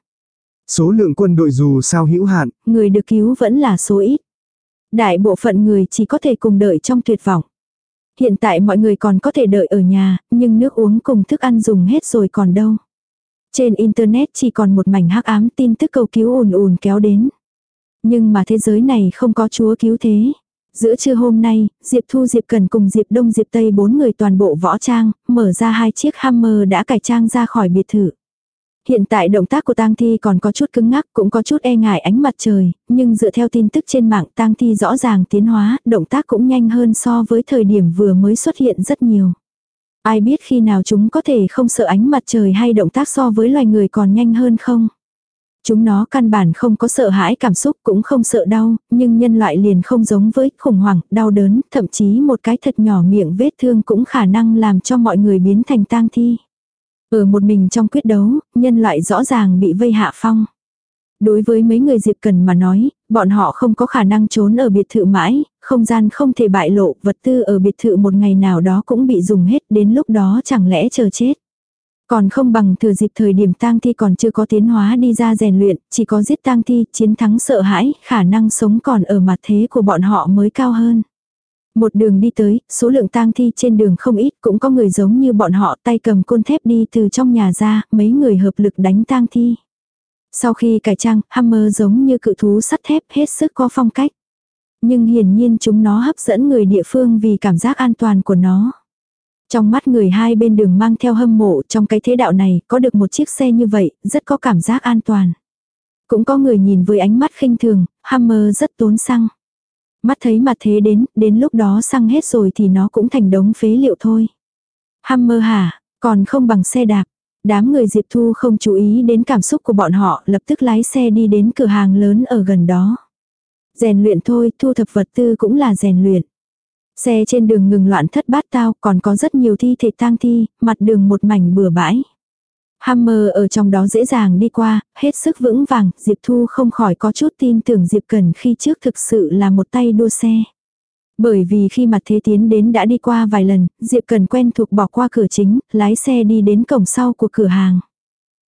Số lượng quân đội dù sao hữu hạn, người được cứu vẫn là số ít. Đại bộ phận người chỉ có thể cùng đợi trong tuyệt vọng. Hiện tại mọi người còn có thể đợi ở nhà, nhưng nước uống cùng thức ăn dùng hết rồi còn đâu. Trên internet chỉ còn một mảnh hắc ám, tin tức cầu cứu ùn ùn kéo đến. Nhưng mà thế giới này không có Chúa cứu thế. Giữa trưa hôm nay, Diệp Thu Diệp Cần cùng Diệp Đông Diệp Tây bốn người toàn bộ võ trang, mở ra hai chiếc Hammer đã cải trang ra khỏi biệt thự. Hiện tại động tác của tang thi còn có chút cứng ngắc, cũng có chút e ngại ánh mặt trời, nhưng dựa theo tin tức trên mạng tang thi rõ ràng tiến hóa, động tác cũng nhanh hơn so với thời điểm vừa mới xuất hiện rất nhiều. Ai biết khi nào chúng có thể không sợ ánh mặt trời hay động tác so với loài người còn nhanh hơn không? Chúng nó căn bản không có sợ hãi cảm xúc cũng không sợ đau, nhưng nhân loại liền không giống với khủng hoảng, đau đớn, thậm chí một cái thật nhỏ miệng vết thương cũng khả năng làm cho mọi người biến thành tang thi. Ở một mình trong quyết đấu, nhân loại rõ ràng bị vây hạ phong. Đối với mấy người Diệp Cần mà nói, bọn họ không có khả năng trốn ở biệt thự mãi, không gian không thể bại lộ, vật tư ở biệt thự một ngày nào đó cũng bị dùng hết, đến lúc đó chẳng lẽ chờ chết. Còn không bằng thừa dịp thời điểm tang thi còn chưa có tiến hóa đi ra rèn luyện, chỉ có giết tang thi, chiến thắng sợ hãi, khả năng sống còn ở mặt thế của bọn họ mới cao hơn. Một đường đi tới, số lượng tang thi trên đường không ít, cũng có người giống như bọn họ tay cầm côn thép đi từ trong nhà ra, mấy người hợp lực đánh tang thi. Sau khi cải trang, Hammer giống như cự thú sắt thép hết sức có phong cách. Nhưng hiển nhiên chúng nó hấp dẫn người địa phương vì cảm giác an toàn của nó. Trong mắt người hai bên đường mang theo hâm mộ, trong cái thế đạo này, có được một chiếc xe như vậy, rất có cảm giác an toàn. Cũng có người nhìn với ánh mắt khinh thường, Hammer rất tốn xăng. Mắt thấy mặt thế đến, đến lúc đó xăng hết rồi thì nó cũng thành đống phế liệu thôi. Hammer hả, còn không bằng xe đạp. Đám người Diệp Thu không chú ý đến cảm xúc của bọn họ, lập tức lái xe đi đến cửa hàng lớn ở gần đó. Rèn luyện thôi, thu thập vật tư cũng là rèn luyện. Xe trên đường ngừng loạn thất bát tao, còn có rất nhiều thi thể tang thi, mặt đường một mảnh bừa bãi. Hammer ở trong đó dễ dàng đi qua, hết sức vững vàng, Diệp Thu không khỏi có chút tin tưởng Diệp Cần khi trước thực sự là một tay đua xe. Bởi vì khi mặt thế tiến đến đã đi qua vài lần, Diệp Cần quen thuộc bỏ qua cửa chính, lái xe đi đến cổng sau của cửa hàng.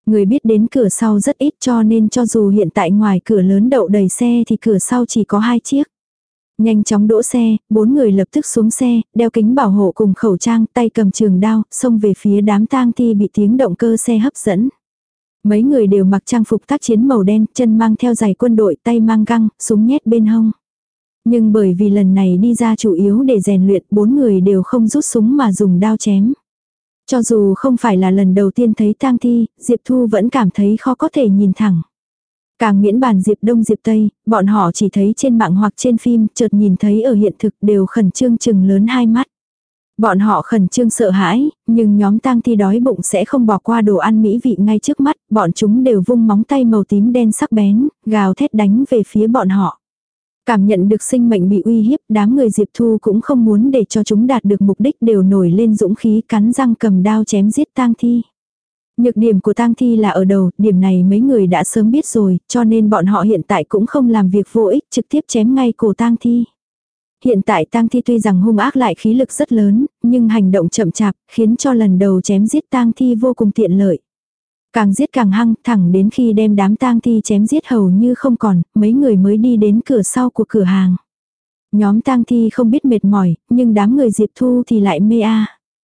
Người biết đến cửa sau rất ít cho nên cho dù hiện tại ngoài cửa lớn đậu đầy xe thì cửa sau chỉ có hai chiếc. Nhanh chóng đỗ xe, bốn người lập tức xuống xe, đeo kính bảo hộ cùng khẩu trang, tay cầm trường đao, xông về phía đám tang thi bị tiếng động cơ xe hấp dẫn. Mấy người đều mặc trang phục tác chiến màu đen, chân mang theo giày quân đội, tay mang găng, súng nhét bên hông. Nhưng bởi vì lần này đi ra chủ yếu để rèn luyện, bốn người đều không rút súng mà dùng đao chém. Cho dù không phải là lần đầu tiên thấy tang thi, Diệp Thu vẫn cảm thấy khó có thể nhìn thẳng. Càng miễn bàn Diệp Đông Diệp Tây, bọn họ chỉ thấy trên mạng hoặc trên phim, chợt nhìn thấy ở hiện thực đều khẩn trương chừng lớn hai mắt. Bọn họ khẩn trương sợ hãi, nhưng nhóm tang thi đói bụng sẽ không bỏ qua đồ ăn mỹ vị ngay trước mắt, bọn chúng đều vung móng tay màu tím đen sắc bén, gào thét đánh về phía bọn họ. Cảm nhận được sinh mệnh bị uy hiếp, đám người Diệp Thu cũng không muốn để cho chúng đạt được mục đích, đều nổi lên dũng khí cắn răng cầm đao chém giết tang thi. Nhược điểm của tang thi là ở đầu, điểm này mấy người đã sớm biết rồi, cho nên bọn họ hiện tại cũng không làm việc vô ích, trực tiếp chém ngay cổ tang thi. Hiện tại tang thi tuy rằng hung ác lại khí lực rất lớn, nhưng hành động chậm chạp, khiến cho lần đầu chém giết tang thi vô cùng tiện lợi. Càng giết càng hăng, thẳng đến khi đem đám tang thi chém giết hầu như không còn, mấy người mới đi đến cửa sau của cửa hàng. Nhóm tang thi không biết mệt mỏi, nhưng đám người Diệp Thu thì lại mê a.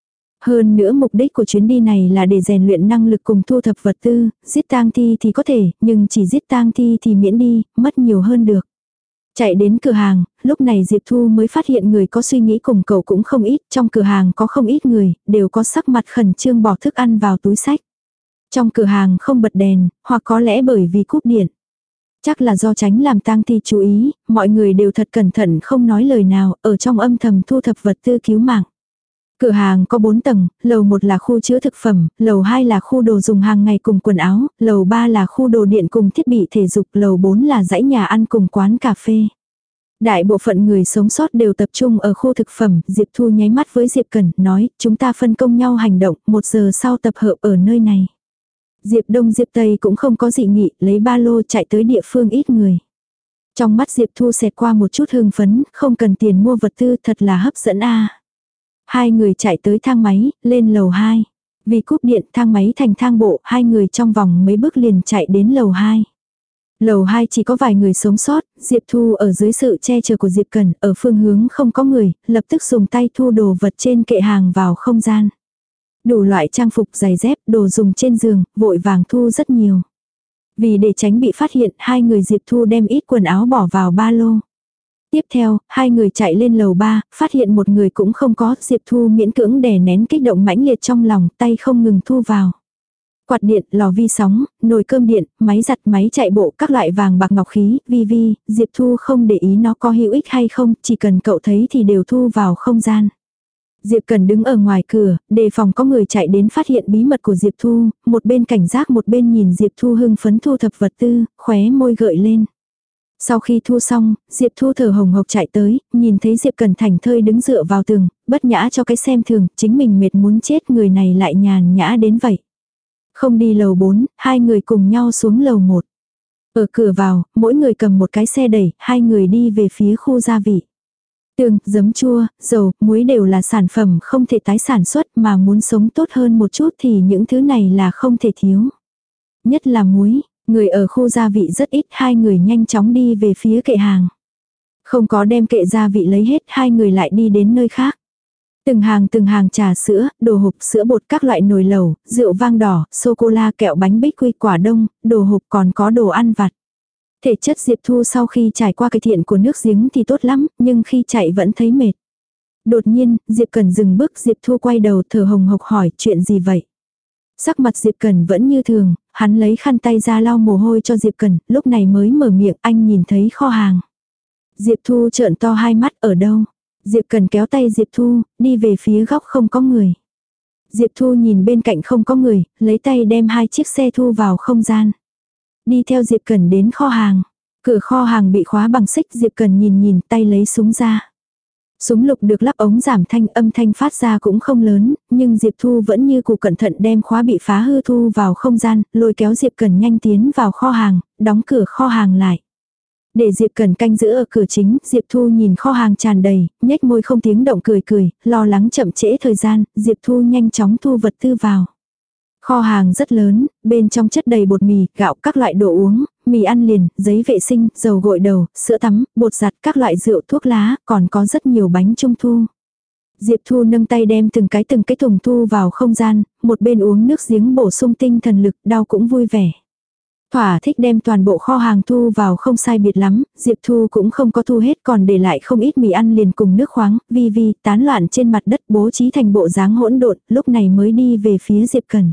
Hơn nữa mục đích của chuyến đi này là để rèn luyện năng lực cùng thu thập vật tư, giết tang thi thì có thể, nhưng chỉ giết tang thi thì miễn đi, mất nhiều hơn được. Chạy đến cửa hàng, lúc này Diệp Thu mới phát hiện người có suy nghĩ cùng cậu cũng không ít, trong cửa hàng có không ít người, đều có sắc mặt khẩn trương bỏ thức ăn vào túi xách. Trong cửa hàng không bật đèn, hoặc có lẽ bởi vì cúp điện. Chắc là do tránh làm tang thi chú ý, mọi người đều thật cẩn thận không nói lời nào, ở trong âm thầm thu thập vật tư cứu mạng. Cửa hàng có bốn tầng, lầu một là khu chứa thực phẩm, lầu hai là khu đồ dùng hàng ngày cùng quần áo, lầu ba là khu đồ điện cùng thiết bị thể dục, lầu bốn là dãy nhà ăn cùng quán cà phê. Đại bộ phận người sống sót đều tập trung ở khu thực phẩm, Diệp Thu nháy mắt với Diệp Cẩn, nói, chúng ta phân công nhau hành động, một giờ sau tập hợp ở nơi này. Diệp Đông Diệp Tây cũng không có dị nghị, lấy ba lô chạy tới địa phương ít người. Trong mắt Diệp Thu xẹt qua một chút hưng phấn, không cần tiền mua vật tư thật là hấp dẫn a. Hai người chạy tới thang máy, lên lầu hai. Vì cúp điện thang máy thành thang bộ, hai người trong vòng mấy bước liền chạy đến lầu hai. Lầu hai chỉ có vài người sống sót, Diệp Thu ở dưới sự che chở của Diệp Cẩn, ở phương hướng không có người, lập tức dùng tay thu đồ vật trên kệ hàng vào không gian. Đủ loại trang phục, giày dép, đồ dùng trên giường, vội vàng thu rất nhiều. Vì để tránh bị phát hiện, hai người Diệp Thu đem ít quần áo bỏ vào ba lô. Tiếp theo, hai người chạy lên lầu ba, phát hiện một người cũng không có, Diệp Thu miễn cưỡng đè nén kích động mãnh liệt trong lòng, tay không ngừng thu vào. Quạt điện, lò vi sóng, nồi cơm điện, máy giặt, máy chạy bộ, các loại vàng bạc ngọc khí, vi vi, Diệp Thu không để ý nó có hữu ích hay không, chỉ cần cậu thấy thì đều thu vào không gian. Diệp Cần đứng ở ngoài cửa, đề phòng có người chạy đến phát hiện bí mật của Diệp Thu, một bên cảnh giác một bên nhìn Diệp Thu hưng phấn thu thập vật tư, khóe môi gợi lên. Sau khi thu xong, Diệp Thu thở hồng hộc chạy tới, nhìn thấy Diệp Cần thảnh thơi đứng dựa vào tường, bất nhã cho cái xem thường, chính mình mệt muốn chết, người này lại nhàn nhã đến vậy. Không đi lầu bốn, hai người cùng nhau xuống lầu một. Ở cửa vào, mỗi người cầm một cái xe đẩy, hai người đi về phía khu gia vị. Tương, giấm chua, dầu, muối đều là sản phẩm không thể tái sản xuất, mà muốn sống tốt hơn một chút thì những thứ này là không thể thiếu. Nhất là muối, người ở khu gia vị rất ít, hai người nhanh chóng đi về phía kệ hàng. Không có đem kệ gia vị lấy hết, hai người lại đi đến nơi khác. Từng hàng từng hàng trà sữa, đồ hộp, sữa bột, các loại nồi lẩu, rượu vang đỏ, sô-cô-la, kẹo bánh bích quy, quả đông, đồ hộp, còn có đồ ăn vặt. Thể chất Diệp Thu sau khi trải qua cải thiện của nước giếng thì tốt lắm, nhưng khi chạy vẫn thấy mệt. Đột nhiên, Diệp Cần dừng bước, Diệp Thu quay đầu thở hồng hộc hỏi chuyện gì vậy. Sắc mặt Diệp Cần vẫn như thường, hắn lấy khăn tay ra lau mồ hôi cho Diệp Cần, lúc này mới mở miệng, anh nhìn thấy kho hàng. Diệp Thu trợn to hai mắt, ở đâu? Diệp Cần kéo tay Diệp Thu, đi về phía góc không có người. Diệp Thu nhìn bên cạnh không có người, lấy tay đem hai chiếc xe thu vào không gian. Đi theo Diệp Cần đến kho hàng. Cửa kho hàng bị khóa bằng xích, Diệp Cần nhìn nhìn tay lấy súng ra. Súng lục được lắp ống giảm thanh, âm thanh phát ra cũng không lớn, nhưng Diệp Thu vẫn như củ cẩn thận đem khóa bị phá hư thu vào không gian, lôi kéo Diệp Cần nhanh tiến vào kho hàng, đóng cửa kho hàng lại. Để Diệp Cần canh giữ ở cửa chính, Diệp Thu nhìn kho hàng tràn đầy, nhếch môi không tiếng động cười cười, lo lắng chậm trễ thời gian, Diệp Thu nhanh chóng thu vật tư vào. Kho hàng rất lớn, bên trong chất đầy bột mì, gạo, các loại đồ uống, mì ăn liền, giấy vệ sinh, dầu gội đầu, sữa tắm, bột giặt, các loại rượu thuốc lá, còn có rất nhiều bánh trung thu. Diệp Thu nâng tay đem từng cái từng cái thùng thu vào không gian, một bên uống nước giếng bổ sung tinh thần lực, đau cũng vui vẻ. Thỏa thích đem toàn bộ kho hàng thu vào không sai biệt lắm, Diệp Thu cũng không có thu hết còn để lại không ít mì ăn liền cùng nước khoáng, vi vi, tán loạn trên mặt đất bố trí thành bộ dáng hỗn độn, lúc này mới đi về phía Diệp Cần.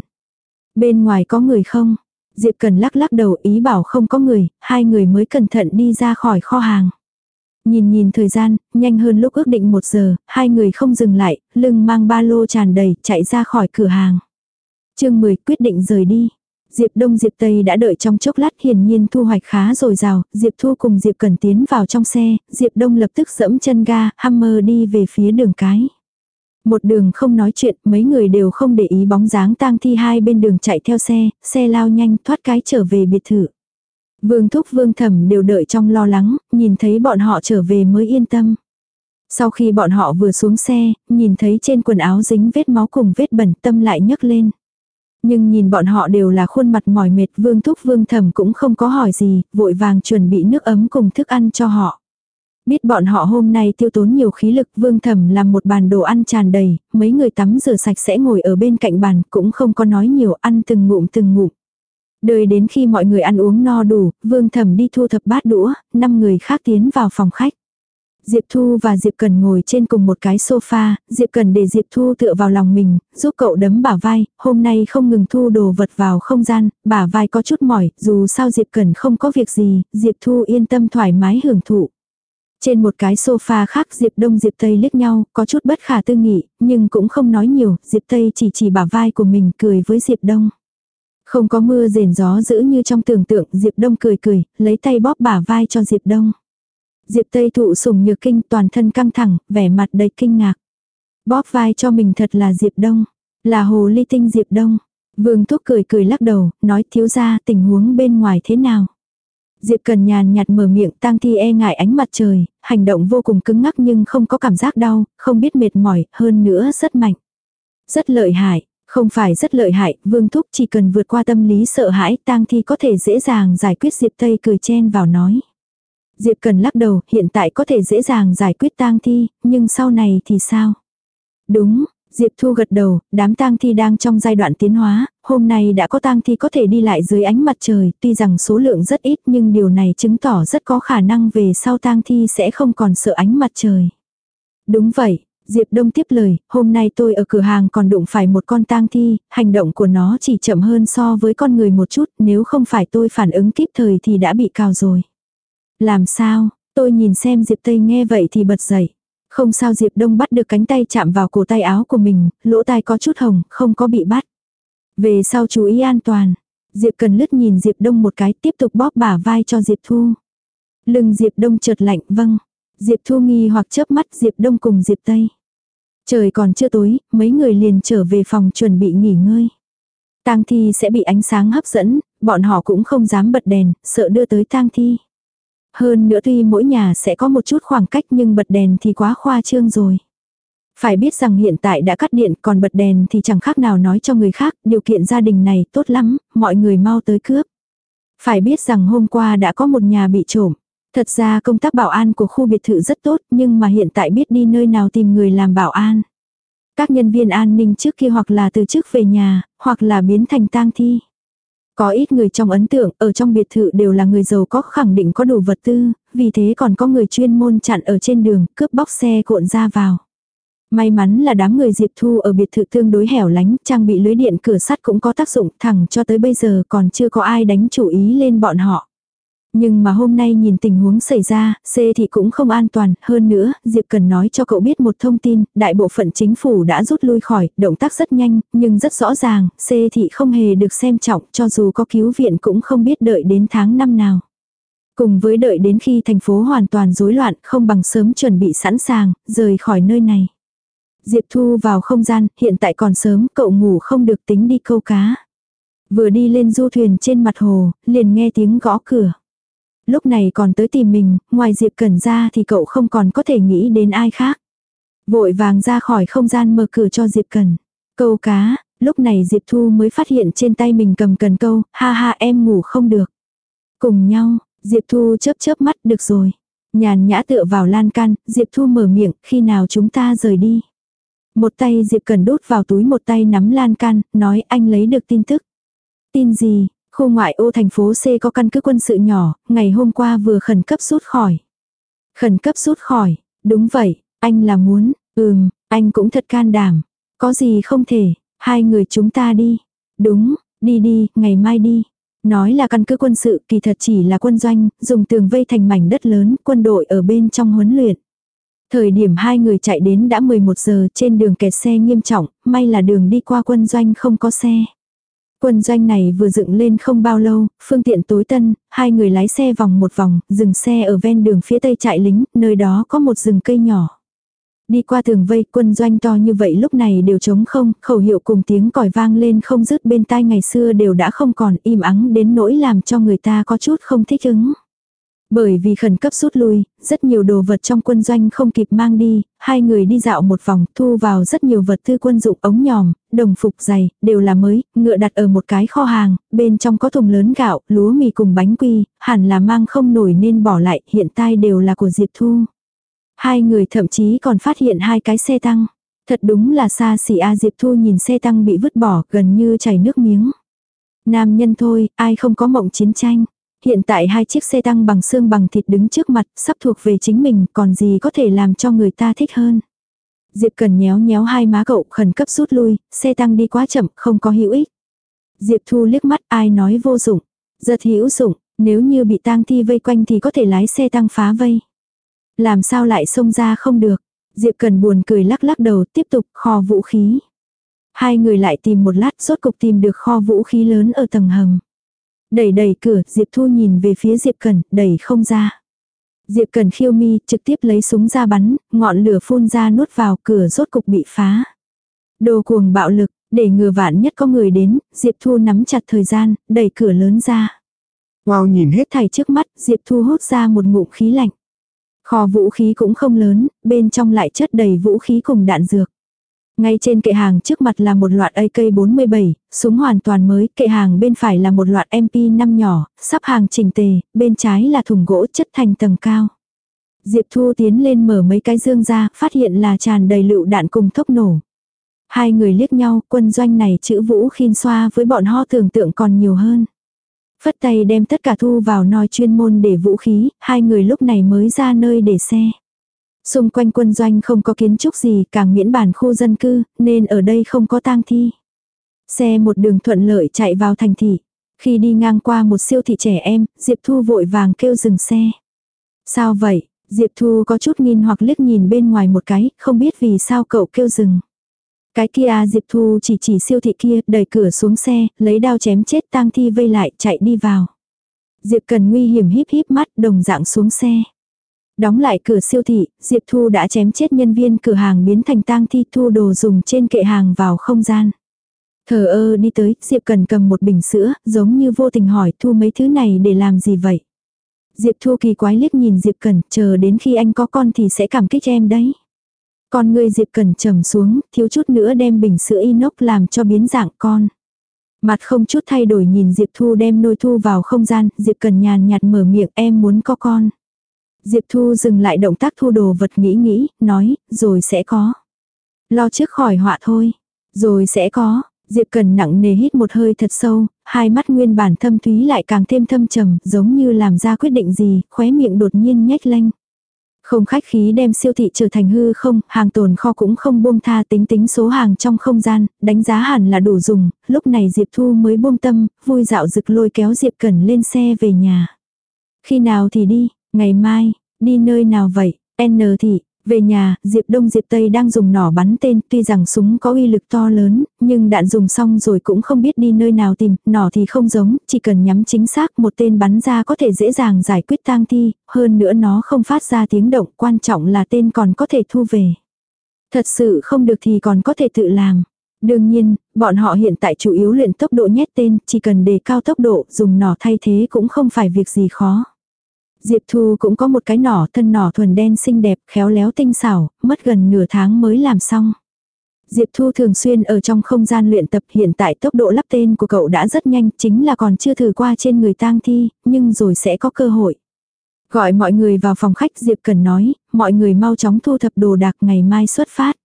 Bên ngoài có người không? Diệp Cần lắc lắc đầu ý bảo không có người, hai người mới cẩn thận đi ra khỏi kho hàng. Nhìn nhìn thời gian, nhanh hơn lúc ước định một giờ, hai người không dừng lại, lưng mang ba lô tràn đầy, chạy ra khỏi cửa hàng. Chương mười quyết định rời đi. Diệp Đông Diệp Tây đã đợi trong chốc lát hiển nhiên thu hoạch khá dồi dào, Diệp Thu cùng Diệp Cần tiến vào trong xe, Diệp Đông lập tức giẫm chân ga, Hummer đi về phía đường cái. Một đường không nói chuyện, mấy người đều không để ý bóng dáng tang thi hai bên đường chạy theo xe, xe lao nhanh thoát cái trở về biệt thự. Vương Thúc Vương Thẩm đều đợi trong lo lắng, nhìn thấy bọn họ trở về mới yên tâm. Sau khi bọn họ vừa xuống xe, nhìn thấy trên quần áo dính vết máu cùng vết bẩn tâm lại nhấc lên. Nhưng nhìn bọn họ đều là khuôn mặt mỏi mệt, Vương Thúc Vương Thẩm cũng không có hỏi gì, vội vàng chuẩn bị nước ấm cùng thức ăn cho họ. Biết bọn họ hôm nay tiêu tốn nhiều khí lực, Vương Thẩm làm một bàn đồ ăn tràn đầy, mấy người tắm rửa sạch sẽ ngồi ở bên cạnh bàn, cũng không có nói nhiều, ăn từng ngụm từng ngụm. Đợi đến khi mọi người ăn uống no đủ, Vương Thẩm đi thu thập bát đũa, năm người khác tiến vào phòng khách. Diệp Thu và Diệp Cần ngồi trên cùng một cái sofa, Diệp Cần để Diệp Thu tựa vào lòng mình, giúp cậu đấm bả vai, hôm nay không ngừng thu đồ vật vào không gian, bả vai có chút mỏi, dù sao Diệp Cần không có việc gì, Diệp Thu yên tâm thoải mái hưởng thụ. Trên một cái sofa khác Diệp Đông Diệp Tây liếc nhau, có chút bất khả tư nghị, nhưng cũng không nói nhiều, Diệp Tây chỉ chỉ bả vai của mình cười với Diệp Đông. Không có mưa rền gió dữ như trong tưởng tượng, Diệp Đông cười cười, lấy tay bóp bả vai cho Diệp Đông. Diệp Tây thụ sủng nhược kinh, toàn thân căng thẳng, vẻ mặt đầy kinh ngạc. Bóp vai cho mình thật là Diệp Đông, là hồ ly tinh Diệp Đông. Vương Thúc cười cười lắc đầu, nói thiếu gia tình huống bên ngoài thế nào. Diệp Cần nhàn nhạt mở miệng, tang thi e ngại ánh mặt trời, hành động vô cùng cứng ngắc nhưng không có cảm giác đau, không biết mệt mỏi, hơn nữa rất mạnh. Rất lợi hại, không phải rất lợi hại, Vương Thúc chỉ cần vượt qua tâm lý sợ hãi, tang thi có thể dễ dàng giải quyết. Diệp Tây cười chen vào nói. Diệp Cần lắc đầu, hiện tại có thể dễ dàng giải quyết tang thi, nhưng sau này thì sao? Đúng, Diệp Thu gật đầu, đám tang thi đang trong giai đoạn tiến hóa, hôm nay đã có tang thi có thể đi lại dưới ánh mặt trời, tuy rằng số lượng rất ít nhưng điều này chứng tỏ rất có khả năng về sau tang thi sẽ không còn sợ ánh mặt trời. Đúng vậy, Diệp Đông tiếp lời, hôm nay tôi ở cửa hàng còn đụng phải một con tang thi, hành động của nó chỉ chậm hơn so với con người một chút, nếu không phải tôi phản ứng kịp thời thì đã bị cào rồi. Làm sao, tôi nhìn xem Diệp Tây nghe vậy thì bật dậy. Không sao, Diệp Đông bắt được cánh tay chạm vào cổ tay áo của mình, lỗ tai có chút hồng, không có bị bắt. Về sau chú ý an toàn. Diệp Cần lướt nhìn Diệp Đông một cái, tiếp tục bóp bả vai cho Diệp Thu. Lưng Diệp Đông chợt lạnh, vâng. Diệp Thu nghi hoặc chớp mắt, Diệp Đông cùng Diệp Tây. Trời còn chưa tối, mấy người liền trở về phòng chuẩn bị nghỉ ngơi. Tang thi sẽ bị ánh sáng hấp dẫn, bọn họ cũng không dám bật đèn, sợ đưa tới tang thi. Hơn nữa tuy mỗi nhà sẽ có một chút khoảng cách nhưng bật đèn thì quá khoa trương rồi. Phải biết rằng hiện tại đã cắt điện còn bật đèn thì chẳng khác nào nói cho người khác, điều kiện gia đình này tốt lắm, mọi người mau tới cướp. Phải biết rằng hôm qua đã có một nhà bị trộm. Thật ra công tác bảo an của khu biệt thự rất tốt nhưng mà hiện tại biết đi nơi nào tìm người làm bảo an. Các nhân viên an ninh trước kia hoặc là từ chức về nhà, hoặc là biến thành tang thi. Có ít người trong ấn tượng, ở trong biệt thự đều là người giàu có khẳng định có đủ vật tư, vì thế còn có người chuyên môn chặn ở trên đường, cướp bóc xe cuộn ra vào. May mắn là đám người Diệp Thu ở biệt thự tương đối hẻo lánh, trang bị lưới điện cửa sắt cũng có tác dụng, thẳng cho tới bây giờ còn chưa có ai đánh chủ ý lên bọn họ. Nhưng mà hôm nay nhìn tình huống xảy ra, C thị cũng không an toàn, hơn nữa, Diệp cần nói cho cậu biết một thông tin, đại bộ phận chính phủ đã rút lui khỏi, động tác rất nhanh, nhưng rất rõ ràng, C thị không hề được xem trọng, cho dù có cứu viện cũng không biết đợi đến tháng năm nào. Cùng với đợi đến khi thành phố hoàn toàn rối loạn, không bằng sớm chuẩn bị sẵn sàng, rời khỏi nơi này. Diệp Thu vào không gian, hiện tại còn sớm, cậu ngủ không được tính đi câu cá. Vừa đi lên du thuyền trên mặt hồ, liền nghe tiếng gõ cửa. Lúc này còn tới tìm mình, ngoài Diệp Cẩn ra thì cậu không còn có thể nghĩ đến ai khác. Vội vàng ra khỏi không gian mở cửa cho Diệp Cẩn. Câu cá, Lúc này Diệp Thu mới phát hiện trên tay mình cầm cần câu, ha ha em ngủ không được. Cùng nhau, Diệp Thu chớp chớp mắt, được rồi. Nhàn nhã tựa vào lan can, Diệp Thu mở miệng, khi nào chúng ta rời đi. Một tay Diệp Cần đút vào túi, một tay nắm lan can, nói anh lấy được tin tức. Tin gì? Khu ngoại ô thành phố C có căn cứ quân sự nhỏ, ngày hôm qua vừa khẩn cấp rút khỏi. Khẩn cấp rút khỏi, đúng vậy, anh là muốn, ừm, anh cũng thật can đảm. Có gì không thể, hai người chúng ta đi. Đúng, đi đi, ngày mai đi. Nói là căn cứ quân sự kỳ thật chỉ là quân doanh, dùng tường vây thành mảnh đất lớn, quân đội ở bên trong huấn luyện. Thời điểm hai người chạy đến đã mười một giờ, trên đường kẹt xe nghiêm trọng, may là đường đi qua quân doanh không có xe. Quân doanh này vừa dựng lên không bao lâu, phương tiện tối tân, hai người lái xe vòng một vòng, dừng xe ở ven đường phía tây trại lính, nơi đó có một rừng cây nhỏ. Đi qua tường vây, quân doanh to như vậy lúc này đều trống không, khẩu hiệu cùng tiếng còi vang lên không dứt bên tai, ngày xưa đều đã không còn, im ắng đến nỗi làm cho người ta có chút không thích ứng. Bởi vì khẩn cấp rút lui, rất nhiều đồ vật trong quân doanh không kịp mang đi, hai người đi dạo một vòng, thu vào rất nhiều vật tư quân dụng, ống nhòm, đồng phục, giày, đều là mới, ngựa đặt ở một cái kho hàng, bên trong có thùng lớn gạo, lúa mì cùng bánh quy, hẳn là mang không nổi nên bỏ lại, hiện tại đều là của Diệp Thu. Hai người thậm chí còn phát hiện hai cái xe tăng. Thật đúng là xa xỉ a. Diệp Thu nhìn xe tăng bị vứt bỏ, gần như chảy nước miếng. Nam nhân thôi, ai không có mộng chiến tranh. Hiện tại hai chiếc xe tăng bằng xương bằng thịt đứng trước mặt, sắp thuộc về chính mình, còn gì có thể làm cho người ta thích hơn. Diệp Cần nhéo nhéo hai má cậu, khẩn cấp rút lui, xe tăng đi quá chậm, không có hữu ích. Diệp Thu liếc mắt, ai nói vô dụng. Rất hữu dụng, nếu như bị tang thi vây quanh thì có thể lái xe tăng phá vây. Làm sao lại xông ra không được. Diệp Cần buồn cười lắc lắc đầu, tiếp tục kho vũ khí. Hai người lại tìm một lát, rốt cục tìm được kho vũ khí lớn ở tầng hầm. Đẩy đẩy cửa, Diệp Thu nhìn về phía Diệp Cần, đẩy không ra. Diệp Cần khiêu mi, trực tiếp lấy súng ra bắn, ngọn lửa phun ra nuốt vào, cửa rốt cục bị phá. Đồ cuồng bạo lực, để ngừa vạn nhất có người đến, Diệp Thu nắm chặt thời gian, đẩy cửa lớn ra. Wow, nhìn hết thảy trước mắt, Diệp Thu hút ra một ngụm khí lạnh. Kho vũ khí cũng không lớn, bên trong lại chất đầy vũ khí cùng đạn dược. Ngay trên kệ hàng trước mặt là một loạt A K bốn mươi bảy, súng hoàn toàn mới, kệ hàng bên phải là một loạt M P năm nhỏ, sắp hàng chỉnh tề, bên trái là thùng gỗ chất thành tầng cao. Diệp Thu tiến lên mở mấy cái dương ra, phát hiện là tràn đầy lựu đạn cùng thuốc nổ. Hai người liếc nhau, quân doanh này chữ vũ khiên xoa với bọn ho tưởng tượng còn nhiều hơn. Phất tay đem tất cả thu vào nồi chuyên môn để vũ khí, hai người lúc này mới ra nơi để xe. Xung quanh quân doanh không có kiến trúc gì, càng miễn bản khu dân cư, nên ở đây không có tang thi. Xe một đường thuận lợi chạy vào thành thị. Khi đi ngang qua một siêu thị trẻ em, Diệp Thu vội vàng kêu dừng xe. Sao vậy? Diệp Thu có chút nghi hoặc liếc nhìn bên ngoài một cái, không biết vì sao cậu kêu dừng. Cái kia, Diệp Thu chỉ chỉ siêu thị kia, đẩy cửa xuống xe, lấy đao chém chết tang thi vây lại, chạy đi vào. Diệp Cần nguy hiểm híp híp mắt, đồng dạng xuống xe. Đóng lại cửa siêu thị, Diệp Thu đã chém chết nhân viên cửa hàng biến thành tang thi, thu đồ dùng trên kệ hàng vào không gian. Thờ ơ đi tới, Diệp Cần cầm một bình sữa, giống như vô tình hỏi Thu mấy thứ này để làm gì vậy. Diệp Thu kỳ quái liếc nhìn Diệp Cần, chờ đến khi anh có con thì sẽ cảm kích em đấy. Con người Diệp Cần trầm xuống, thiếu chút nữa đem bình sữa inox làm cho biến dạng con. Mặt không chút thay đổi nhìn Diệp Thu đem nôi thu vào không gian, Diệp Cần nhàn nhạt mở miệng, em muốn có con. Diệp Thu dừng lại động tác thu đồ vật, nghĩ nghĩ, nói, rồi sẽ có. Lo trước khỏi họa thôi. Rồi sẽ có. Diệp Cần nặng nề hít một hơi thật sâu, hai mắt nguyên bản thâm thúy lại càng thêm thâm trầm, giống như làm ra quyết định gì, khóe miệng đột nhiên nhếch lên. Không khách khí đem siêu thị trở thành hư không, hàng tồn kho cũng không buông tha, tính tính số hàng trong không gian, đánh giá hẳn là đủ dùng, lúc này Diệp Thu mới buông tâm, vui dạo dực lôi kéo Diệp Cần lên xe về nhà. Khi nào thì đi, ngày mai, đi nơi nào vậy, N thị, về nhà, Diệp Đông Diệp Tây đang dùng nỏ bắn tên, tuy rằng súng có uy lực to lớn, nhưng đạn dùng xong rồi cũng không biết đi nơi nào tìm, nỏ thì không giống, chỉ cần nhắm chính xác một tên bắn ra có thể dễ dàng giải quyết tang thi, hơn nữa nó không phát ra tiếng động, quan trọng là tên còn có thể thu về. Thật sự không được thì còn có thể tự làm. Đương nhiên, bọn họ hiện tại chủ yếu luyện tốc độ nhét tên, chỉ cần đề cao tốc độ, dùng nỏ thay thế cũng không phải việc gì khó. Diệp Thu cũng có một cái nỏ, thân nỏ thuần đen xinh đẹp, khéo léo tinh xảo, mất gần nửa tháng mới làm xong. Diệp Thu thường xuyên ở trong không gian luyện tập, hiện tại tốc độ lắp tên của cậu đã rất nhanh, chính là còn chưa thử qua trên người tang thi, nhưng rồi sẽ có cơ hội. Gọi mọi người vào phòng khách, Diệp Cần nói, mọi người mau chóng thu thập đồ đạc, ngày mai xuất phát.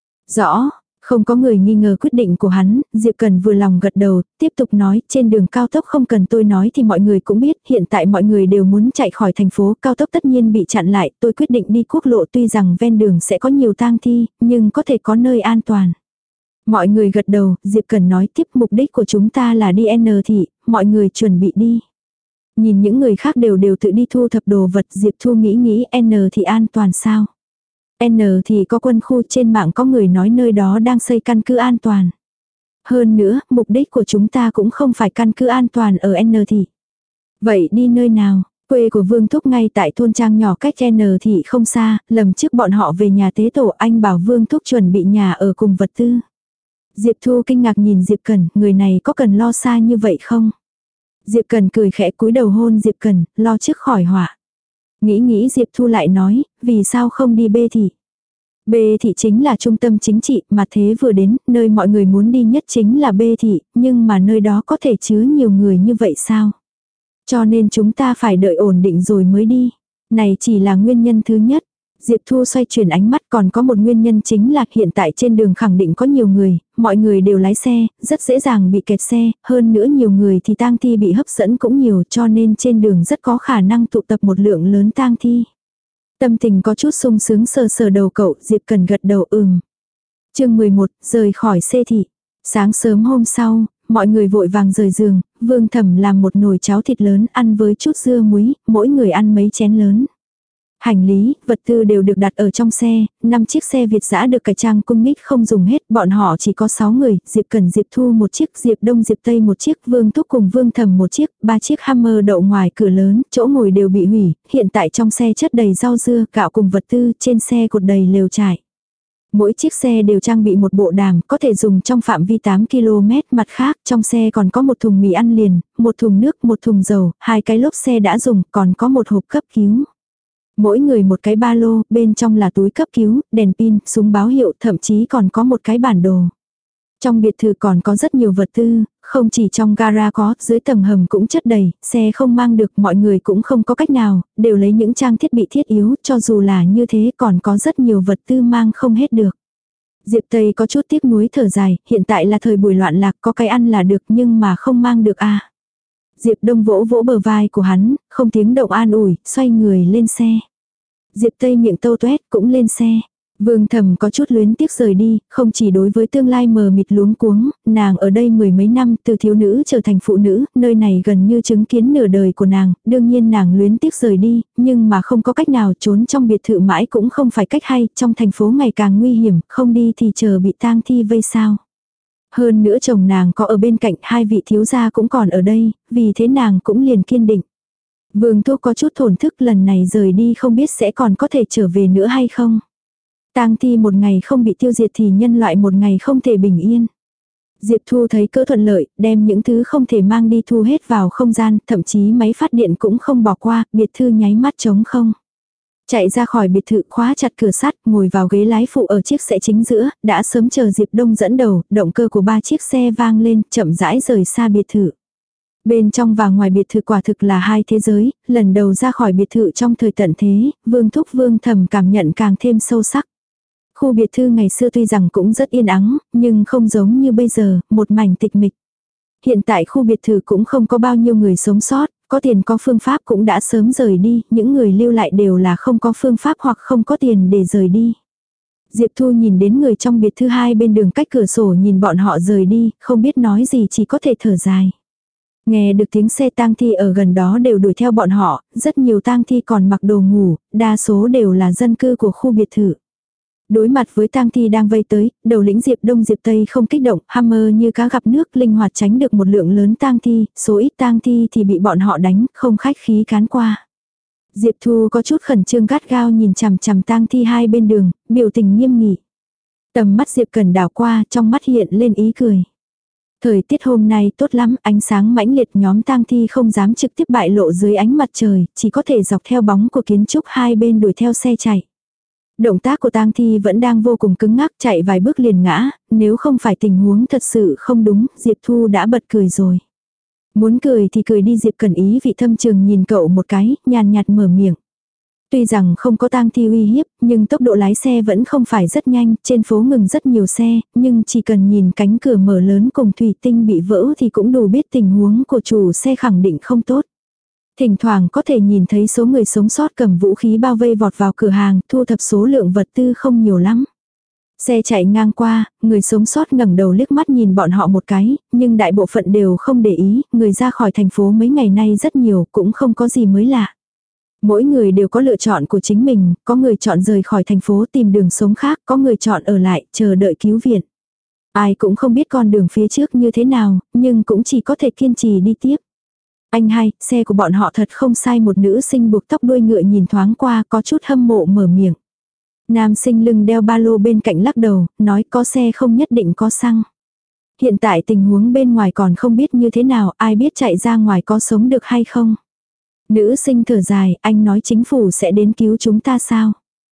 Rõ, không có người nghi ngờ quyết định của hắn, Diệp Cần vừa lòng gật đầu, tiếp tục nói, trên đường cao tốc không cần tôi nói thì mọi người cũng biết, hiện tại mọi người đều muốn chạy khỏi thành phố, cao tốc tất nhiên bị chặn lại, tôi quyết định đi quốc lộ, tuy rằng ven đường sẽ có nhiều tang thi, nhưng có thể có nơi an toàn. Mọi người gật đầu, Diệp Cần nói tiếp, mục đích của chúng ta là đi N thị, mọi người chuẩn bị đi. Nhìn những người khác đều đều tự đi thu thập đồ vật, Diệp Thu nghĩ nghĩ N thị an toàn sao? N thì có quân khu, trên mạng có người nói nơi đó đang xây căn cứ an toàn. Hơn nữa, mục đích của chúng ta cũng không phải căn cứ an toàn ở N thị. Vậy đi nơi nào? Quê của Vương Thúc ngay tại thôn trang nhỏ cách N thị không xa, lần trước bọn họ về nhà tế tổ, anh bảo Vương Thúc chuẩn bị nhà ở cùng vật tư. Diệp Thu kinh ngạc nhìn Diệp Cần, người này có cần lo xa như vậy không? Diệp Cần cười khẽ cúi đầu hôn Diệp Cần, lo trước khỏi họa. Nghĩ nghĩ Diệp Thu lại nói, vì sao không đi B thị? B thị chính là trung tâm chính trị, mà thế vừa đến, nơi mọi người muốn đi nhất chính là B thị, nhưng mà nơi đó có thể chứa nhiều người như vậy sao? Cho nên chúng ta phải đợi ổn định rồi mới đi. Này chỉ là nguyên nhân thứ nhất. Diệp Thu xoay chuyển ánh mắt, còn có một nguyên nhân chính là hiện tại trên đường khẳng định có nhiều người, mọi người đều lái xe, rất dễ dàng bị kẹt xe, hơn nữa nhiều người thì tang thi bị hấp dẫn cũng nhiều, cho nên trên đường rất có khả năng tụ tập một lượng lớn tang thi. Tâm tình có chút sung sướng sờ sờ đầu cậu, Diệp Cần gật đầu ừm. Chương mười một, rời khỏi C thị. Sáng sớm hôm sau, mọi người vội vàng rời giường, Vương Thẩm làm một nồi cháo thịt lớn ăn với chút dưa muối, mỗi người ăn mấy chén lớn. Hành lý, vật tư đều được đặt ở trong xe, năm chiếc xe Việt dã được cải trang cung nghích không dùng hết, bọn họ chỉ có sáu người, Diệp Cần Diệp Thu một chiếc, Diệp Đông Diệp Tây một chiếc, Vương Thúc cùng Vương Thầm một chiếc, ba chiếc Hammer đậu ngoài cửa lớn, chỗ ngồi đều bị hủy, hiện tại trong xe chất đầy rau dưa, gạo cùng vật tư, trên xe cột đầy lều trại. Mỗi chiếc xe đều trang bị một bộ đàm, có thể dùng trong phạm vi tám ki lô mét, mặt khác, trong xe còn có một thùng mì ăn liền, một thùng nước, một thùng dầu, hai cái lốp xe đã dùng, còn có một hộp cấp cứu. Mỗi người một cái ba lô, bên trong là túi cấp cứu, đèn pin, súng báo hiệu, thậm chí còn có một cái bản đồ. Trong biệt thự còn có rất nhiều vật tư, không chỉ trong gara có, dưới tầng hầm cũng chất đầy, xe không mang được, mọi người cũng không có cách nào, đều lấy những trang thiết bị thiết yếu, cho dù là như thế còn có rất nhiều vật tư mang không hết được. Diệp Tây có chút tiếc nuối thở dài, hiện tại là thời buổi loạn lạc, có cái ăn là được nhưng mà không mang được à. Diệp Đông vỗ vỗ bờ vai của hắn, không tiếng động an ủi, xoay người lên xe. Diệp Tây miệng tâu tuét cũng lên xe. Vương Thầm có chút luyến tiếc rời đi, không chỉ đối với tương lai mờ mịt luống cuống, nàng ở đây mười mấy năm từ thiếu nữ trở thành phụ nữ, nơi này gần như chứng kiến nửa đời của nàng, đương nhiên nàng luyến tiếc rời đi, nhưng mà không có cách nào, trốn trong biệt thự mãi cũng không phải cách hay, trong thành phố ngày càng nguy hiểm, không đi thì chờ bị tang thi vây sao. Hơn nữa chồng nàng có ở bên cạnh, hai vị thiếu gia cũng còn ở đây, vì thế nàng cũng liền kiên định. Vương Thúc có chút thổn thức, lần này rời đi không biết sẽ còn có thể trở về nữa hay không. Tang thi một ngày không bị tiêu diệt thì nhân loại một ngày không thể bình yên. Diệp Thu thấy cỡ thuận lợi, đem những thứ không thể mang đi thu hết vào không gian, thậm chí máy phát điện cũng không bỏ qua, biệt thự nháy mắt trống không. Chạy ra khỏi biệt thự, khóa chặt cửa sắt, ngồi vào ghế lái phụ ở chiếc xe chính giữa, đã sớm chờ Diệp Đông dẫn đầu, động cơ của ba chiếc xe vang lên, chậm rãi rời xa biệt thự. Bên trong và ngoài biệt thự quả thực là hai thế giới, lần đầu ra khỏi biệt thự trong thời tận thế, Vương Thúc Vương Thầm cảm nhận càng thêm sâu sắc. Khu biệt thự ngày xưa tuy rằng cũng rất yên ắng, nhưng không giống như bây giờ, một mảnh tịch mịch. Hiện tại khu biệt thự cũng không có bao nhiêu người sống sót, có tiền có phương pháp cũng đã sớm rời đi, những người lưu lại đều là không có phương pháp hoặc không có tiền để rời đi. Diệp Thu nhìn đến người trong biệt thự hai bên đường cách cửa sổ nhìn bọn họ rời đi, không biết nói gì chỉ có thể thở dài. Nghe được tiếng xe tang thi ở gần đó đều đuổi theo bọn họ, rất nhiều tang thi còn mặc đồ ngủ, đa số đều là dân cư của khu biệt thự. Đối mặt với tang thi đang vây tới, đầu lĩnh Diệp Đông Diệp Tây không kích động, Hammer như cá gặp nước linh hoạt tránh được một lượng lớn tang thi, số ít tang thi thì bị bọn họ đánh, không khách khí cán qua. Diệp Thu có chút khẩn trương gắt gao nhìn chằm chằm tang thi hai bên đường, biểu tình nghiêm nghị. Tầm mắt Diệp Cần đảo qua, trong mắt hiện lên ý cười. Thời tiết hôm nay tốt lắm, ánh sáng mãnh liệt, nhóm tang thi không dám trực tiếp bại lộ dưới ánh mặt trời, chỉ có thể dọc theo bóng của kiến trúc hai bên đuổi theo xe chạy. Động tác của Tang Thi vẫn đang vô cùng cứng ngắc, chạy vài bước liền ngã, nếu không phải tình huống thật sự không đúng, Diệp Thu đã bật cười rồi. Muốn cười thì cười đi. Diệp Cẩn ý vị thâm trường nhìn cậu một cái, nhàn nhạt mở miệng. Tuy rằng không có Tang Thi uy hiếp, nhưng tốc độ lái xe vẫn không phải rất nhanh, trên phố ngừng rất nhiều xe, nhưng chỉ cần nhìn cánh cửa mở lớn cùng thủy tinh bị vỡ thì cũng đủ biết tình huống của chủ xe khẳng định không tốt. Thỉnh thoảng có thể nhìn thấy số người sống sót cầm vũ khí bao vây vọt vào cửa hàng, thu thập số lượng vật tư không nhiều lắm. Xe chạy ngang qua, người sống sót ngẩng đầu liếc mắt nhìn bọn họ một cái, nhưng đại bộ phận đều không để ý, người ra khỏi thành phố mấy ngày nay rất nhiều, cũng không có gì mới lạ. Mỗi người đều có lựa chọn của chính mình, có người chọn rời khỏi thành phố tìm đường sống khác, có người chọn ở lại, chờ đợi cứu viện. Ai cũng không biết con đường phía trước như thế nào, nhưng cũng chỉ có thể kiên trì đi tiếp. Anh hai, xe của bọn họ thật không sai. Một nữ sinh buộc tóc đuôi ngựa nhìn thoáng qua có chút hâm mộ mở miệng. Nam sinh lưng đeo ba lô bên cạnh lắc đầu, nói có xe không nhất định có xăng. Hiện tại tình huống bên ngoài còn không biết như thế nào, ai biết chạy ra ngoài có sống được hay không. Nữ sinh thở dài, anh nói chính phủ sẽ đến cứu chúng ta sao?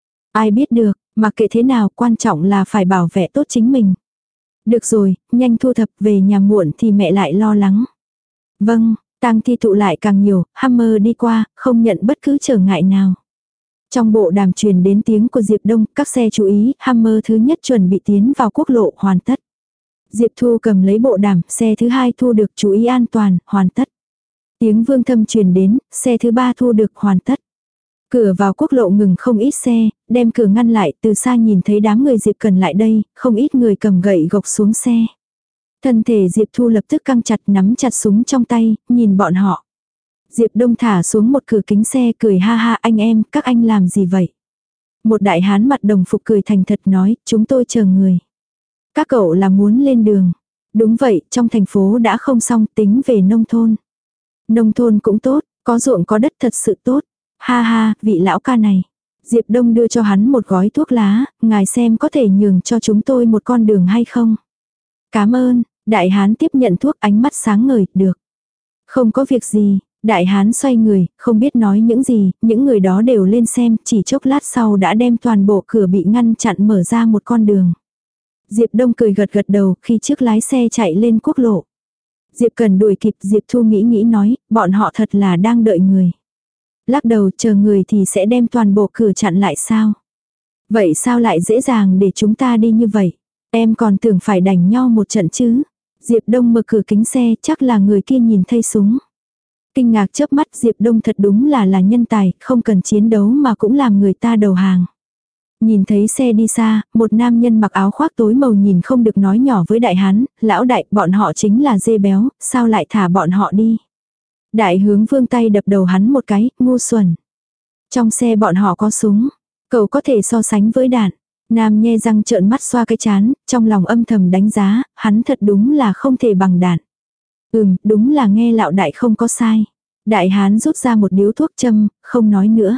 Ai biết được, mặc kệ thế nào, quan trọng là phải bảo vệ tốt chính mình. Được rồi, nhanh thu thập, về nhà muộn thì mẹ lại lo lắng. Vâng, Tang Thi tụ lại càng nhiều, Hammer đi qua, không nhận bất cứ trở ngại nào. Trong bộ đàm truyền đến tiếng của Diệp Đông, các xe chú ý, Hammer thứ nhất chuẩn bị tiến vào quốc lộ, hoàn tất. Diệp Thu cầm lấy bộ đàm, xe thứ hai thu được, chú ý an toàn, hoàn tất. Tiếng Vương Thâm truyền đến, xe thứ ba thu được, hoàn tất. Cửa vào quốc lộ ngừng không ít xe, đem cửa ngăn lại, từ xa nhìn thấy đám người Diệp Cần lại đây, không ít người cầm gậy gộc xuống xe. Thân thể Diệp Thu lập tức căng chặt, nắm chặt súng trong tay, nhìn bọn họ. Diệp Đông thả xuống một cửa kính xe, cười ha ha, anh em, các anh làm gì vậy? Một đại hán mặt đồng phục cười thành thật nói, chúng tôi chờ người. Các cậu là muốn lên đường. Đúng vậy, trong thành phố đã không xong, tính về nông thôn. Nông thôn cũng tốt, có ruộng có đất thật sự tốt. Ha ha, vị lão ca này. Diệp Đông đưa cho hắn một gói thuốc lá, ngài xem có thể nhường cho chúng tôi một con đường hay không? Cảm ơn, đại hán tiếp nhận thuốc, ánh mắt sáng ngời, được. Không có việc gì, đại hán xoay người, không biết nói những gì, những người đó đều lên xem, chỉ chốc lát sau đã đem toàn bộ cửa bị ngăn chặn mở ra một con đường. Diệp Đông cười gật gật đầu khi trước lái xe chạy lên quốc lộ. Diệp Cần đuổi kịp, Diệp Thu nghĩ nghĩ nói, bọn họ thật là đang đợi người. Lắc đầu, chờ người thì sẽ đem toàn bộ cửa chặn lại sao? Vậy sao lại dễ dàng để chúng ta đi như vậy? Em còn tưởng phải đánh nhau một trận chứ? Diệp Đông mở cửa kính xe, chắc là người kia nhìn thấy súng. Kinh ngạc chớp mắt, Diệp Đông thật đúng là là nhân tài, không cần chiến đấu mà cũng làm người ta đầu hàng. Nhìn thấy xe đi xa, một nam nhân mặc áo khoác tối màu nhìn không được nói nhỏ với đại hán, lão đại, bọn họ chính là dê béo, sao lại thả bọn họ đi? Đại hướng vương tay đập đầu hắn một cái, ngu xuẩn. Trong xe bọn họ có súng, cậu có thể so sánh với đạn. Nam nhe răng trợn mắt xoa cái chán, trong lòng âm thầm đánh giá, hắn thật đúng là không thể bằng đạn. Ừm, đúng là nghe lão đại không có sai. Đại hán rút ra một điếu thuốc châm, không nói nữa.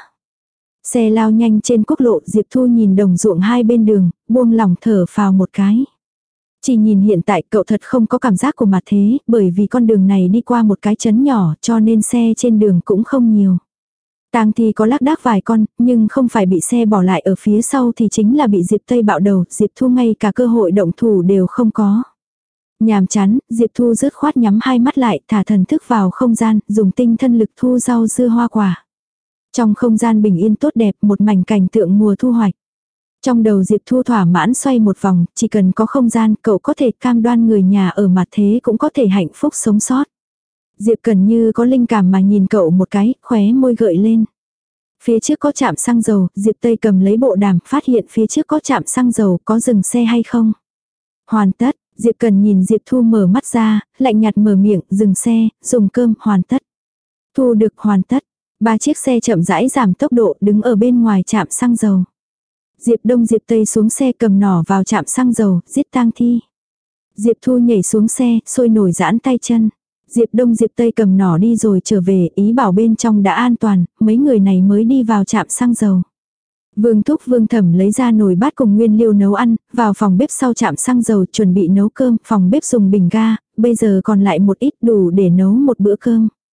Xe lao nhanh trên quốc lộ, Diệp Thu nhìn đồng ruộng hai bên đường, buông lòng thở phào một cái. Chỉ nhìn hiện tại cậu thật không có cảm giác của mặt thế, bởi vì con đường này đi qua một cái trấn nhỏ cho nên xe trên đường cũng không nhiều. Tang Thi có lác đác vài con, nhưng không phải bị xe bỏ lại ở phía sau thì chính là bị Diệp Tây bạo đầu, Diệp Thu ngay cả cơ hội động thủ đều không có. Nhàm chán, Diệp Thu dứt khoát nhắm hai mắt lại, thả thần thức vào không gian, dùng tinh thân lực thu rau dưa hoa quả. Trong không gian bình yên tốt đẹp, một mảnh cảnh tượng mùa thu hoạch. Trong đầu Diệp Thu thỏa mãn xoay một vòng, chỉ cần có không gian, cậu có thể cam đoan người nhà ở mặt thế cũng có thể hạnh phúc sống sót. Diệp Cần như có linh cảm mà nhìn cậu một cái, khóe môi gợi lên. Phía trước có trạm xăng dầu, Diệp Tây cầm lấy bộ đàm, phát hiện phía trước có trạm xăng dầu, có dừng xe hay không? Hoàn tất, Diệp Cần nhìn Diệp Thu mở mắt ra, lạnh nhạt mở miệng, dừng xe, dùng cơm, hoàn tất. Thu được, hoàn tất. Ba chiếc xe chậm rãi giảm tốc độ, đứng ở bên ngoài trạm xăng dầu. Diệp Đông Diệp Tây xuống xe cầm nỏ vào trạm xăng dầu, giết Tang Thi. Diệp Thu nhảy xuống xe, sôi nổi giãn tay chân. Diệp Đông Diệp Tây cầm nỏ đi rồi trở về, ý bảo bên trong đã an toàn, mấy người này mới đi vào trạm xăng dầu. Vương Thúc Vương Thẩm lấy ra nồi bát cùng nguyên liệu nấu ăn, vào phòng bếp sau trạm xăng dầu chuẩn bị nấu cơm, phòng bếp dùng bình ga, bây giờ còn lại một ít đủ để nấu một bữa cơm.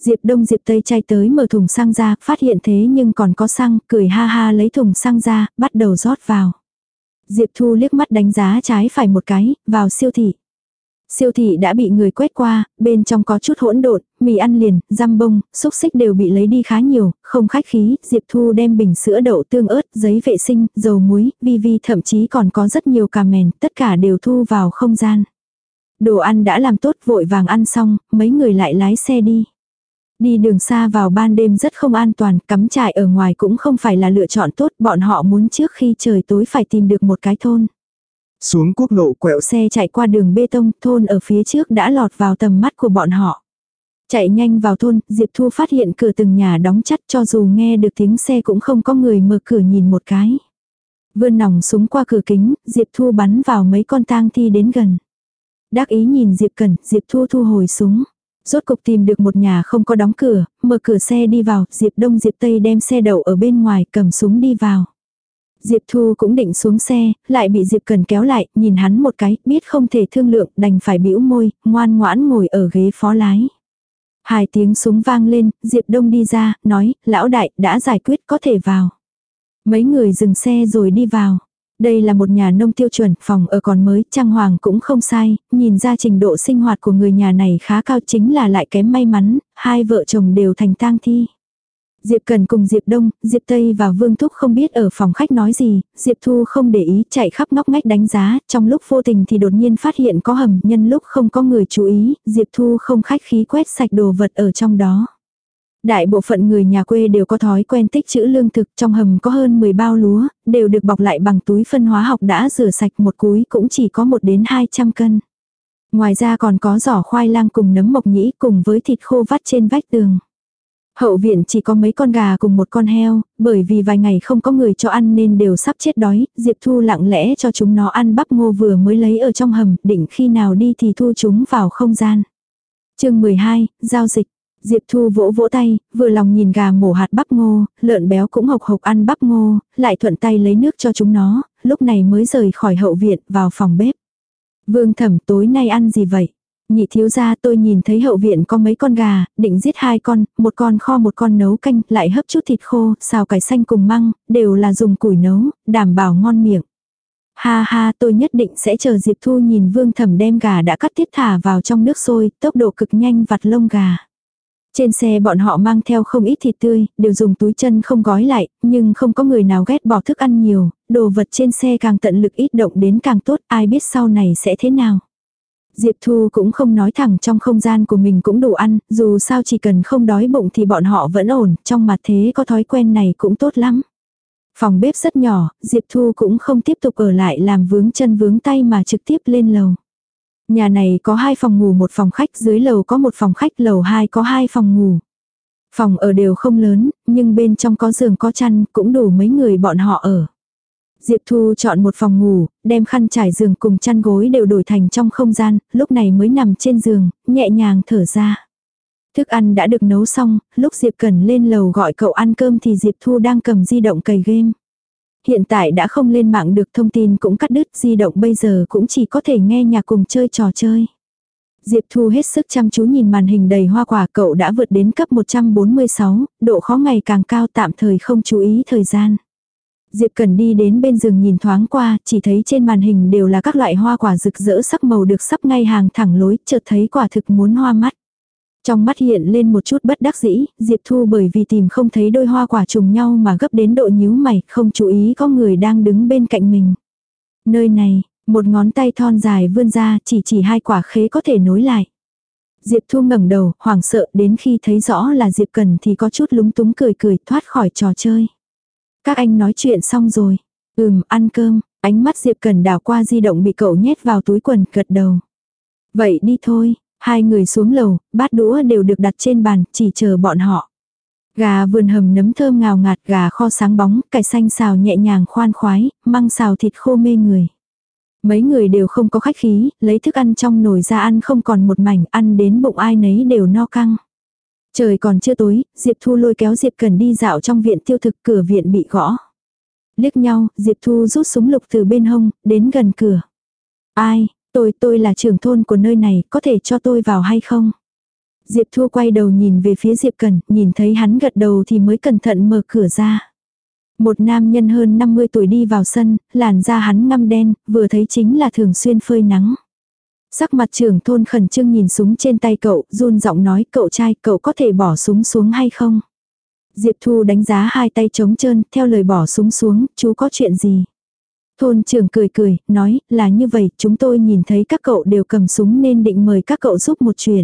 Diệp Đông Diệp Tây chạy tới mở thùng xăng ra, phát hiện thế nhưng còn có xăng, cười ha ha lấy thùng xăng ra, bắt đầu rót vào. Diệp Thu liếc mắt đánh giá trái phải một cái, vào siêu thị. Siêu thị đã bị người quét qua, bên trong có chút hỗn độn, mì ăn liền, răm bông, xúc xích đều bị lấy đi khá nhiều, không khách khí, Diệp Thu đem bình sữa đậu tương ớt, giấy vệ sinh, dầu muối, vi vi thậm chí còn có rất nhiều cà mèn, tất cả đều thu vào không gian. Đồ ăn đã làm tốt, vội vàng ăn xong, mấy người lại lái xe đi. Đi đường xa vào ban đêm rất không an toàn, cắm trại ở ngoài cũng không phải là lựa chọn tốt, bọn họ muốn trước khi trời tối phải tìm được một cái thôn. Xuống quốc lộ quẹo Xe chạy qua đường bê tông, thôn ở phía trước đã lọt vào tầm mắt của bọn họ. Chạy nhanh vào thôn, Diệp Thu phát hiện cửa từng nhà đóng chặt, cho dù nghe được tiếng xe cũng không có người mở cửa nhìn một cái. Vươn nòng súng qua cửa kính, Diệp Thu bắn vào mấy con tang thi đến gần. Đắc ý nhìn Diệp Cẩn, Diệp Thu thu hồi súng. Rốt cục tìm được một nhà không có đóng cửa, mở cửa xe đi vào, Diệp Đông Diệp Tây đem xe đậu ở bên ngoài, cầm súng đi vào. Diệp Thu cũng định xuống xe, lại bị Diệp Cẩn kéo lại, nhìn hắn một cái, biết không thể thương lượng, đành phải bĩu môi, ngoan ngoãn ngồi ở ghế phó lái. Hai tiếng súng vang lên, Diệp Đông đi ra, nói, lão đại, đã giải quyết có thể vào. Mấy người dừng xe rồi đi vào. Đây là một nhà nông tiêu chuẩn, phòng ở còn mới, trang hoàng cũng không sai, nhìn ra trình độ sinh hoạt của người nhà này khá cao, chính là lại kém may mắn, hai vợ chồng đều thành tang thi. Diệp Cần cùng Diệp Đông, Diệp Tây và Vương Thúc không biết ở phòng khách nói gì, Diệp Thu không để ý, chạy khắp ngóc ngách đánh giá, trong lúc vô tình thì đột nhiên phát hiện có hầm, nhân lúc không có người chú ý, Diệp Thu không khách khí quét sạch đồ vật ở trong đó. Đại bộ phận người nhà quê đều có thói quen tích trữ lương thực, trong hầm có hơn mười bao lúa, đều được bọc lại bằng túi phân hóa học đã rửa sạch, một cúi cũng chỉ có một đến hai trăm cân. Ngoài ra còn có giỏ khoai lang cùng nấm mộc nhĩ cùng với thịt khô vắt trên vách tường. Hậu viện chỉ có mấy con gà cùng một con heo, bởi vì vài ngày không có người cho ăn nên đều sắp chết đói, Diệp Thu lặng lẽ cho chúng nó ăn bắp ngô vừa mới lấy ở trong hầm, định khi nào đi thì thu chúng vào không gian. Chương mười hai, giao dịch. Diệp Thu vỗ vỗ tay, vừa lòng nhìn gà mổ hạt bắp ngô, lợn béo cũng hộc hộc ăn bắp ngô, lại thuận tay lấy nước cho chúng nó, lúc này mới rời khỏi hậu viện vào phòng bếp. Vương Thẩm, tối nay ăn gì vậy? Nhị thiếu gia, tôi nhìn thấy hậu viện có mấy con gà, định giết hai con, một con kho một con nấu canh, lại hấp chút thịt khô, xào cải xanh cùng măng, đều là dùng củi nấu, đảm bảo ngon miệng. Ha ha, tôi nhất định sẽ chờ. Diệp Thu nhìn Vương Thẩm đem gà đã cắt tiết thả vào trong nước sôi, tốc độ cực nhanh vặt lông gà. Trên xe bọn họ mang theo không ít thịt tươi, đều dùng túi chân không gói lại, nhưng không có người nào ghét bỏ thức ăn nhiều, đồ vật trên xe càng tận lực ít động đến càng tốt, ai biết sau này sẽ thế nào. Diệp Thu cũng không nói thẳng trong không gian của mình cũng đủ ăn, dù sao chỉ cần không đói bụng thì bọn họ vẫn ổn, trong mặt thế có thói quen này cũng tốt lắm. Phòng bếp rất nhỏ, Diệp Thu cũng không tiếp tục ở lại làm vướng chân vướng tay mà trực tiếp lên lầu. Nhà này có hai phòng ngủ một phòng khách, dưới lầu có một phòng khách, lầu hai có hai phòng ngủ. Phòng ở đều không lớn, nhưng bên trong có giường có chăn, cũng đủ mấy người bọn họ ở. Diệp Thu chọn một phòng ngủ, đem khăn trải giường cùng chăn gối đều đổi thành trong không gian, lúc này mới nằm trên giường, nhẹ nhàng thở ra. Thức ăn đã được nấu xong, lúc Diệp Cẩn lên lầu gọi cậu ăn cơm thì Diệp Thu đang cầm di động cày game. Hiện tại đã không lên mạng được, thông tin cũng cắt đứt, di động bây giờ cũng chỉ có thể nghe nhạc cùng chơi trò chơi. Diệp Thu hết sức chăm chú nhìn màn hình đầy hoa quả, cậu đã vượt đến cấp một trăm bốn mươi sáu, độ khó ngày càng cao, tạm thời không chú ý thời gian. Diệp Cần đi đến bên giường nhìn thoáng qua, chỉ thấy trên màn hình đều là các loại hoa quả rực rỡ sắc màu được sắp ngay hàng thẳng lối, chợt thấy quả thực muốn hoa mắt. Trong mắt hiện lên một chút bất đắc dĩ, Diệp Thu bởi vì tìm không thấy đôi hoa quả trùng nhau mà gấp đến độ nhíu mày, không chú ý có người đang đứng bên cạnh mình. Nơi này, một ngón tay thon dài vươn ra, chỉ chỉ hai quả khế có thể nối lại. Diệp Thu ngẩng đầu, hoảng sợ, đến khi thấy rõ là Diệp Cần thì có chút lúng túng cười cười, thoát khỏi trò chơi. Các anh nói chuyện xong rồi. Ừm, ăn cơm. Ánh mắt Diệp Cần đảo qua di động bị cậu nhét vào túi quần, gật đầu. Vậy đi thôi. Hai người xuống lầu, bát đũa đều được đặt trên bàn, chỉ chờ bọn họ. Gà vườn hầm nấm thơm ngào ngạt, gà kho sáng bóng, cải xanh xào nhẹ nhàng khoan khoái, măng xào thịt khô mê người. Mấy người đều không có khách khí, lấy thức ăn trong nồi ra ăn không còn một mảnh, ăn đến bụng ai nấy đều no căng. Trời còn chưa tối, Diệp Thu lôi kéo Diệp Cần đi dạo trong viện tiêu thực, cửa viện bị gõ. Liếc nhau, Diệp Thu rút súng lục từ bên hông, đến gần cửa. Ai, tôi, tôi là trưởng thôn của nơi này, có thể cho tôi vào hay không? Diệp Thu quay đầu nhìn về phía Diệp Cần, nhìn thấy hắn gật đầu thì mới cẩn thận mở cửa ra. Một nam nhân hơn năm mươi tuổi đi vào sân, làn da hắn ngăm đen, vừa thấy chính là thường xuyên phơi nắng. Sắc mặt trưởng thôn khẩn trương nhìn súng trên tay cậu, run giọng nói, cậu trai, cậu có thể bỏ súng xuống hay không? Diệp Thu đánh giá hai tay trống trơn, theo lời bỏ súng xuống, chú có chuyện gì? Thôn trưởng cười cười, nói, là như vậy, chúng tôi nhìn thấy các cậu đều cầm súng nên định mời các cậu giúp một chuyện.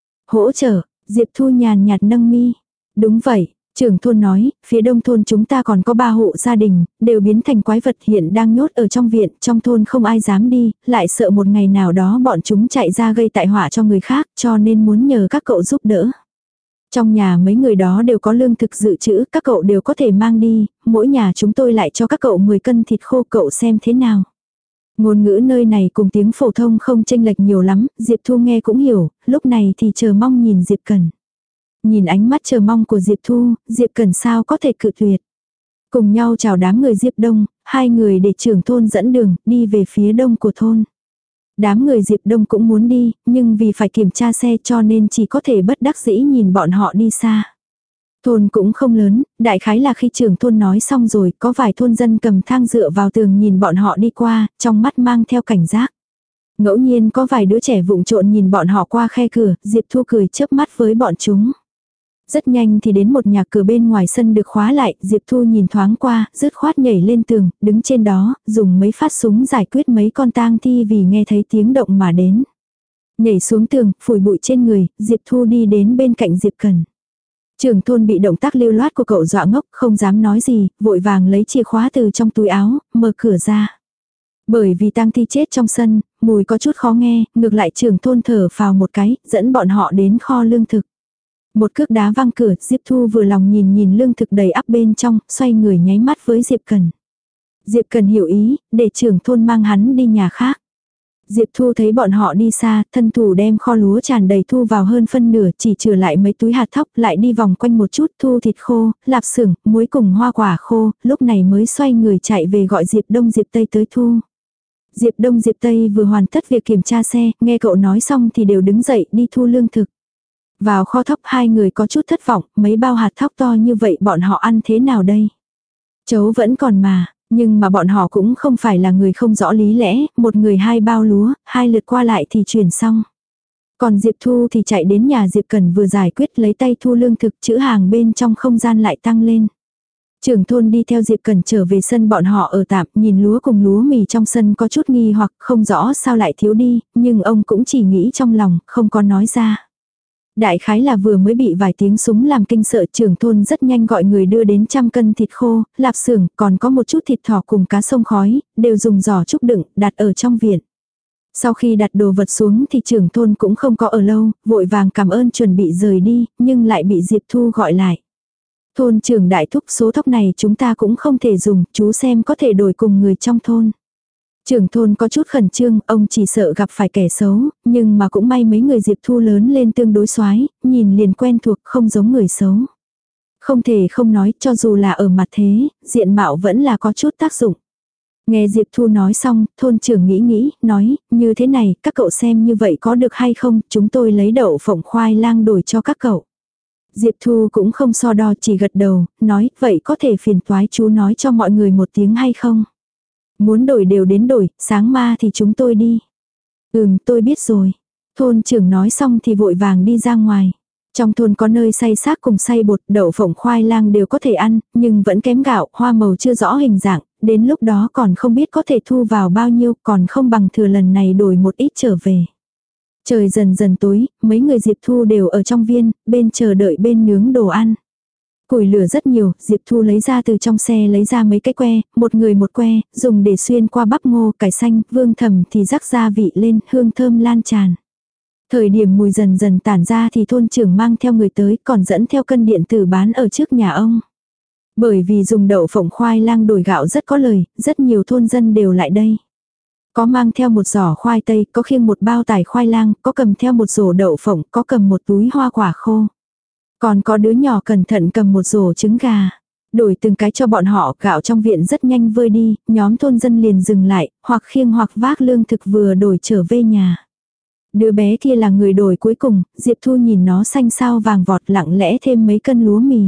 Hỗ trợ, Diệp Thu nhàn nhạt nâng mi. Đúng vậy, trưởng thôn nói, phía đông thôn chúng ta còn có ba hộ gia đình, đều biến thành quái vật hiện đang nhốt ở trong viện, trong thôn không ai dám đi, lại sợ một ngày nào đó bọn chúng chạy ra gây tai họa cho người khác, cho nên muốn nhờ các cậu giúp đỡ. Trong nhà mấy người đó đều có lương thực dự trữ, các cậu đều có thể mang đi, mỗi nhà chúng tôi lại cho các cậu mười cân thịt khô, cậu xem thế nào. Ngôn ngữ nơi này cùng tiếng phổ thông không chênh lệch nhiều lắm, Diệp Thu nghe cũng hiểu, lúc này thì chờ mong nhìn Diệp Cần. Nhìn ánh mắt chờ mong của Diệp Thu, Diệp Cần sao có thể cự tuyệt. Cùng nhau chào đám người Diệp Đông, hai người để trưởng thôn dẫn đường, đi về phía đông của thôn. Đám người Diệp Đông cũng muốn đi, nhưng vì phải kiểm tra xe cho nên chỉ có thể bất đắc dĩ nhìn bọn họ đi xa. Thôn cũng không lớn, đại khái là khi trưởng thôn nói xong rồi, có vài thôn dân cầm thang dựa vào tường nhìn bọn họ đi qua, trong mắt mang theo cảnh giác. Ngẫu nhiên có vài đứa trẻ vụng trộn nhìn bọn họ qua khe cửa, Diệp Thu cười chớp mắt với bọn chúng. Rất nhanh thì đến một nhà cửa bên ngoài sân được khóa lại, Diệp Thu nhìn thoáng qua, dứt khoát nhảy lên tường, đứng trên đó, dùng mấy phát súng giải quyết mấy con tang thi vì nghe thấy tiếng động mà đến. Nhảy xuống tường, phủi bụi trên người, Diệp Thu đi đến bên cạnh Diệp Cần. Trưởng thôn bị động tác lưu loát của cậu dọa ngốc, không dám nói gì, vội vàng lấy chìa khóa từ trong túi áo, mở cửa ra. Bởi vì tang thi chết trong sân, mùi có chút khó nghe, ngược lại trưởng thôn thở phào một cái, dẫn bọn họ đến kho lương thực. Một cước đá văng cửa, Diệp Thu vừa lòng nhìn nhìn lương thực đầy ắp bên trong, xoay người nháy mắt với Diệp Cần. Diệp Cần hiểu ý, để trưởng thôn mang hắn đi nhà khác. Diệp Thu thấy bọn họ đi xa, thân thủ đem kho lúa tràn đầy thu vào hơn phân nửa, chỉ trừ lại mấy túi hạt thóc, lại đi vòng quanh một chút, thu thịt khô, lạp xưởng, muối cùng hoa quả khô, lúc này mới xoay người chạy về gọi Diệp Đông Diệp Tây tới thu. Diệp Đông Diệp Tây vừa hoàn tất việc kiểm tra xe, nghe cậu nói xong thì đều đứng dậy đi thu lương thực. Vào kho thóc hai người có chút thất vọng, mấy bao hạt thóc to như vậy bọn họ ăn thế nào đây? Chấu vẫn còn mà, nhưng mà bọn họ cũng không phải là người không rõ lý lẽ, một người hai bao lúa, hai lượt qua lại thì chuyển xong. Còn Diệp Thu thì chạy đến nhà Diệp Cần vừa giải quyết lấy tay thu lương thực, chữ hàng bên trong không gian lại tăng lên. Trưởng thôn đi theo Diệp Cần trở về sân bọn họ ở tạm, nhìn lúa cùng lúa mì trong sân có chút nghi hoặc không rõ sao lại thiếu đi, nhưng ông cũng chỉ nghĩ trong lòng, không có nói ra. Đại khái là vừa mới bị vài tiếng súng làm kinh sợ, trưởng thôn rất nhanh gọi người đưa đến trăm cân thịt khô, lạp xưởng, còn có một chút thịt thỏ cùng cá sông khói, đều dùng giỏ trúc đựng, đặt ở trong viện. Sau khi đặt đồ vật xuống thì trưởng thôn cũng không có ở lâu, vội vàng cảm ơn chuẩn bị rời đi, nhưng lại bị Diệp Thu gọi lại. Thôn trưởng đại thúc, số thóc này chúng ta cũng không thể dùng, chú xem có thể đổi cùng người trong thôn. Trưởng thôn có chút khẩn trương, ông chỉ sợ gặp phải kẻ xấu, nhưng mà cũng may mấy người Diệp Thu lớn lên tương đối xoái, nhìn liền quen thuộc, không giống người xấu. Không thể không nói, cho dù là ở mặt thế, diện mạo vẫn là có chút tác dụng. Nghe Diệp Thu nói xong, thôn trưởng nghĩ nghĩ, nói, như thế này, các cậu xem như vậy có được hay không, chúng tôi lấy đậu phộng khoai lang đổi cho các cậu. Diệp Thu cũng không so đo, chỉ gật đầu, nói, vậy có thể phiền toái chú nói cho mọi người một tiếng hay không? Muốn đổi đều đến đổi, sáng ma thì chúng tôi đi. Ừm, tôi biết rồi. Thôn trưởng nói xong thì vội vàng đi ra ngoài. Trong thôn có nơi xay xác cùng xay bột, đậu phộng khoai lang đều có thể ăn, nhưng vẫn kém gạo, hoa màu chưa rõ hình dạng, đến lúc đó còn không biết có thể thu vào bao nhiêu, còn không bằng thừa lần này đổi một ít trở về. Trời dần dần tối, mấy người Diệp Thu đều ở trong viên, bên chờ đợi bên nướng đồ ăn. Củi lửa rất nhiều, Diệp Thu lấy ra từ trong xe lấy ra mấy cái que, một người một que, dùng để xuyên qua bắp ngô, cải xanh, Vương Thẩm thì rắc gia vị lên, hương thơm lan tràn. Thời điểm mùi dần dần tản ra thì thôn trưởng mang theo người tới, còn dẫn theo cân điện tử bán ở trước nhà ông. Bởi vì dùng đậu phộng khoai lang đổi gạo rất có lời, rất nhiều thôn dân đều lại đây. Có mang theo một giỏ khoai tây, có khiêng một bao tải khoai lang, có cầm theo một rổ đậu phộng, có cầm một túi hoa quả khô. Còn có đứa nhỏ cẩn thận cầm một rổ trứng gà. Đổi từng cái cho bọn họ, gạo trong viện rất nhanh vơi đi, nhóm thôn dân liền dừng lại, hoặc khiêng hoặc vác lương thực vừa đổi trở về nhà. Đứa bé kia là người đổi cuối cùng, Diệp Thu nhìn nó xanh xao vàng vọt lặng lẽ thêm mấy cân lúa mì.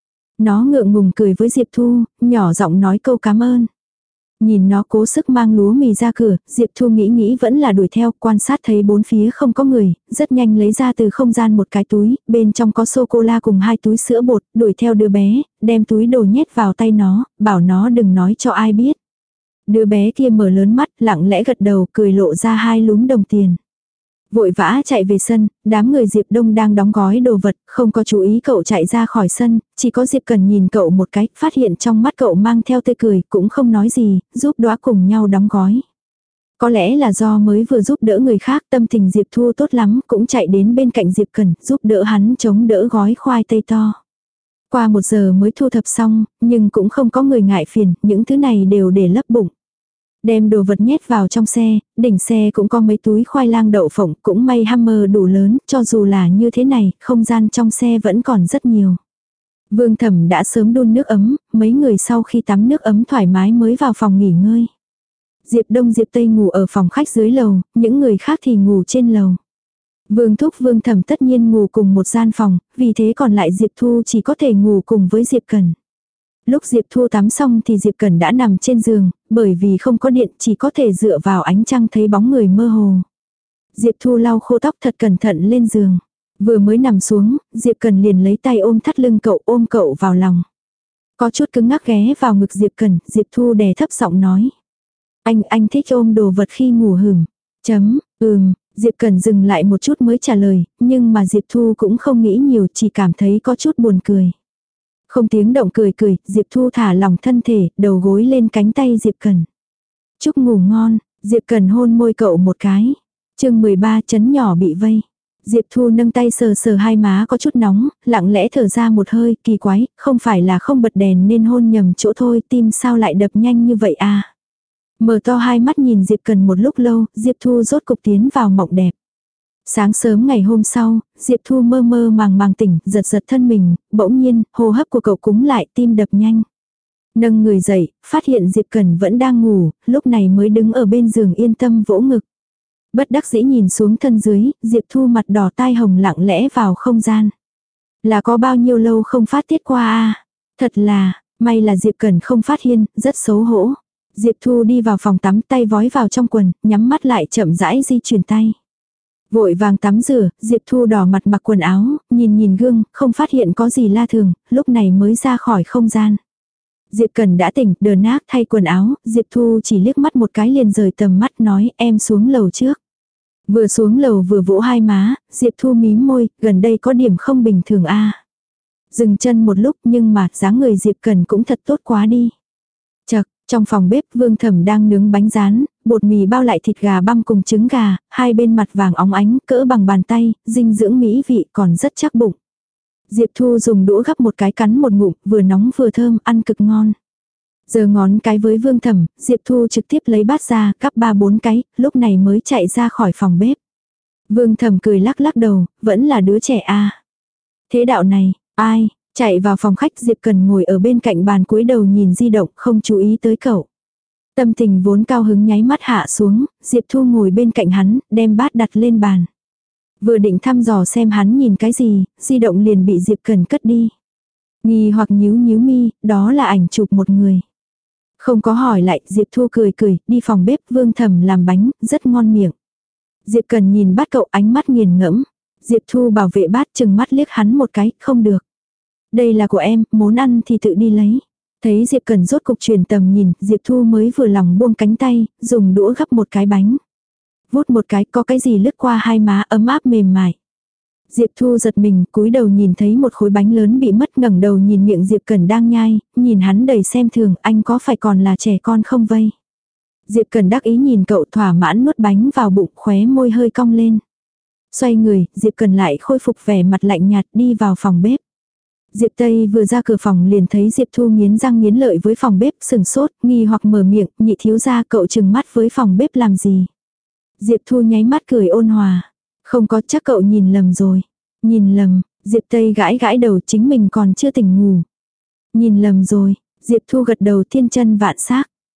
Nó ngượng ngùng cười với Diệp Thu, nhỏ giọng nói câu cảm ơn. Nhìn nó cố sức mang lúa mì ra cửa, Diệp Thu nghĩ nghĩ vẫn là đuổi theo, quan sát thấy bốn phía không có người, rất nhanh lấy ra từ không gian một cái túi, bên trong có sô-cô-la cùng hai túi sữa bột, đuổi theo đứa bé, đem túi đồ nhét vào tay nó, bảo nó đừng nói cho ai biết. Đứa bé kia mở lớn mắt, lặng lẽ gật đầu, cười lộ ra hai lúm đồng tiền. Vội vã chạy về sân, đám người Diệp Đông đang đóng gói đồ vật, không có chú ý cậu chạy ra khỏi sân, chỉ có Diệp Cần nhìn cậu một cái, phát hiện trong mắt cậu mang theo tươi cười, cũng không nói gì, giúp đóa cùng nhau đóng gói. Có lẽ là do mới vừa giúp đỡ người khác, tâm tình Diệp Thu tốt lắm, cũng chạy đến bên cạnh Diệp Cần, giúp đỡ hắn chống đỡ gói khoai tây to. Qua một giờ mới thu thập xong, nhưng cũng không có người ngại phiền, những thứ này đều để lấp bụng. Đem đồ vật nhét vào trong xe, đỉnh xe cũng có mấy túi khoai lang đậu phộng, cũng may Hammer đủ lớn, cho dù là như thế này, không gian trong xe vẫn còn rất nhiều. Vương Thẩm đã sớm đun nước ấm, mấy người sau khi tắm nước ấm thoải mái mới vào phòng nghỉ ngơi. Diệp Đông Diệp Tây ngủ ở phòng khách dưới lầu, những người khác thì ngủ trên lầu. Vương Thúc Vương Thẩm tất nhiên ngủ cùng một gian phòng, vì thế còn lại Diệp Thu chỉ có thể ngủ cùng với Diệp Cần. Lúc Diệp Thu tắm xong thì Diệp Cần đã nằm trên giường, bởi vì không có điện chỉ có thể dựa vào ánh trăng thấy bóng người mơ hồ. Diệp Thu lau khô tóc thật cẩn thận lên giường. Vừa mới nằm xuống, Diệp Cần liền lấy tay ôm thắt lưng cậu, ôm cậu vào lòng. Có chút cứng ngắc ghé vào ngực Diệp Cần, Diệp Thu đè thấp giọng nói. Anh, anh thích ôm đồ vật khi ngủ hửm. Chấm, ừm, Diệp Cần dừng lại một chút mới trả lời, nhưng mà Diệp Thu cũng không nghĩ nhiều, chỉ cảm thấy có chút buồn cười. Không tiếng động cười cười, Diệp Thu thả lỏng thân thể, đầu gối lên cánh tay Diệp Cần. Chúc ngủ ngon, Diệp Cần hôn môi cậu một cái. Chương mười ba chấn nhỏ bị vây. Diệp Thu nâng tay sờ sờ hai má có chút nóng, lặng lẽ thở ra một hơi, kỳ quái, không phải là không bật đèn nên hôn nhầm chỗ thôi, tim sao lại đập nhanh như vậy à. Mở to hai mắt nhìn Diệp Cần một lúc lâu, Diệp Thu rốt cục tiến vào mộng đẹp. Sáng sớm ngày hôm sau, Diệp Thu mơ mơ màng màng tỉnh, giật giật thân mình, bỗng nhiên, hô hấp của cậu cúng lại, tim đập nhanh. Nâng người dậy, phát hiện Diệp Cần vẫn đang ngủ, lúc này mới đứng ở bên giường yên tâm vỗ ngực. Bất đắc dĩ nhìn xuống thân dưới, Diệp Thu mặt đỏ tai hồng lặng lẽ vào không gian. Là có bao nhiêu lâu không phát tiết qua à? Thật là, may là Diệp Cần không phát hiện, rất xấu hổ. Diệp Thu đi vào phòng tắm, tay vói vào trong quần, nhắm mắt lại chậm rãi di chuyển tay. Vội vàng tắm rửa, Diệp Thu đỏ mặt mặc quần áo, nhìn nhìn gương, không phát hiện có gì la thường, lúc này mới ra khỏi không gian. Diệp Cần đã tỉnh, đờ nát thay quần áo, Diệp Thu chỉ liếc mắt một cái liền rời tầm mắt nói em xuống lầu trước. Vừa xuống lầu vừa vỗ hai má, Diệp Thu mím môi, gần đây có điểm không bình thường a. À. Dừng chân một lúc nhưng mà dáng người Diệp Cần cũng thật tốt quá đi. Chật, trong phòng bếp Vương Thẩm đang nướng bánh rán, bột mì bao lại thịt gà băm cùng trứng gà, hai bên mặt vàng óng ánh, cỡ bằng bàn tay, dinh dưỡng mỹ vị còn rất chắc bụng. Diệp Thu dùng đũa gắp một cái cắn một ngụm, vừa nóng vừa thơm, ăn cực ngon. Giờ ngón cái với Vương Thẩm, Diệp Thu trực tiếp lấy bát ra, cắp ba bốn cái, lúc này mới chạy ra khỏi phòng bếp. Vương Thẩm cười lắc lắc đầu, vẫn là đứa trẻ a. À. Thế đạo này, ai, chạy vào phòng khách Diệp Cần ngồi ở bên cạnh bàn cúi đầu nhìn di động, không chú ý tới cậu. Tâm tình vốn cao hứng nháy mắt hạ xuống, Diệp Thu ngồi bên cạnh hắn, đem bát đặt lên bàn. Vừa định thăm dò xem hắn nhìn cái gì, di động liền bị Diệp Cần cất đi. Nghi hoặc nhíu nhíu mi, đó là ảnh chụp một người. Không có hỏi lại, Diệp Thu cười cười, đi phòng bếp Vương Thẩm làm bánh, rất ngon miệng. Diệp Cần nhìn bát cậu ánh mắt nghiền ngẫm. Diệp Thu bảo vệ bát chừng mắt liếc hắn một cái, không được. Đây là của em, muốn ăn thì tự đi lấy. Thấy Diệp Cần rốt cục truyền tầm nhìn, Diệp Thu mới vừa lòng buông cánh tay, dùng đũa gắp một cái bánh. Vút một cái, có cái gì lướt qua hai má ấm áp mềm mại. Diệp Thu giật mình, cúi đầu nhìn thấy một khối bánh lớn bị mất, ngẩng đầu nhìn miệng Diệp Cần đang nhai, nhìn hắn đầy xem thường, anh có phải còn là trẻ con không vây. Diệp Cần đắc ý nhìn cậu thỏa mãn nuốt bánh vào bụng, khóe môi hơi cong lên. Xoay người, Diệp Cần lại khôi phục vẻ mặt lạnh nhạt đi vào phòng bếp. Diệp Tây vừa ra cửa phòng liền thấy Diệp Thu nghiến răng nghiến lợi với phòng bếp, sừng sốt, nghi hoặc mở miệng, nhị thiếu gia cậu trừng mắt với phòng bếp làm gì. Diệp Thu nháy mắt cười ôn hòa. Không có, chắc cậu nhìn lầm rồi. Nhìn lầm, Diệp Tây gãi gãi đầu, chính mình còn chưa tỉnh ngủ. Nhìn lầm rồi, Diệp Thu gật đầu thiên chân vạn xác.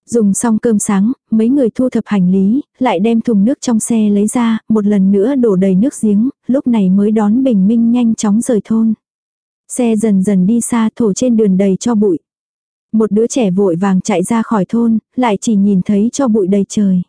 Dùng xong cơm sáng, mấy người thu thập hành lý, lại đem thùng nước trong xe lấy ra, một lần nữa đổ đầy nước giếng, lúc này mới đón bình minh nhanh chóng rời thôn. Xe dần dần đi xa, thổ trên đường đầy cho bụi. Một đứa trẻ vội vàng chạy ra khỏi thôn, lại chỉ nhìn thấy cho bụi đầy trời.